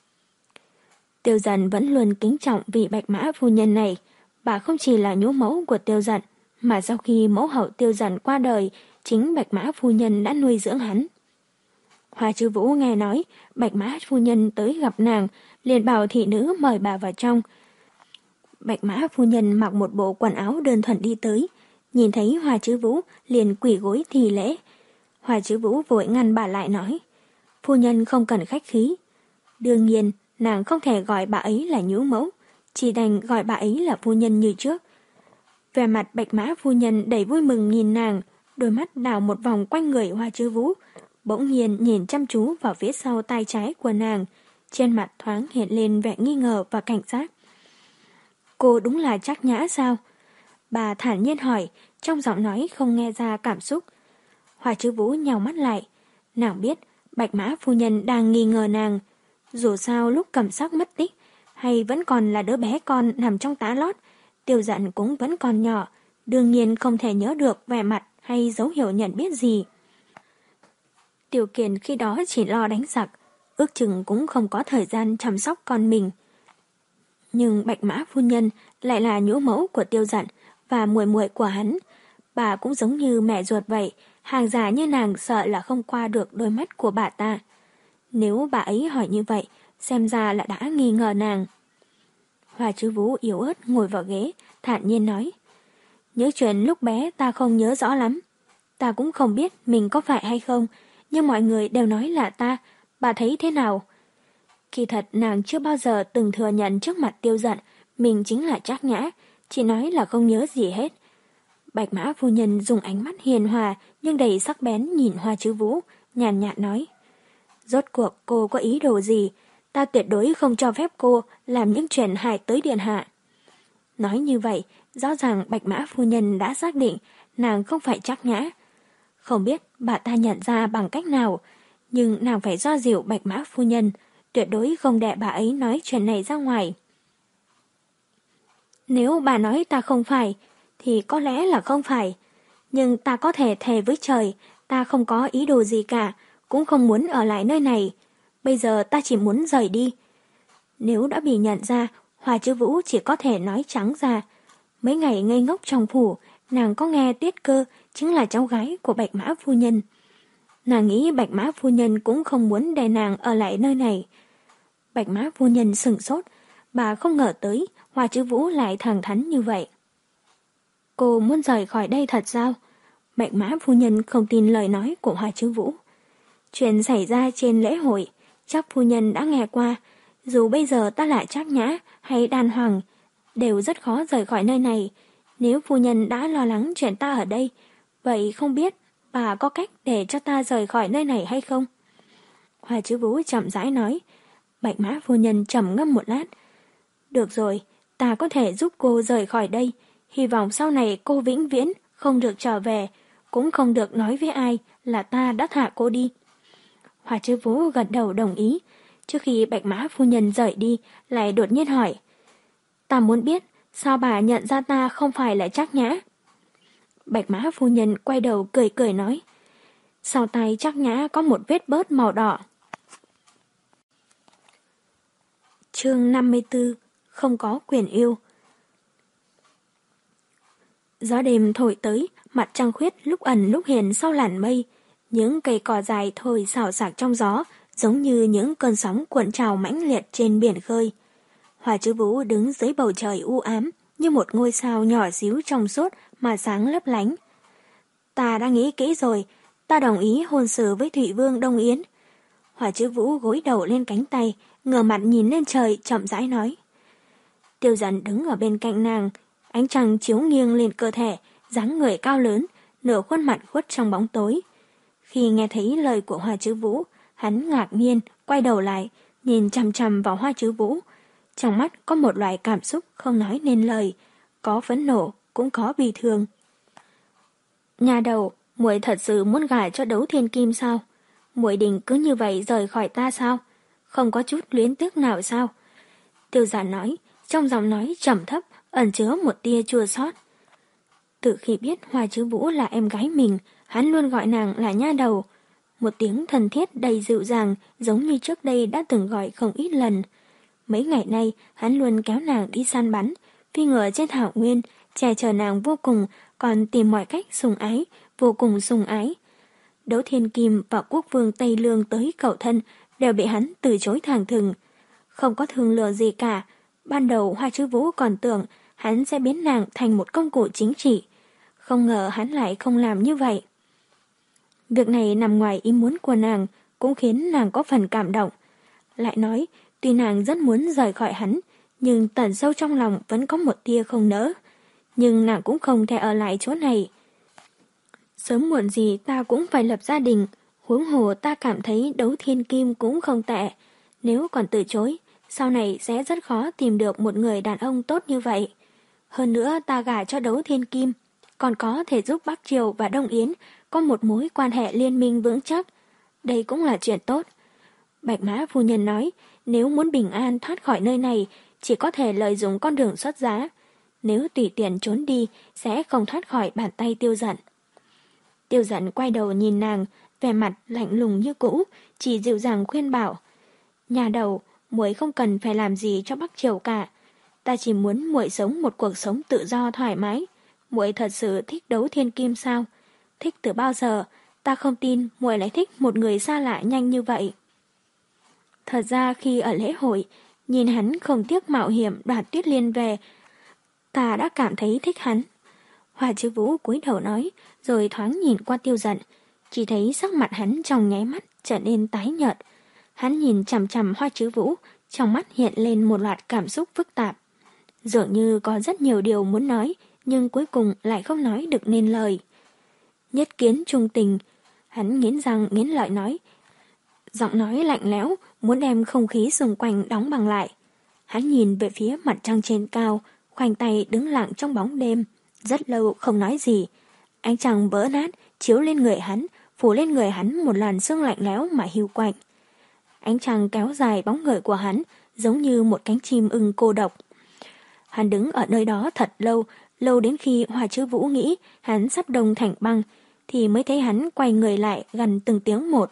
Tiêu Dận vẫn luôn kính trọng vị Bạch Mã phu nhân này. Bà không chỉ là nhũ mẫu của Tiêu Dận, mà sau khi mẫu hậu Tiêu Dận qua đời, chính Bạch Mã phu nhân đã nuôi dưỡng hắn. Hoa Chứ Vũ nghe nói Bạch Mã phu nhân tới gặp nàng, liền bảo thị nữ mời bà vào trong. Bạch Mã phu nhân mặc một bộ quần áo đơn thuần đi tới, nhìn thấy Hoa Chứ Vũ liền quỳ gối thì lễ. Hoa Chứ Vũ vội ngăn bà lại nói: "Phu nhân không cần khách khí." Đương nhiên, nàng không thể gọi bà ấy là nhũ mẫu, chỉ đành gọi bà ấy là phu nhân như trước. Vẻ mặt Bạch Mã phu nhân đầy vui mừng nhìn nàng, đôi mắt đảo một vòng quanh người Hoa Chứ Vũ, bỗng nhiên nhìn chăm chú vào phía sau tay trái của nàng, trên mặt thoáng hiện lên vẻ nghi ngờ và cảnh giác. "Cô đúng là Trác Nhã sao?" Bà thản nhiên hỏi, trong giọng nói không nghe ra cảm xúc. Hoa Chứ Vũ nhào mắt lại, nàng biết Bạch Mã phu nhân đang nghi ngờ nàng. Dù sao lúc Cẩm Sắc mất tích, hay vẫn còn là đứa bé con nằm trong tá lót, Tiêu Dận cũng vẫn còn nhỏ, đương nhiên không thể nhớ được vẻ mặt hay dấu hiệu nhận biết gì. Tiêu Kiền khi đó chỉ lo đánh giặc, ước chừng cũng không có thời gian chăm sóc con mình. Nhưng Bạch Mã phu nhân lại là nhũ mẫu của Tiêu Dận và muội muội của hắn. Bà cũng giống như mẹ ruột vậy, hàng già như nàng sợ là không qua được đôi mắt của bà ta. Nếu bà ấy hỏi như vậy, xem ra là đã nghi ngờ nàng. Hoa Chứ Vũ yếu ớt ngồi vào ghế, thản nhiên nói: "Nhớ chuyện lúc bé ta không nhớ rõ lắm. Ta cũng không biết mình có phải hay không, nhưng mọi người đều nói là ta, bà thấy thế nào?" Kỳ thật nàng chưa bao giờ từng thừa nhận trước mặt Tiêu Dận mình chính là Trác Nhã, chỉ nói là không nhớ gì hết. Bạch Mã phu nhân dùng ánh mắt hiền hòa nhưng đầy sắc bén nhìn Hoa Chứ Vũ, nhàn nhạt nói: "Rốt cuộc cô có ý đồ gì? Ta tuyệt đối không cho phép cô làm những chuyện hại tới điện hạ." Nói như vậy, rõ ràng Bạch Mã phu nhân đã xác định nàng không phải Trác Nhã. Không biết bà ta nhận ra bằng cách nào, nhưng nàng phải do dịu Bạch Mã phu nhân, tuyệt đối không để bà ấy nói chuyện này ra ngoài. "Nếu bà nói ta không phải, thì có lẽ là không phải. Nhưng ta có thể thề với trời, ta không có ý đồ gì cả, cũng không muốn ở lại nơi này. Bây giờ ta chỉ muốn rời đi." Nếu đã bị nhận ra, Hoa Chứ Vũ chỉ có thể nói trắng ra. Mấy ngày ngây ngốc trong phủ, nàng có nghe Tiết Cơ chính là cháu gái của Bạch Mã phu nhân. Nàng nghĩ Bạch Mã phu nhân cũng không muốn để nàng ở lại nơi này. Bạch Mã phu nhân sửng sốt, bà không ngờ tới Hoa Chứ Vũ lại thẳng thắn như vậy. "Cô muốn rời khỏi đây thật sao?" Bạch Mã phu nhân không tin lời nói của Hoa Chứ Vũ. Chuyện xảy ra trên lễ hội, chắc phu nhân đã nghe qua. Dù bây giờ ta là Trác Nhã hay Đan Hoàng, đều rất khó rời khỏi nơi này. Nếu phu nhân đã lo lắng chuyện ta ở đây, vậy không biết bà có cách để cho ta rời khỏi nơi này hay không? Hoa Chứ Vũ chậm rãi nói. Bạch Mã phu nhân trầm ngâm một lát. Được rồi, ta có thể giúp cô rời khỏi đây. Hy vọng sau này cô vĩnh viễn không được trở về, cũng không được nói với ai là ta đã thả cô đi. Hoa Chứ Vũ gật đầu đồng ý. Trước khi Bạch Mã phu nhân rời đi, lại đột nhiên hỏi. Ta muốn biết, sao bà nhận ra ta không phải là Trác Nhã? Bạch Mã phu nhân quay đầu cười cười nói. Sau tay Trác Nhã có một vết bớt màu đỏ. Chương năm mươi tư. Không có quyền yêu. Gió đêm thổi tới, mặt trăng khuyết lúc ẩn lúc hiện sau làn mây. Những cây cỏ dài thổi xào xạc trong gió, giống như những cơn sóng cuộn trào mãnh liệt trên biển khơi. Hoa Chứ Vũ đứng dưới bầu trời u ám, như một ngôi sao nhỏ xíu trong suốt mà sáng lấp lánh. Ta đã nghĩ kỹ rồi, ta đồng ý hôn sự với Thủy Vương Đông Yến. Hoa Chứ Vũ gối đầu lên cánh tay, ngửa mặt nhìn lên trời chậm rãi nói. Tiêu Dần đứng ở bên cạnh nàng, ánh trăng chiếu nghiêng lên cơ thể, dáng người cao lớn, nửa khuôn mặt khuất trong bóng tối. Khi nghe thấy lời của Hoa Chứ Vũ, hắn ngạc nhiên, quay đầu lại, nhìn chằm chằm vào Hoa Chứ Vũ. Trong mắt có một loại cảm xúc không nói nên lời, có phẫn nộ, cũng có bi thương. Nhà đầu, muội thật sự muốn gả cho Đấu Thiên Kim sao? Muội định cứ như vậy rời khỏi ta sao? Không có chút luyến tiếc nào sao? Tiêu Giả nói, trong giọng nói trầm thấp, ẩn chứa một tia chua xót. Từ khi biết Hoa Chứ Vũ là em gái mình, hắn luôn gọi nàng là nha đầu. Một tiếng thân thiết đầy dịu dàng, giống như trước đây đã từng gọi không ít lần. Mấy ngày nay, hắn luôn kéo nàng đi săn bắn, phi ngựa trên thảo nguyên, che chở nàng vô cùng, còn tìm mọi cách sủng ái, vô cùng sủng ái. Đấu Thiên Kim và quốc vương Tây Lương tới cầu thân đều bị hắn từ chối thẳng thừng. Không có thương lượng gì cả. Ban đầu Hoa Chứ Vũ còn tưởng hắn sẽ biến nàng thành một công cụ chính trị. Không ngờ hắn lại không làm như vậy. Việc này nằm ngoài ý muốn của nàng, cũng khiến nàng có phần cảm động. Lại nói, tuy nàng rất muốn rời khỏi hắn, nhưng tận sâu trong lòng vẫn có một tia không nỡ. Nhưng nàng cũng không thể ở lại chỗ này. Sớm muộn gì ta cũng phải lập gia đình, huống hồ ta cảm thấy Đấu Thiên Kim cũng không tệ. Nếu còn từ chối, sau này sẽ rất khó tìm được một người đàn ông tốt như vậy. Hơn nữa ta gả cho Đấu Thiên Kim, còn có thể giúp Bắc Triều và Đông Yến có một mối quan hệ liên minh vững chắc. Đây cũng là chuyện tốt. Bạch Mã phu nhân nói, nếu muốn bình an thoát khỏi nơi này, chỉ có thể lợi dụng con đường xuất giá. Nếu tùy tiện trốn đi, sẽ không thoát khỏi bàn tay Tiêu Dận. Tiêu Dận quay đầu nhìn nàng, vẻ mặt lạnh lùng như cũ, chỉ dịu dàng khuyên bảo. Nhà đầu, muội không cần phải làm gì cho Bắc Triều cả. Ta chỉ muốn muội sống một cuộc sống tự do thoải mái. Muội thật sự thích Đấu Thiên Kim sao? Thích từ bao giờ? Ta không tin muội lại thích một người xa lạ nhanh như vậy. Thật ra khi ở lễ hội, nhìn hắn không tiếc mạo hiểm đoạt Tuyết Liên về, ta đã cảm thấy thích hắn. Hoa Chứ Vũ cúi đầu nói, rồi thoáng nhìn qua Tiêu Dận, chỉ thấy sắc mặt hắn trong nháy mắt trở nên tái nhợt. Hắn nhìn chằm chằm Hoa Chứ Vũ, trong mắt hiện lên một loạt cảm xúc phức tạp. Dường như có rất nhiều điều muốn nói, nhưng cuối cùng lại không nói được nên lời. Nhất kiến trung tình, hắn nghiến răng nghiến lợi nói. Giọng nói lạnh lẽo, muốn đem không khí xung quanh đóng băng lại. Hắn nhìn về phía mặt trăng trên cao, khoanh tay đứng lặng trong bóng đêm, rất lâu không nói gì. Ánh trăng vỡ nát, chiếu lên người hắn, phủ lên người hắn một làn sương lạnh lẽo mà hiu quạnh. Ánh trăng kéo dài bóng người của hắn, giống như một cánh chim ưng cô độc. Hắn đứng ở nơi đó thật lâu, lâu đến khi Hoa Chứ Vũ nghĩ hắn sắp đông thành băng, thì mới thấy hắn quay người lại gần từng tiếng một.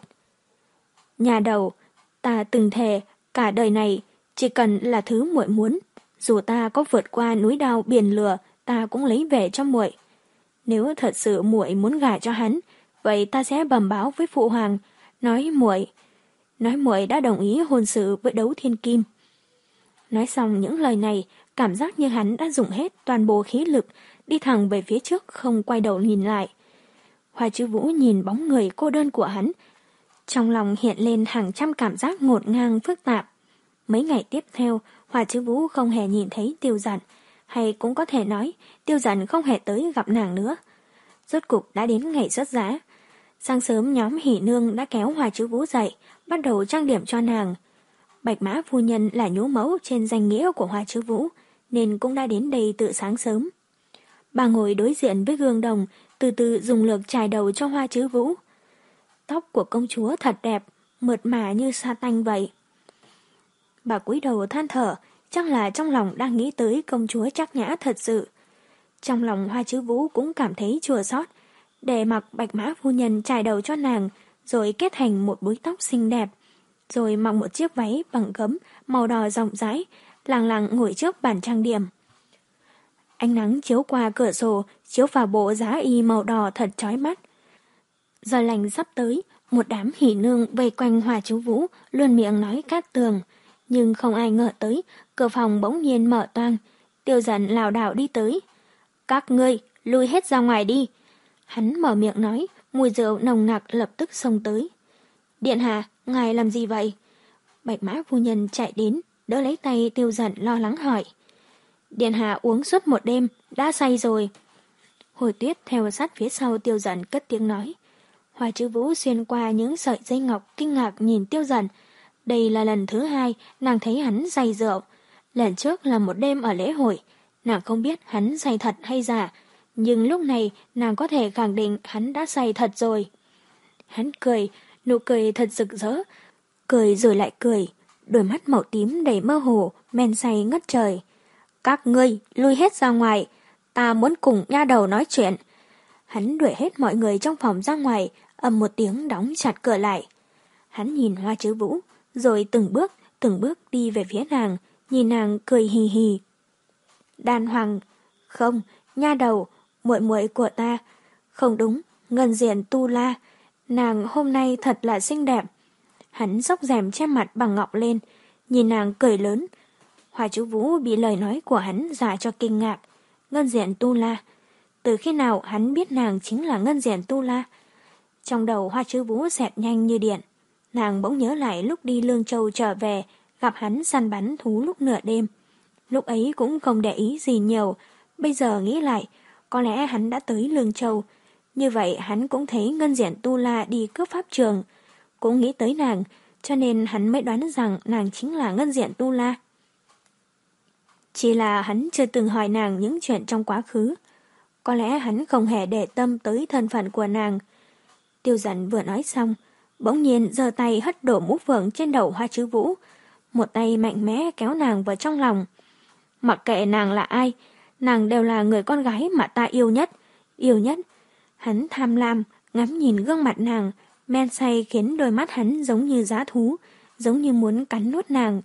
Nhà đầu, ta từng thề, cả đời này, chỉ cần là thứ muội muốn, dù ta có vượt qua núi đao biển lửa, ta cũng lấy về cho muội. Nếu thật sự muội muốn gả cho hắn, vậy ta sẽ bẩm báo với phụ hoàng, nói muội, nói muội đã đồng ý hôn sự với Đấu Thiên Kim. Nói xong những lời này, cảm giác như hắn đã dùng hết toàn bộ khí lực, đi thẳng về phía trước không quay đầu nhìn lại. Hoa Chứ Vũ nhìn bóng người cô đơn của hắn, trong lòng hiện lên hàng trăm cảm giác ngổn ngang phức tạp. Mấy ngày tiếp theo, Hoa Chứ Vũ không hề nhìn thấy Tiêu Dặn, hay cũng có thể nói Tiêu Dặn không hề tới gặp nàng nữa. Rốt cục đã đến ngày xuất giá. Sáng sớm nhóm Hỷ Nương đã kéo Hoa Chứ Vũ dậy, bắt đầu trang điểm cho nàng. Bạch Mã phu nhân là nhú mẫu trên danh nghĩa của Hoa Chứ Vũ, nên cũng đã đến đây từ sáng sớm. Bà ngồi đối diện với gương đồng, từ từ dùng lược chải đầu cho Hoa Chứ Vũ. Tóc của công chúa thật đẹp, mượt mà như sa tanh vậy. Bà cúi đầu than thở, chắc là trong lòng đang nghĩ tới công chúa Trác Nhã thật sự. Trong lòng Hoa Chứ Vũ cũng cảm thấy chua xót, để mặc Bạch Mã phu nhân chải đầu cho nàng, rồi kết thành một búi tóc xinh đẹp, rồi mặc một chiếc váy bằng gấm màu đỏ rộng rãi, lẳng lặng ngồi trước bàn trang điểm. Ánh nắng chiếu qua cửa sổ, chiếu vào bộ giá y màu đỏ thật chói mắt. Giờ lành sắp tới, một đám hỷ nương vây quanh Hoa Chứ Vũ, luôn miệng nói cát tường. Nhưng không ai ngờ tới, cửa phòng bỗng nhiên mở toang. Tiêu Dặn lảo đảo đi tới. Các ngươi, lui hết ra ngoài đi. Hắn mở miệng nói, mùi rượu nồng nặc lập tức xông tới. Điện hạ, ngài làm gì vậy? Bạch Mã phu nhân chạy đến, đỡ lấy tay Tiêu Dặn lo lắng hỏi. Điện hạ uống suốt một đêm, đã say rồi. Hồi Tuyết theo sát phía sau Tiêu Dặn cất tiếng nói. Hoa Chứ Vũ xuyên qua những sợi dây ngọc kinh ngạc nhìn Tiêu Dặn. Đây là lần thứ hai nàng thấy hắn say rượu. Lần trước là một đêm ở lễ hội, nàng không biết hắn say thật hay giả, nhưng lúc này nàng có thể khẳng định hắn đã say thật rồi. Hắn cười, nụ cười thật rực rỡ, cười rồi lại cười, đôi mắt màu tím đầy mơ hồ, men say ngất trời. Các ngươi lui hết ra ngoài, ta muốn cùng nha đầu nói chuyện. Hắn đuổi hết mọi người trong phòng ra ngoài, ầm một tiếng đóng chặt cửa lại. Hắn nhìn Hoa Chứ Vũ, rồi từng bước, từng bước đi về phía nàng, nhìn nàng cười hì hì. Đan Hoàng, không, nha đầu, muội muội của ta, không đúng, Ngân Diện Tu La, nàng hôm nay thật là xinh đẹp. Hắn xốc rèm che mặt bằng ngọc lên, nhìn nàng cười lớn. Hoa Chứ Vũ bị lời nói của hắn dọa cho kinh ngạc. Ngân Diện Tu La, từ khi nào hắn biết nàng chính là Ngân Diện Tu La? Trong đầu Hoa Chứ Vũ xẹt nhanh như điện. Nàng bỗng nhớ lại lúc đi Lương Châu trở về, gặp hắn săn bắn thú lúc nửa đêm. Lúc ấy cũng không để ý gì nhiều, bây giờ nghĩ lại, có lẽ hắn đã tới Lương Châu. Như vậy hắn cũng thấy Ngân Diện Tu La đi cướp pháp trường, cũng nghĩ tới nàng, cho nên hắn mới đoán rằng nàng chính là Ngân Diện Tu La. Chỉ là hắn chưa từng hỏi nàng những chuyện trong quá khứ. Có lẽ hắn không hề để tâm tới thân phận của nàng. Tiêu Dặn vừa nói xong, bỗng nhiên giơ tay hất đổ mũ phượng trên đầu Hoa Chứ Vũ, một tay mạnh mẽ kéo nàng vào trong lòng. Mặc kệ nàng là ai, nàng đều là người con gái mà ta yêu nhất, yêu nhất. Hắn tham lam, ngắm nhìn gương mặt nàng, men say khiến đôi mắt hắn giống như dã thú, giống như muốn cắn nuốt nàng.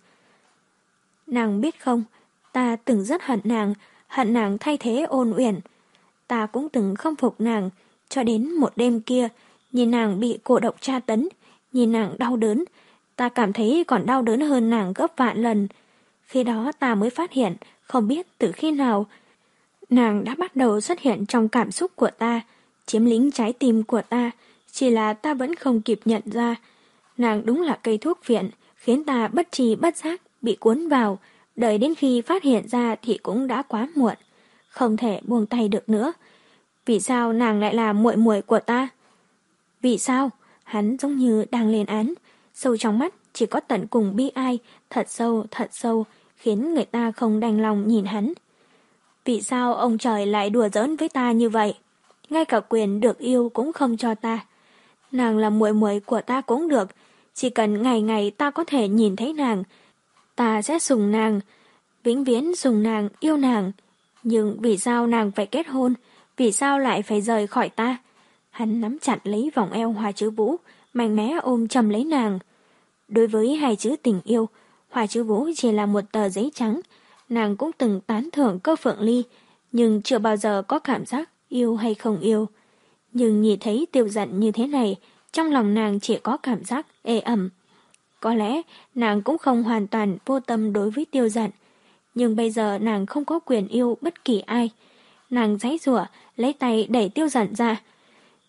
Nàng biết không, ta từng rất hận nàng, hận nàng thay thế Ôn Uyển. Ta cũng từng không phục nàng, cho đến một đêm kia, nhìn nàng bị cổ độc tra tấn, nhìn nàng đau đớn, ta cảm thấy còn đau đớn hơn nàng gấp vạn lần. Khi đó ta mới phát hiện, không biết từ khi nào, nàng đã bắt đầu xuất hiện trong cảm xúc của ta, chiếm lĩnh trái tim của ta, chỉ là ta vẫn không kịp nhận ra. Nàng đúng là cây thuốc viện, khiến ta bất tri bất giác, bị cuốn vào, đợi đến khi phát hiện ra thì cũng đã quá muộn, không thể buông tay được nữa. Vì sao nàng lại là muội muội của ta? Vì sao? Hắn giống như đang lên án, sâu trong mắt chỉ có tận cùng bi ai, thật sâu, thật sâu, khiến người ta không đành lòng nhìn hắn. Vì sao ông trời lại đùa giỡn với ta như vậy? Ngay cả quyền được yêu cũng không cho ta. Nàng là muội muội của ta cũng được, chỉ cần ngày ngày ta có thể nhìn thấy nàng, ta sẽ sủng nàng, vĩnh viễn sủng nàng, yêu nàng. Nhưng vì sao nàng phải kết hôn? Vì sao lại phải rời khỏi ta? Hắn nắm chặt lấy vòng eo Hoa Chứ Vũ, mạnh mẽ ôm chầm lấy nàng. Đối với hai chữ tình yêu, Hoa Chứ Vũ chỉ là một tờ giấy trắng. Nàng cũng từng tán thưởng Cơ Phượng Ly, nhưng chưa bao giờ có cảm giác yêu hay không yêu. Nhưng nhìn thấy Tiêu Dặn như thế này, trong lòng nàng chỉ có cảm giác ê ẩm. Có lẽ nàng cũng không hoàn toàn vô tâm đối với Tiêu Dặn, nhưng bây giờ nàng không có quyền yêu bất kỳ ai. Nàng giãy giụa, lấy tay đẩy Tiêu Dặn ra.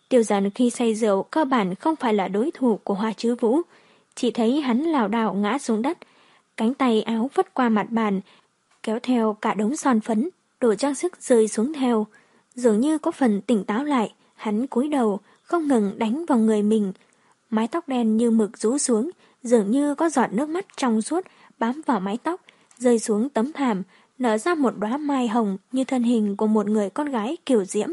Tiêu Dần khi say rượu cơ bản không phải là đối thủ của Hoa Chứ Vũ, chỉ thấy hắn lảo đảo ngã xuống đất, cánh tay áo phất qua mặt bàn, kéo theo cả đống son phấn, đồ trang sức rơi xuống theo. Dường như có phần tỉnh táo lại, hắn cúi đầu, không ngừng đánh vào người mình. Mái tóc đen như mực rũ xuống, dường như có giọt nước mắt trong suốt bám vào mái tóc, rơi xuống tấm thảm, nở ra một đóa mai hồng như thân hình của một người con gái kiều diễm.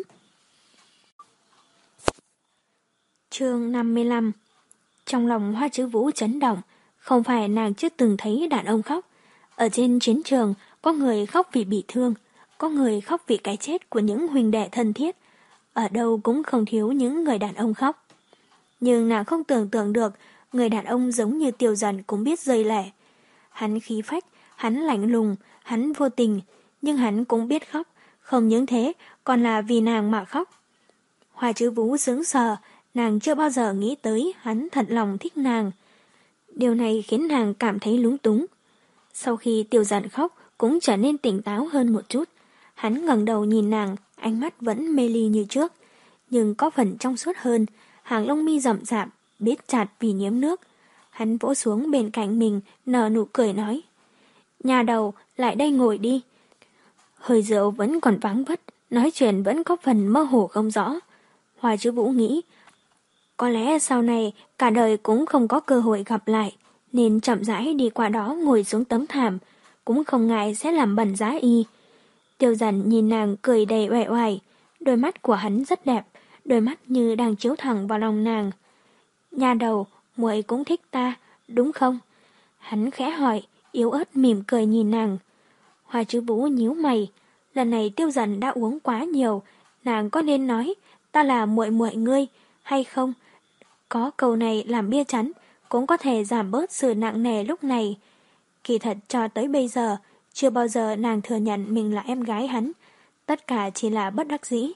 Chương năm mươi lăm. Trong lòng Hoa Chứ Vũ chấn động, không phải nàng chưa từng thấy đàn ông khóc. Ở trên chiến trường, có người khóc vì bị thương, có người khóc vì cái chết của những huynh đệ thân thiết. Ở đâu cũng không thiếu những người đàn ông khóc. Nhưng nàng không tưởng tượng được, người đàn ông giống như Tiêu Dần cũng biết rơi lệ. Hắn khí phách, hắn lạnh lùng, hắn vô tình, nhưng hắn cũng biết khóc, không những thế, còn là vì nàng mà khóc. Hoa Chứ Vũ sững sờ, nàng chưa bao giờ nghĩ tới hắn thật lòng thích nàng. Điều này khiến nàng cảm thấy lúng túng. Sau khi Tiêu Dần khóc, cũng trở nên tỉnh táo hơn một chút. Hắn ngẩng đầu nhìn nàng, ánh mắt vẫn mê ly như trước, nhưng có phần trong suốt hơn, hàng lông mi rậm rạp, biết chặt vì nhiễm nước. Hắn vỗ xuống bên cạnh mình, nở nụ cười nói: "Nhà đầu, lại đây ngồi đi." Hơi rượu vẫn còn vắng vất, nói chuyện vẫn có phần mơ hồ không rõ. Hoa Chứ Vũ nghĩ, có lẽ sau này cả đời cũng không có cơ hội gặp lại, nên chậm rãi đi qua đó ngồi xuống tấm thảm, cũng không ngại sẽ làm bẩn giá y. Tiêu Dần nhìn nàng cười đầy uể oải, đôi mắt của hắn rất đẹp, đôi mắt như đang chiếu thẳng vào lòng nàng. "Nhà đầu, muội cũng thích ta, đúng không?" Hắn khẽ hỏi, yếu ớt mỉm cười nhìn nàng. Hoa Chứ Vũ nhíu mày, lần này Tiêu Dần đã uống quá nhiều, nàng có nên nói ta là muội muội ngươi hay không? Có câu này làm bia chắn, cũng có thể giảm bớt sự nặng nề lúc này. Kỳ thật cho tới bây giờ, chưa bao giờ nàng thừa nhận mình là em gái hắn, tất cả chỉ là bất đắc dĩ.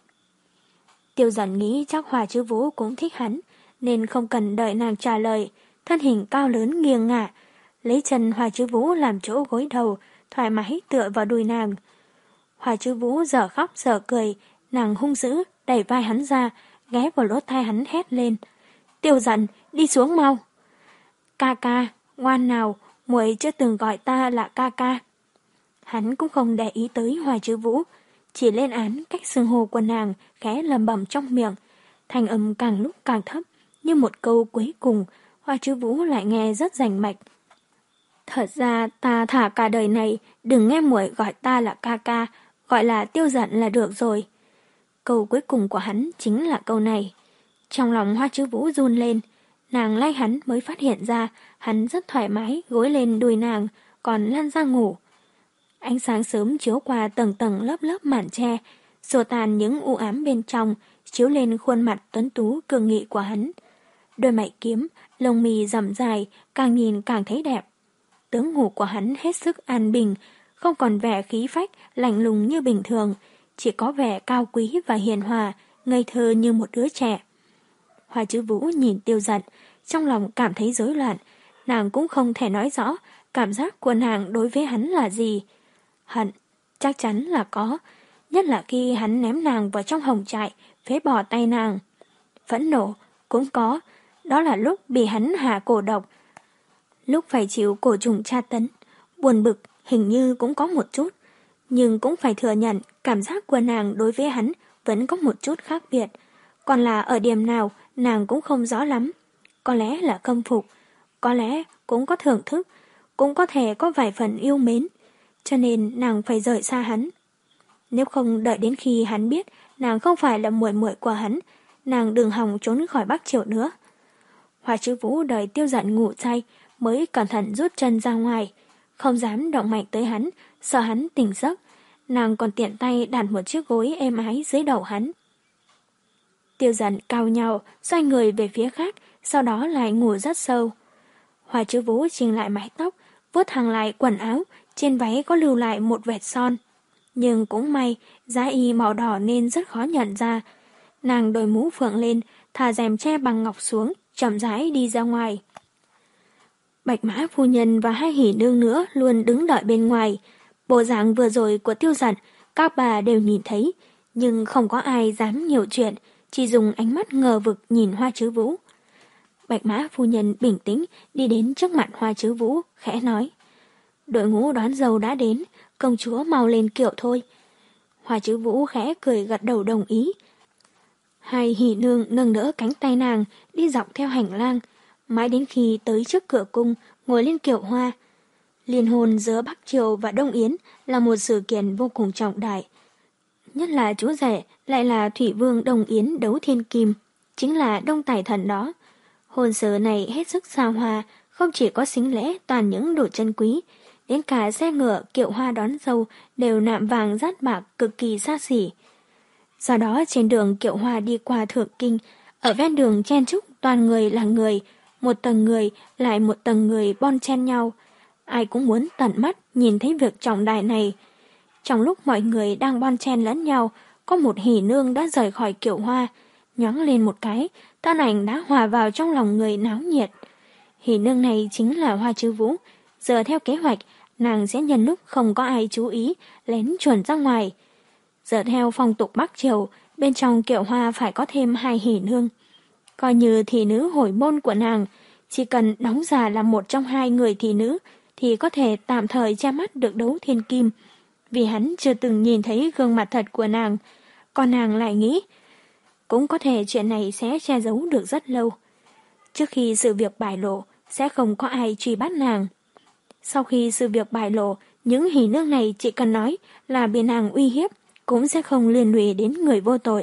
Tiêu Dần nghĩ chắc Hoa Chứ Vũ cũng thích hắn, nên không cần đợi nàng trả lời, thân hình cao lớn nghiêng ngả, lấy chân Hoa Chứ Vũ làm chỗ gối đầu, thoải mái tựa vào đùi nàng. Hoa Chứ Vũ giờ khóc giờ cười, nàng hung dữ đẩy vai hắn ra, ghé vào lỗ tai hắn hét lên: "Tiêu Dần, đi xuống mau!" "Ca ca, ngoan nào, muội chưa từng gọi ta là ca ca." Hắn cũng không để ý tới Hoa Chứ Vũ, chỉ lên án cách xưng hô của nàng, khẽ lẩm bẩm trong miệng, thanh âm càng lúc càng thấp, như một câu cuối cùng, Hoa Chứ Vũ lại nghe rất rành mạch. "Thật ra ta thả cả đời này, đừng nghe muội gọi ta là ca ca, gọi là Tiêu Dần là được rồi." Câu cuối cùng của hắn chính là câu này. Trong lòng Hoa Chứ Vũ run lên, nàng lay hắn mới phát hiện ra hắn rất thoải mái gối lên đùi nàng, còn lăn ra ngủ. Ánh sáng sớm chiếu qua tầng tầng lớp lớp màn tre, xua tan những u ám bên trong, chiếu lên khuôn mặt tuấn tú cường nghị của hắn. Đôi mày kiếm, lông mì rậm dài, càng nhìn càng thấy đẹp. Tướng ngủ của hắn hết sức an bình, không còn vẻ khí phách, lạnh lùng như bình thường, chỉ có vẻ cao quý và hiền hòa, ngây thơ như một đứa trẻ. Hoa Chứ Vũ nhìn Tiêu Dần, trong lòng cảm thấy rối loạn, nàng cũng không thể nói rõ cảm giác của nàng đối với hắn là gì. Hận, chắc chắn là có, nhất là khi hắn ném nàng vào trong hồng trại, phế bỏ tay nàng. Phẫn nộ, cũng có, đó là lúc bị hắn hạ cổ độc, lúc phải chịu cổ trùng tra tấn. Buồn bực hình như cũng có một chút, nhưng cũng phải thừa nhận cảm giác của nàng đối với hắn vẫn có một chút khác biệt. Còn là ở điểm nào nàng cũng không rõ lắm. Có lẽ là khâm phục, có lẽ cũng có thưởng thức, cũng có thể có vài phần yêu mến, cho nên nàng phải rời xa hắn. Nếu không đợi đến khi hắn biết nàng không phải là muội muội của hắn, nàng đừng hòng trốn khỏi Bắc Triều nữa. Hoa Chứ Vũ đợi Tiêu Dần ngủ say mới cẩn thận rút chân ra ngoài, không dám động mạnh tới hắn, sợ hắn tỉnh giấc. Nàng còn tiện tay đặt một chiếc gối êm ái dưới đầu hắn. Tiêu Dần cao nhau, xoay người về phía khác, sau đó lại ngủ rất sâu. Hoa Chứ Vũ chỉnh lại mái tóc, vuốt thẳng lại quần áo, trên váy có lưu lại một vệt son. Nhưng cũng may, giá y màu đỏ nên rất khó nhận ra. Nàng đội mũ phượng lên, thả rèm che bằng ngọc xuống, chậm rãi đi ra ngoài. Bạch Mã phu nhân và hai hỉ nương nữa luôn đứng đợi bên ngoài. Bộ dạng vừa rồi của Tiêu Dần, các bà đều nhìn thấy, nhưng không có ai dám nhiều chuyện, chỉ dùng ánh mắt ngờ vực nhìn Hoa Trứ Vũ. Bạch Mã phu nhân bình tĩnh đi đến trước mặt Hoa Trứ Vũ, khẽ nói: Đội ngũ đón dâu đã đến, công chúa mau lên kiệu thôi. Hoa Trứ Vũ khẽ cười gật đầu đồng ý. Hai hỷ nương nâng đỡ cánh tay nàng đi dọc theo hành lang, mãi đến khi tới trước cửa cung ngồi lên kiệu hoa. Liên hôn giữa Bắc Triều và Đông Yến là một sự kiện vô cùng trọng đại. Nhất là chú rể lại là Thủy Vương Đông Yến Đấu Thiên Kim, chính là Đông Tài Thần đó. Hôn sự này hết sức xa hoa, không chỉ có sính lễ toàn những đồ chân quý, đến cả xe ngựa kiệu hoa đón dâu đều nạm vàng rát bạc cực kỳ xa xỉ. Do đó trên đường kiệu hoa đi qua Thượng Kinh, ở ven đường chen chúc toàn người là người, một tầng người lại một tầng người bon chen nhau. Ai cũng muốn tận mắt nhìn thấy việc trọng đại này. Trong lúc mọi người đang bon chen lẫn nhau, có một hỷ nương đã rời khỏi kiệu hoa, nhoáng lên một cái, thân ảnh đã hòa vào trong lòng người náo nhiệt. Hỷ nương này chính là Hoa Trứ Vũ. Giờ theo kế hoạch, nàng sẽ nhân lúc không có ai chú ý, lén chuồn ra ngoài. Giờ theo phong tục Bắc Triều, bên trong kiệu hoa phải có thêm hai hỷ nương. Coi như thị nữ hồi môn của nàng, chỉ cần đóng giả là một trong hai người thị nữ, thì có thể tạm thời che mắt được Đấu Thiên Kim. Vì hắn chưa từng nhìn thấy gương mặt thật của nàng, còn nàng lại nghĩ, cũng có thể chuyện này sẽ che giấu được rất lâu. Trước khi sự việc bại lộ, sẽ không có ai truy bắt nàng. Sau khi sự việc bại lộ, những hỷ nương này chỉ cần nói là bị nàng uy hiếp, cũng sẽ không liên lụy đến người vô tội.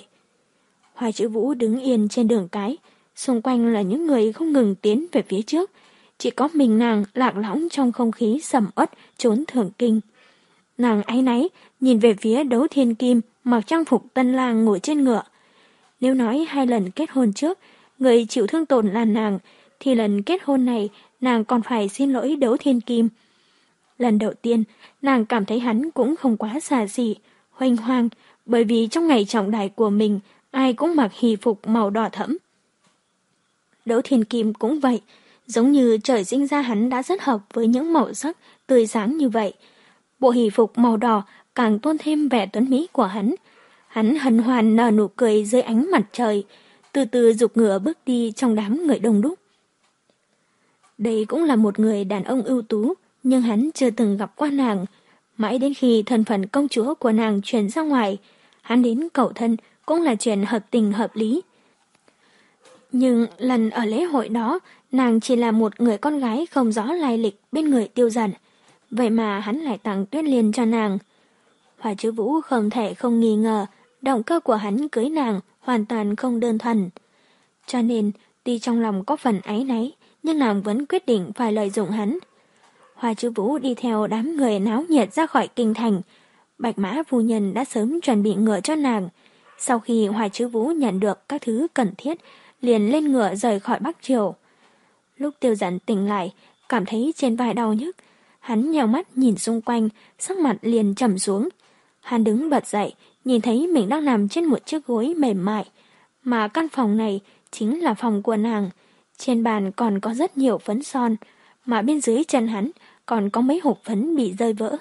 Hoa Trứ Vũ đứng yên trên đường cái, xung quanh là những người không ngừng tiến về phía trước. Chỉ có mình nàng lạc lõng trong không khí sầm uất trốn Thượng Kinh. Nàng áy náy nhìn về phía Đấu Thiên Kim mặc trang phục tân lang ngồi trên ngựa. Nếu nói hai lần kết hôn trước, người chịu thương tổn là nàng, thì lần kết hôn này nàng còn phải xin lỗi Đấu Thiên Kim. Lần đầu tiên, nàng cảm thấy hắn cũng không quá xà xỉ, hoành hoang, bởi vì trong ngày trọng đại của mình, ai cũng mặc hỷ phục màu đỏ thẫm. Đấu Thiên Kim cũng vậy, giống như trời sinh ra hắn đã rất hợp với những màu sắc tươi sáng như vậy. Bộ hỷ phục màu đỏ càng tôn thêm vẻ tuấn mỹ của hắn. Hắn hân hoan nở nụ cười dưới ánh mặt trời, từ từ giục ngựa bước đi trong đám người đông đúc. Đây cũng là một người đàn ông ưu tú, nhưng hắn chưa từng gặp qua nàng. Mãi đến khi thân phận công chúa của nàng truyền ra ngoài, hắn đến cầu thân cũng là chuyện hợp tình hợp lý. Nhưng lần ở lễ hội đó, nàng chỉ là một người con gái không rõ lai lịch bên người Tiêu Dần. Vậy mà hắn lại tặng Tuyết Liên cho nàng. Hoa Trứ Vũ không thể không nghi ngờ, động cơ của hắn cưới nàng hoàn toàn không đơn thuần. Cho nên, tuy trong lòng có phần áy náy, nhưng nàng vẫn quyết định phải lợi dụng hắn. Hoa Trứ Vũ đi theo đám người náo nhiệt ra khỏi kinh thành. Bạch Mã phu nhân đã sớm chuẩn bị ngựa cho nàng. Sau khi Hoa Trứ Vũ nhận được các thứ cần thiết, liền lên ngựa rời khỏi Bắc Triều. Lúc Tiêu Dần tỉnh lại, cảm thấy trên vai đau nhức. Hắn nhèo mắt nhìn xung quanh, sắc mặt liền trầm xuống. Hắn đứng bật dậy, nhìn thấy mình đang nằm trên một chiếc gối mềm mại. Mà căn phòng này chính là phòng của nàng. Trên bàn còn có rất nhiều phấn son, mà bên dưới chân hắn còn có mấy hộp phấn bị rơi vỡ.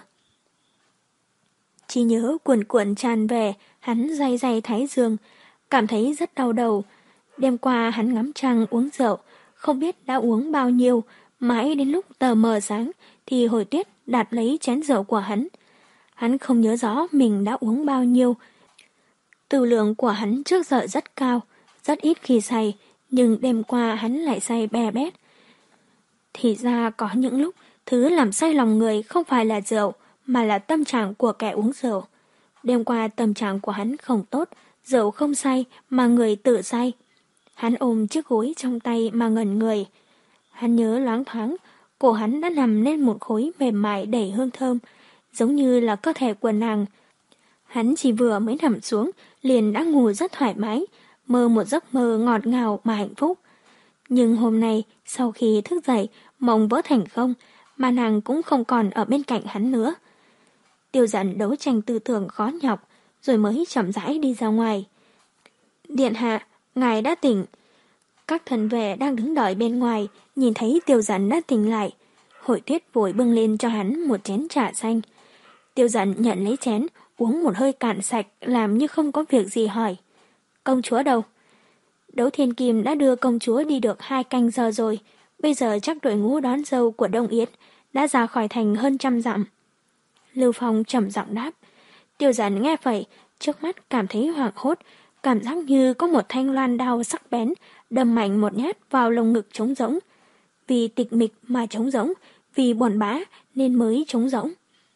Chỉ nhớ cuồn cuộn tràn về, hắn day day thái dương, cảm thấy rất đau đầu. Đêm qua hắn ngắm trăng uống rượu, không biết đã uống bao nhiêu, mãi đến lúc tờ mờ sáng thì Hồi Tuyết đặt lấy chén rượu của hắn. Hắn không nhớ rõ mình đã uống bao nhiêu. Tư lượng của hắn trước giờ rất cao, rất ít khi say, nhưng đêm qua hắn lại say be bét. Thì ra có những lúc thứ làm say lòng người không phải là rượu, mà là tâm trạng của kẻ uống rượu. Đêm qua tâm trạng của hắn không tốt, rượu không say mà người tự say. Hắn ôm chiếc gối trong tay mà ngẩn người. Hắn nhớ loáng thoáng, cổ hắn đã nằm lên một khối mềm mại đầy hương thơm, giống như là cơ thể của nàng. Hắn chỉ vừa mới nằm xuống, liền đã ngủ rất thoải mái, mơ một giấc mơ ngọt ngào mà hạnh phúc. Nhưng hôm nay, sau khi thức dậy, mộng vỡ thành không, mà nàng cũng không còn ở bên cạnh hắn nữa. Tiêu Dần đấu tranh tư tưởng khó nhọc, rồi mới chậm rãi đi ra ngoài. Điện hạ, ngài đã tỉnh. Các thần vệ đang đứng đợi bên ngoài, nhìn thấy Tiêu Dần đã tỉnh lại. Hồi Tuyết vội bưng lên cho hắn một chén trà xanh. Tiêu Dần nhận lấy chén, uống một hơi cạn sạch, làm như không có việc gì hỏi. Công chúa đâu? Đấu Thiên Kim đã đưa công chúa đi được hai canh giờ rồi, bây giờ chắc đội ngũ đón dâu của Đông Yết đã ra khỏi thành hơn trăm dặm. Lưu Phong trầm giọng đáp. Tiêu Dần nghe vậy, trước mắt cảm thấy hoảng hốt, cảm giác như có một thanh loan đao sắc bén đâm mạnh một nhát vào lồng ngực trống rỗng. Vì tịch mịch mà trống rỗng, vì buồn bã nên mới trống rỗng.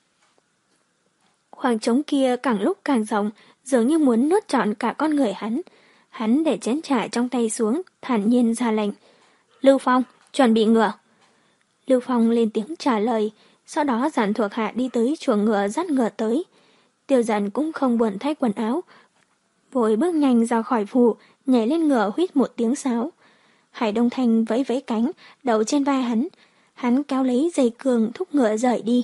Khoảng trống kia càng lúc càng rộng, dường như muốn nuốt trọn cả con người hắn. Hắn để chén trà trong tay xuống, thản nhiên ra lệnh. Lưu Phong, chuẩn bị ngựa. Lưu Phong lên tiếng trả lời, sau đó dàn thuộc hạ đi tới chuồng ngựa dắt ngựa tới. Tiêu Dần cũng không buồn thay quần áo, vội bước nhanh ra khỏi phủ, nhảy lên ngựa huýt một tiếng sáo. Hải Đông Thanh vẫy vẫy cánh, đậu trên vai hắn. Hắn kéo lấy dây cương thúc ngựa rời đi.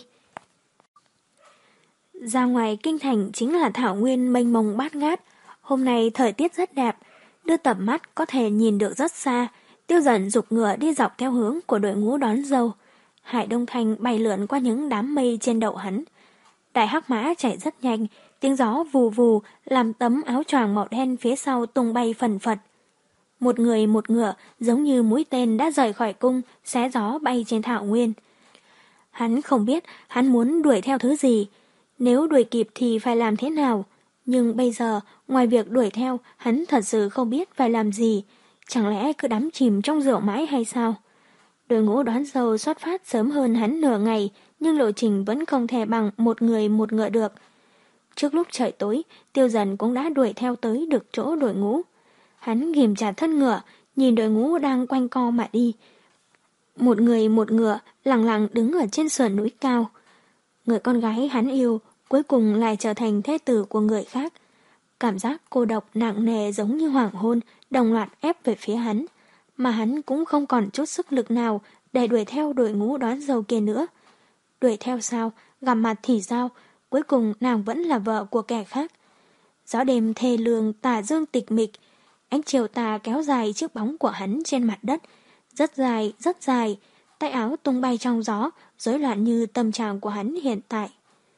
Ra ngoài kinh thành chính là thảo nguyên mênh mông bát ngát. Hôm nay thời tiết rất đẹp, đưa tầm mắt có thể nhìn được rất xa. Tiêu Dần giục ngựa đi dọc theo hướng của đội ngũ đón dâu. Hải Đông Thanh bay lượn qua những đám mây trên đầu hắn. Đại hắc mã chạy rất nhanh, tiếng gió vù vù làm tấm áo choàng màu đen phía sau tung bay phần phật. Một người một ngựa giống như mũi tên đã rời khỏi cung, xé gió bay trên thảo nguyên. Hắn không biết hắn muốn đuổi theo thứ gì, nếu đuổi kịp thì phải làm thế nào. Nhưng bây giờ, ngoài việc đuổi theo, hắn thật sự không biết phải làm gì. Chẳng lẽ cứ đắm chìm trong rượu mãi hay sao? Đội ngũ đón dâu xuất phát sớm hơn hắn nửa ngày, nhưng lộ trình vẫn không thể bằng một người một ngựa được. Trước lúc trời tối, Tiêu Dần cũng đã đuổi theo tới được chỗ đội ngũ. Hắn ghim chặt thân ngựa, nhìn đội ngũ đang quanh co mà đi. Một người một ngựa lặng lặng đứng ở trên sườn núi cao. Người con gái hắn yêu cuối cùng lại trở thành thê tử của người khác. Cảm giác cô độc nặng nề giống như hoàng hôn đồng loạt ép về phía hắn, mà hắn cũng không còn chút sức lực nào để đuổi theo đội ngũ đón dâu kia nữa. Đuổi theo sao, gặp mặt thì sao, cuối cùng nàng vẫn là vợ của kẻ khác. Gió đêm thê lương tà dương tịch mịch, ánh chiều tà kéo dài chiếc bóng của hắn trên mặt đất, rất dài, rất dài, tay áo tung bay trong gió, rối loạn như tâm trạng của hắn hiện tại.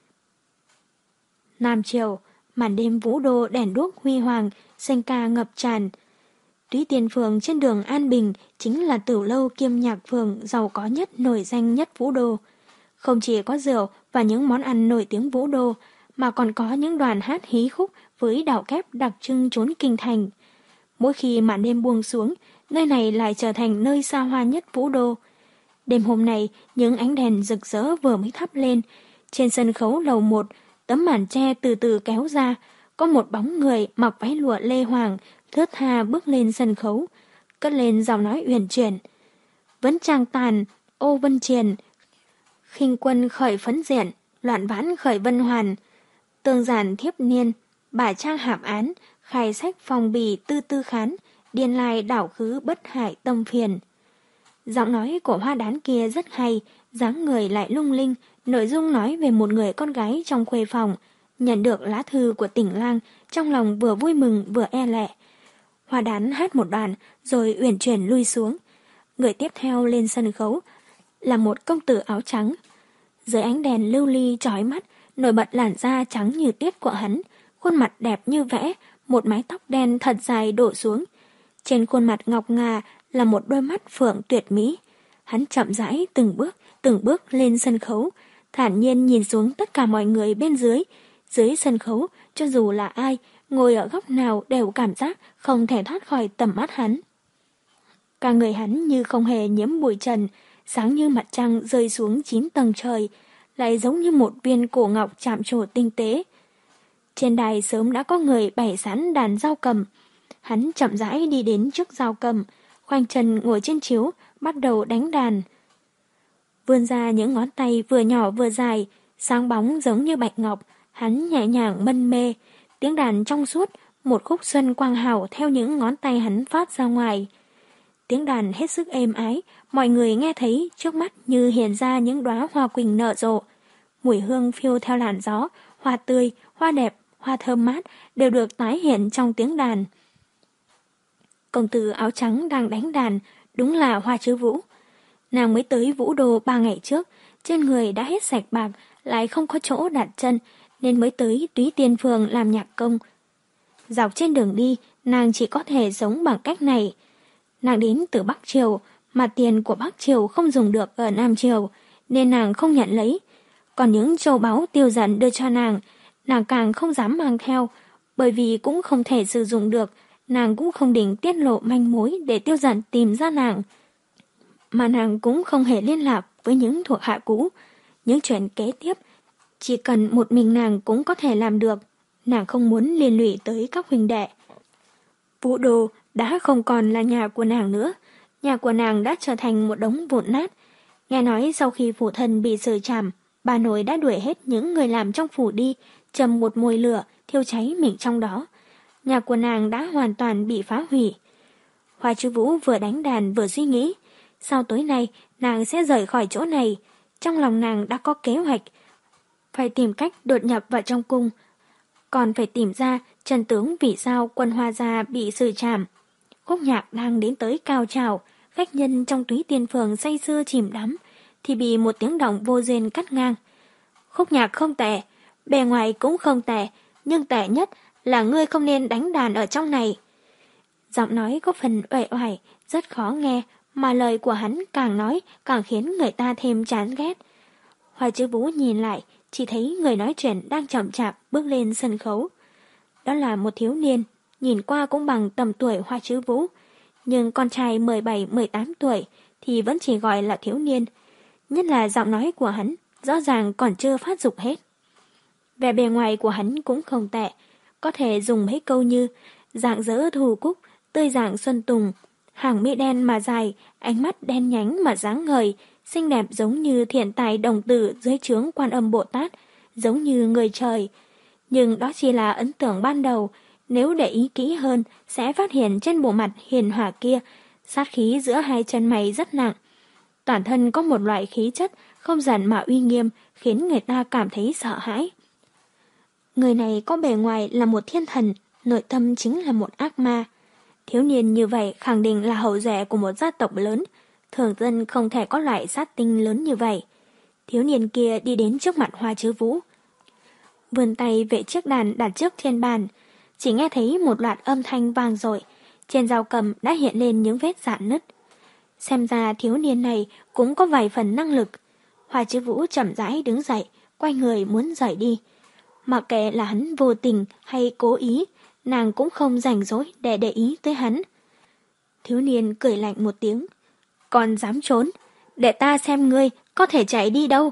Nam Triều, màn đêm vũ đô đèn đuốc huy hoàng, xanh ca ngập tràn. Túy Tiên Phường trên đường An Bình chính là tửu lâu kiêm nhạc phường giàu có nhất, nổi danh nhất vũ đô. Không chỉ có rượu và những món ăn nổi tiếng vũ đô, mà còn có những đoàn hát hí khúc với đạo kép đặc trưng chốn kinh thành. Mỗi khi màn đêm buông xuống, nơi này lại trở thành nơi xa hoa nhất vũ đô. Đêm hôm nay, những ánh đèn rực rỡ vừa mới thắp lên. Trên sân khấu lầu một, tấm màn tre từ từ kéo ra, có một bóng người mặc váy lụa lê hoàng, thướt tha bước lên sân khấu, cất lên giọng nói uyển chuyển. Vẫn trang tàn, ô vân triền, khinh quân khởi phấn diện, loạn vãn khởi vân hoàn, tương giản thiếp niên, bà trang hạp án, khai sách phòng bì tư tư khán, điên lai đảo khứ bất hại tâm phiền. Giọng nói của hoa đán kia rất hay, dáng người lại lung linh, nội dung nói về một người con gái trong khuê phòng, nhận được lá thư của tỉnh lang, trong lòng vừa vui mừng vừa e lệ. Hoa đán hát một đoạn, rồi uyển chuyển lui xuống. Người tiếp theo lên sân khấu là một công tử áo trắng. Dưới ánh đèn lưu ly chói mắt, nổi bật làn da trắng như tuyết của hắn, khuôn mặt đẹp như vẽ, một mái tóc đen thật dài đổ xuống. Trên khuôn mặt ngọc ngà là một đôi mắt phượng tuyệt mỹ. Hắn chậm rãi từng bước, từng bước lên sân khấu, thản nhiên nhìn xuống tất cả mọi người bên dưới. Dưới sân khấu, cho dù là ai, ngồi ở góc nào đều cảm giác không thể thoát khỏi tầm mắt hắn. Cả người hắn như không hề nhiễm bụi trần, sáng như mặt trăng rơi xuống chín tầng trời, lại giống như một viên cổ ngọc chạm trổ tinh tế. Trên đài sớm đã có người bày sẵn đàn dao cầm. Hắn chậm rãi đi đến trước dao cầm, khoanh chân ngồi trên chiếu, bắt đầu đánh đàn. Vươn ra những ngón tay vừa nhỏ vừa dài, sáng bóng giống như bạch ngọc, hắn nhẹ nhàng mân mê, tiếng đàn trong suốt, một khúc xuân quang hảo theo những ngón tay hắn phát ra ngoài. Tiếng đàn hết sức êm ái, mọi người nghe thấy trước mắt như hiện ra những đóa hoa quỳnh nở rộ. Mùi hương phiêu theo làn gió, hoa tươi, hoa đẹp, hoa thơm mát đều được tái hiện trong tiếng đàn. Công tử áo trắng đang đánh đàn, đúng là Hoa Chữ Vũ. Nàng mới tới Vũ Đô ba ngày trước, trên người đã hết sạch bạc, lại không có chỗ đặt chân, nên mới tới Túy Tiên Phường làm nhạc công. Dọc trên đường đi, nàng chỉ có thể sống bằng cách này. Nàng đến từ Bắc Triều, mà tiền của Bắc Triều không dùng được ở Nam Triều, nên nàng không nhận lấy. Còn những châu báu Tiêu Dận đưa cho nàng, nàng càng không dám mang theo, bởi vì cũng không thể sử dụng được, nàng cũng không định tiết lộ manh mối để Tiêu Dận tìm ra nàng. Mà nàng cũng không hề liên lạc với những thuộc hạ cũ. Những chuyện kế tiếp, chỉ cần một mình nàng cũng có thể làm được. Nàng không muốn liên lụy tới các huynh đệ. Vũ Đô đã không còn là nhà của nàng nữa. Nhà của nàng đã trở thành một đống vụn nát. Nghe nói sau khi phụ thân bị xử trảm, bà nội đã đuổi hết những người làm trong phủ đi, châm một mồi lửa, thiêu cháy mình trong đó. Nhà của nàng đã hoàn toàn bị phá hủy. Hoa Chiêu Vũ vừa đánh đàn vừa suy nghĩ, sau tối nay nàng sẽ rời khỏi chỗ này. Trong lòng nàng đã có kế hoạch, phải tìm cách đột nhập vào trong cung, còn phải tìm ra chân tướng vì sao quân Hoa gia bị xử trảm. Khúc nhạc đang đến tới cao trào, khách nhân trong Túy Tiên Phường say sưa chìm đắm, thì bị một tiếng động vô duyên cắt ngang. Khúc nhạc không tệ, bề ngoài cũng không tệ, nhưng tệ nhất là ngươi không nên đánh đàn ở trong này. Giọng nói có phần uể oải, rất khó nghe, mà lời của hắn càng nói càng khiến người ta thêm chán ghét. Hoa Chiêu Vũ nhìn lại, chỉ thấy người nói chuyện đang chậm chạp bước lên sân khấu. Đó là một thiếu niên, nhìn qua cũng bằng tầm tuổi Hoa Chiêu Vũ, nhưng con trai mười bảy mười tám tuổi thì vẫn chỉ gọi là thiếu niên. Nhất là giọng nói của hắn, rõ ràng còn chưa phát dục hết. Vẻ bề ngoài của hắn cũng không tệ, có thể dùng mấy câu như dạng dỡ thù cúc, tươi dạng xuân tùng, hàng mi đen mà dài, ánh mắt đen nhánh mà sáng ngời, xinh đẹp giống như thiện tài đồng tử dưới trướng Quan Âm Bồ Tát, giống như người trời. Nhưng đó chỉ là ấn tượng ban đầu, nếu để ý kỹ hơn sẽ phát hiện trên bộ mặt hiền hòa kia, sát khí giữa hai chân mày rất nặng. Toàn thân có một loại khí chất không giận mà uy nghiêm, khiến người ta cảm thấy sợ hãi. Người này có bề ngoài là một thiên thần, nội tâm chính là một ác ma. Thiếu niên như vậy khẳng định là hậu duệ của một gia tộc lớn, thường dân không thể có loại sát tinh lớn như vậy. Thiếu niên kia đi đến trước mặt Hoa Chiêu Vũ, vươn tay về chiếc đàn đặt trước trên bàn, chỉ nghe thấy một loạt âm thanh vang dội, trên dao cầm đã hiện lên những vết rạn nứt. Xem ra thiếu niên này cũng có vài phần năng lực. Hoa Chiêu Vũ chậm rãi đứng dậy, quay người muốn rời đi. Mặc kệ là hắn vô tình hay cố ý, nàng cũng không rảnh rỗi để để ý tới hắn. Thiếu niên cười lạnh một tiếng. Còn dám trốn, để ta xem ngươi có thể chạy đi đâu.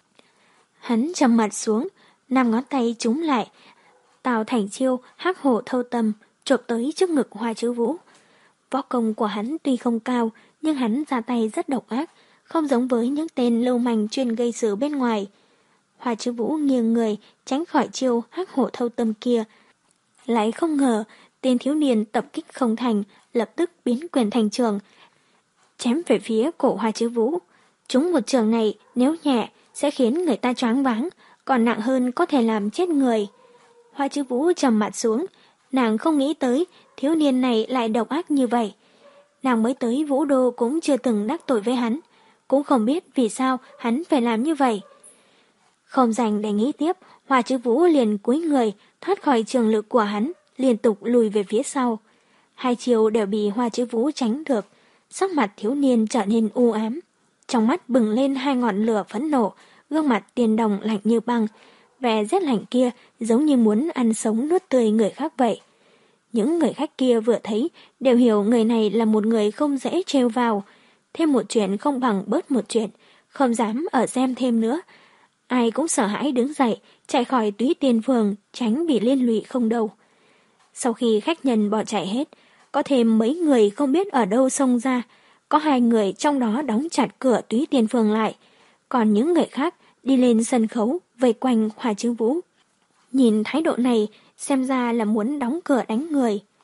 Hắn trầm mặt xuống, năm ngón tay trúng lại, tạo thành chiêu hắc hổ thâu tâm, chộp tới trước ngực Hoa Chiêu Vũ. Võ công của hắn tuy không cao, nhưng hắn ra tay rất độc ác, không giống với những tên lưu manh chuyên gây sự bên ngoài. Hoa Chiêu Vũ nghiêng người tránh khỏi chiêu hắc hổ thâu tâm kia, lại không ngờ tên thiếu niên tập kích không thành, lập tức biến quyền thành trường, chém về phía cổ Hoa Chiêu Vũ. Trúng một trường này nếu nhẹ sẽ khiến người ta choáng váng, còn nặng hơn có thể làm chết người. Hoa Chiêu Vũ trầm mặt xuống, nàng không nghĩ tới thiếu niên này lại độc ác như vậy. Nàng mới tới Vũ Đô cũng chưa từng đắc tội với hắn, cũng không biết vì sao hắn phải làm như vậy. Không dành để nghĩ tiếp, Hoa Chiêu Vũ liền cúi người thoát khỏi trường lực của hắn, liên tục lùi về phía sau. Hai chiều đều bị Hoa Chiêu Vũ tránh được, sắc mặt thiếu niên trở nên u ám, trong mắt bừng lên hai ngọn lửa phẫn nộ, gương mặt tiền đồng lạnh như băng, vẻ rét lạnh kia giống như muốn ăn sống nuốt tươi người khác vậy. Những người khách kia vừa thấy đều hiểu người này là một người không dễ trêu vào, thêm một chuyện không bằng bớt một chuyện, không dám ở xem thêm nữa. Ai cũng sợ hãi đứng dậy, chạy khỏi Túy Tiên Phường, tránh bị liên lụy không đâu. Sau khi khách nhân bỏ chạy hết, có thêm mấy người không biết ở đâu xông ra, có hai người trong đó đóng chặt cửa Túy Tiên Phường lại, còn những người khác đi lên sân khấu vây quanh Hoa Chiêu Vũ. Nhìn thái độ này, xem ra là muốn đóng cửa đánh người.